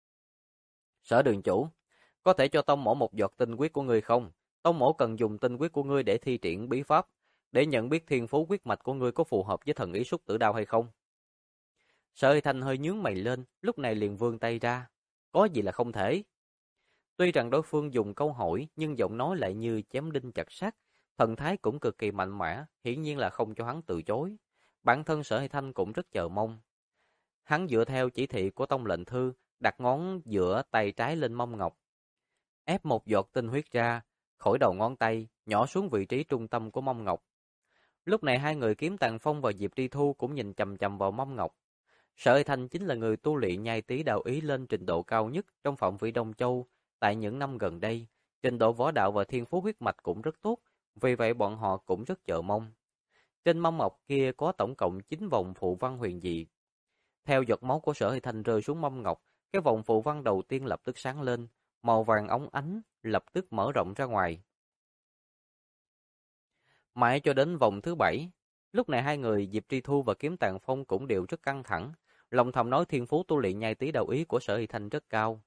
Speaker 1: Sở đường chủ, có thể cho tông mổ một giọt tinh huyết của ngươi không? Tông mổ cần dùng tinh huyết của ngươi để thi triển bí pháp, để nhận biết thiên phú huyết mạch của ngươi có phù hợp với thần ý xúc tử đao hay không. Sở Hy Thanh hơi nhướng mày lên, lúc này liền vươn tay ra. Có gì là không thể? Tuy rằng đối phương dùng câu hỏi, nhưng giọng nói lại như chém đinh chặt sắt, thần thái cũng cực kỳ mạnh mẽ, hiển nhiên là không cho hắn từ chối. Bản thân Sở Hy Thanh cũng rất chờ mong. Hắn dựa theo chỉ thị của tông lệnh thư, đặt ngón giữa tay trái lên mâm ngọc, ép một giọt tinh huyết ra, khỏi đầu ngón tay, nhỏ xuống vị trí trung tâm của mâm ngọc. Lúc này hai người Kiếm Tàng Phong và Diệp Tri Thu cũng nhìn chằm chằm vào mâm ngọc. Sở Hy Thanh chính là người tu luyện nhai tí đạo ý lên trình độ cao nhất trong phạm vi Đông Châu. Tại những năm gần đây, trình độ võ đạo và thiên phú huyết mạch cũng rất tốt, vì vậy bọn họ cũng rất chờ mong. Trên mâm ngọc kia có tổng cộng 9 vòng phụ văn huyền dị. Theo giọt máu của Sở Hy Thanh rơi xuống mâm ngọc, cái vòng phụ văn đầu tiên lập tức sáng lên, màu vàng óng ánh, lập tức mở rộng ra ngoài. Mãi cho đến vòng thứ 7, lúc này hai người Diệp Tri Thu và Kiếm Tàng Phong cũng đều rất căng thẳng, lòng thầm nói thiên phú tu luyện nhai tí đạo ý của Sở Hy Thanh rất cao.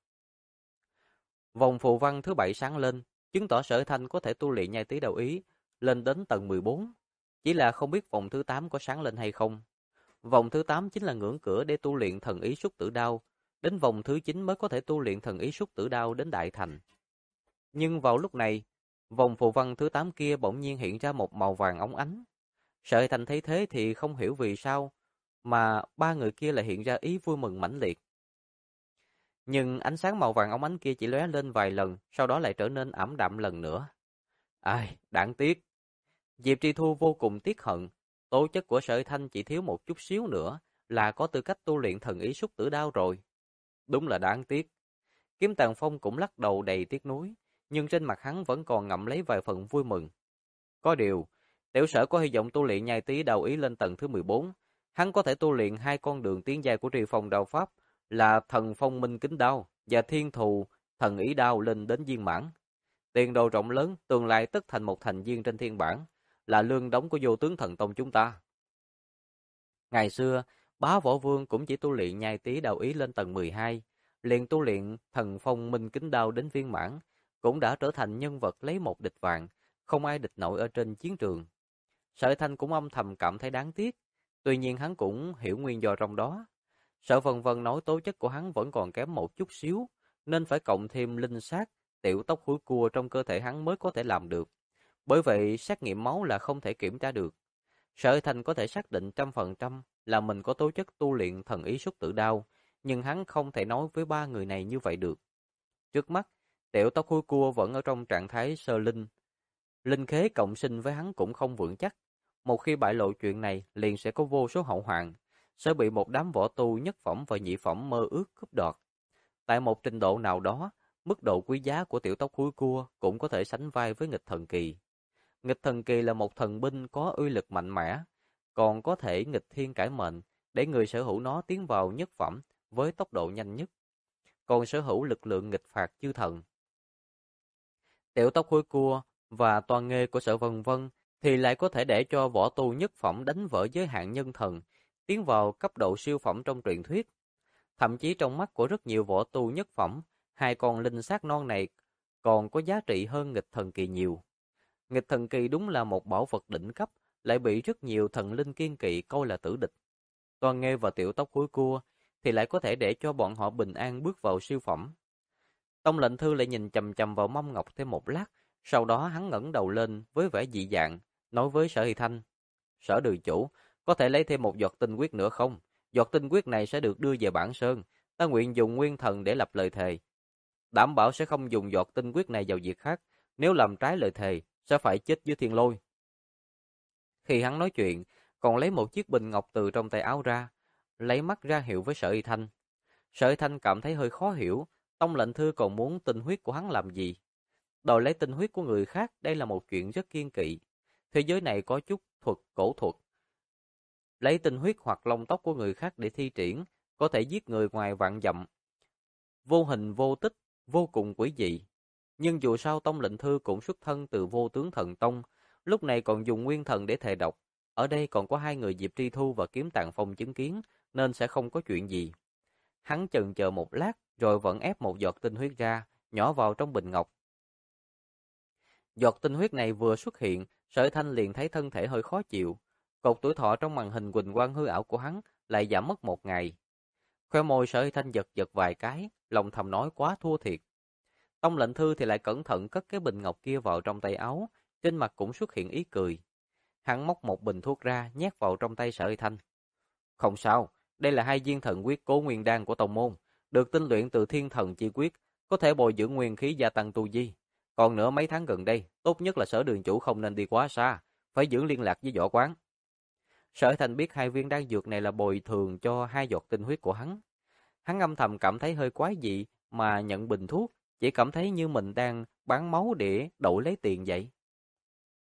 Speaker 1: Vòng phù văn thứ 7 sáng lên, chứng tỏ Sở Hy Thanh có thể tu luyện nhai tí đạo ý lên đến tầng 14, chỉ là không biết vòng thứ 8 có sáng lên hay không. Vòng thứ 8 chính là ngưỡng cửa để tu luyện thần ý xúc tử đao, đến vòng thứ 9 mới có thể tu luyện thần ý xúc tử đao đến đại thành. Nhưng vào lúc này, vòng phù văn thứ 8 kia bỗng nhiên hiện ra một màu vàng óng ánh. Sở Hy Thanh thấy thế thì không hiểu vì sao mà ba người kia lại hiện ra ý vui mừng mãnh liệt. Nhưng ánh sáng màu vàng óng ánh kia chỉ lóe lên vài lần, sau đó lại trở nên ảm đạm lần nữa. Ai, đáng tiếc. Diệp Tri Thu vô cùng tiếc hận, tố chất của Sở Hy Thanh chỉ thiếu một chút xíu nữa là có tư cách tu luyện thần ý xúc tử đao rồi. Đúng là đáng tiếc. Kiếm Tàng Phong cũng lắc đầu đầy tiếc nuối, nhưng trên mặt hắn vẫn còn ngậm lấy vài phần vui mừng. Có điều, tiểu Sở có hy vọng tu luyện nhai tí đạo ý lên tầng thứ 14, hắn có thể tu luyện hai con đường tiến giai của Trì Phong Đao Pháp là Thần Phong Minh Kính Đao và Thiên Thù Thần Ý Đao lên đến viên mãn. Tiền đồ rộng lớn, tương lai tất thành một thành viên trên thiên bản, là lương đống của Vô Tướng Thần Tông chúng ta. Ngày xưa, Bá Võ Vương cũng chỉ tu luyện nhai tí đạo ý lên tầng 12, liền tu luyện Thần Phong Minh Kính Đao đến viên mãn, cũng đã trở thành nhân vật lấy một địch vạn, không ai địch nổi ở trên chiến trường. Sở Thanh cũng âm thầm cảm thấy đáng tiếc, tuy nhiên hắn cũng hiểu nguyên do trong đó. Sở Vân Vân nói tố chất của hắn vẫn còn kém một chút xíu, nên phải cộng thêm linh sát, tiểu tóc húi cua trong cơ thể hắn mới có thể làm được. Bởi vậy, xét nghiệm máu là không thể kiểm tra được. Sở Thanh có thể xác định 100% là mình có tố chất tu luyện thần ý xúc tử đao, nhưng hắn không thể nói với ba người này như vậy được. Trước mắt, tiểu tóc húi cua vẫn ở trong trạng thái sơ linh. Linh khế cộng sinh với hắn cũng không vững chắc. Một khi bại lộ chuyện này, liền sẽ có vô số hậu hoạn, sẽ bị một đám võ tu nhất phẩm và nhị phẩm mơ ước cướp đoạt. Tại một trình độ nào đó, mức độ quý giá của tiểu tóc húi cua cũng có thể sánh vai với nghịch thần kỳ. Nghịch thần kỳ là một thần binh có uy lực mạnh mẽ, còn có thể nghịch thiên cải mệnh, để người sở hữu nó tiến vào nhất phẩm với tốc độ nhanh nhất, còn sở hữu lực lượng nghịch phạt chư thần. Tiểu tóc húi cua và toàn nghề của Sở Vân Vân thì lại có thể để cho võ tu nhất phẩm đánh vỡ giới hạn nhân thần, tiến vào cấp độ siêu phẩm trong truyền thuyết. Thậm chí trong mắt của rất nhiều võ tu nhất phẩm, hai con linh xác non này còn có giá trị hơn nghịch thần kỳ nhiều. Nghịch thần kỳ đúng là một bảo vật đỉnh cấp, lại bị rất nhiều thần linh kiên kỵ coi là tử địch. Toàn Nghê và tiểu tóc húi cua thì lại có thể để cho bọn họ bình an bước vào siêu phẩm. Tông lệnh thư lại nhìn chằm chằm vào mâm ngọc thêm một lát, sau đó hắn ngẩng đầu lên với vẻ dị dạng, nói với Sở Hy Thanh: Sở đường chủ, có thể lấy thêm một giọt tinh huyết nữa không? Giọt tinh huyết này sẽ được đưa về Bản Sơn, ta nguyện dùng nguyên thần để lập lời thề, đảm bảo sẽ không dùng giọt tinh huyết này vào việc khác, nếu làm trái lời thề sẽ phải chết dưới thiên lôi. Khi hắn nói chuyện, còn lấy một chiếc bình ngọc từ trong tay áo ra, lấy mắt ra hiệu với Sở Y Thanh. Sở Y Thanh cảm thấy hơi khó hiểu, Tông lệnh thư còn muốn tinh huyết của hắn làm gì? Đòi lấy tinh huyết của người khác, đây là một chuyện rất kiêng kỵ. Thế giới này có chút cổ thuật. Lấy tinh huyết hoặc lông tóc của người khác để thi triển, có thể giết người ngoài vạn dặm. Vô hình vô tích, vô cùng quỷ dị. Nhưng dù sao Tông lệnh thư cũng xuất thân từ Vô Tướng Thần Tông, lúc này còn dùng nguyên thần để thề độc. Ở đây còn có hai người Diệp Tri Thu và Kiếm Tạng Phong chứng kiến, nên sẽ không có chuyện gì. Hắn chần chờ một lát, rồi vẫn ép một giọt tinh huyết ra, nhỏ vào trong bình ngọc. Giọt tinh huyết này vừa xuất hiện, Sở Thanh liền thấy thân thể hơi khó chịu. Cột tuổi thọ trong màn hình huỳnh quang hư ảo của hắn lại giảm mất một ngày. Khoe môi Sở Thanh giật giật vài cái, lòng thầm nói quá thua thiệt. Tông lệnh thư thì lại cẩn thận cất cái bình ngọc kia vào trong tay áo, trên mặt cũng xuất hiện ý cười. Hắn móc một bình thuốc ra, nhét vào trong tay Sở Thanh. Không sao, đây là 2 viên thần quyết Cố Nguyên Đan của tông môn, được tinh luyện từ Thiên Thần Chi Quyết, có thể bồi dưỡng nguyên khí gia tăng tu vi. Còn nữa mấy tháng gần đây, tốt nhất là Sở đường chủ không nên đi quá xa, phải giữ liên lạc với võ quán. Sở Thanh biết 2 viên đan dược này là bồi thường cho 2 giọt tinh huyết của hắn. Hắn âm thầm cảm thấy hơi quái dị mà nhận bình thuốc, chỉ cảm thấy như mình đang bán máu để đổi lấy tiền vậy.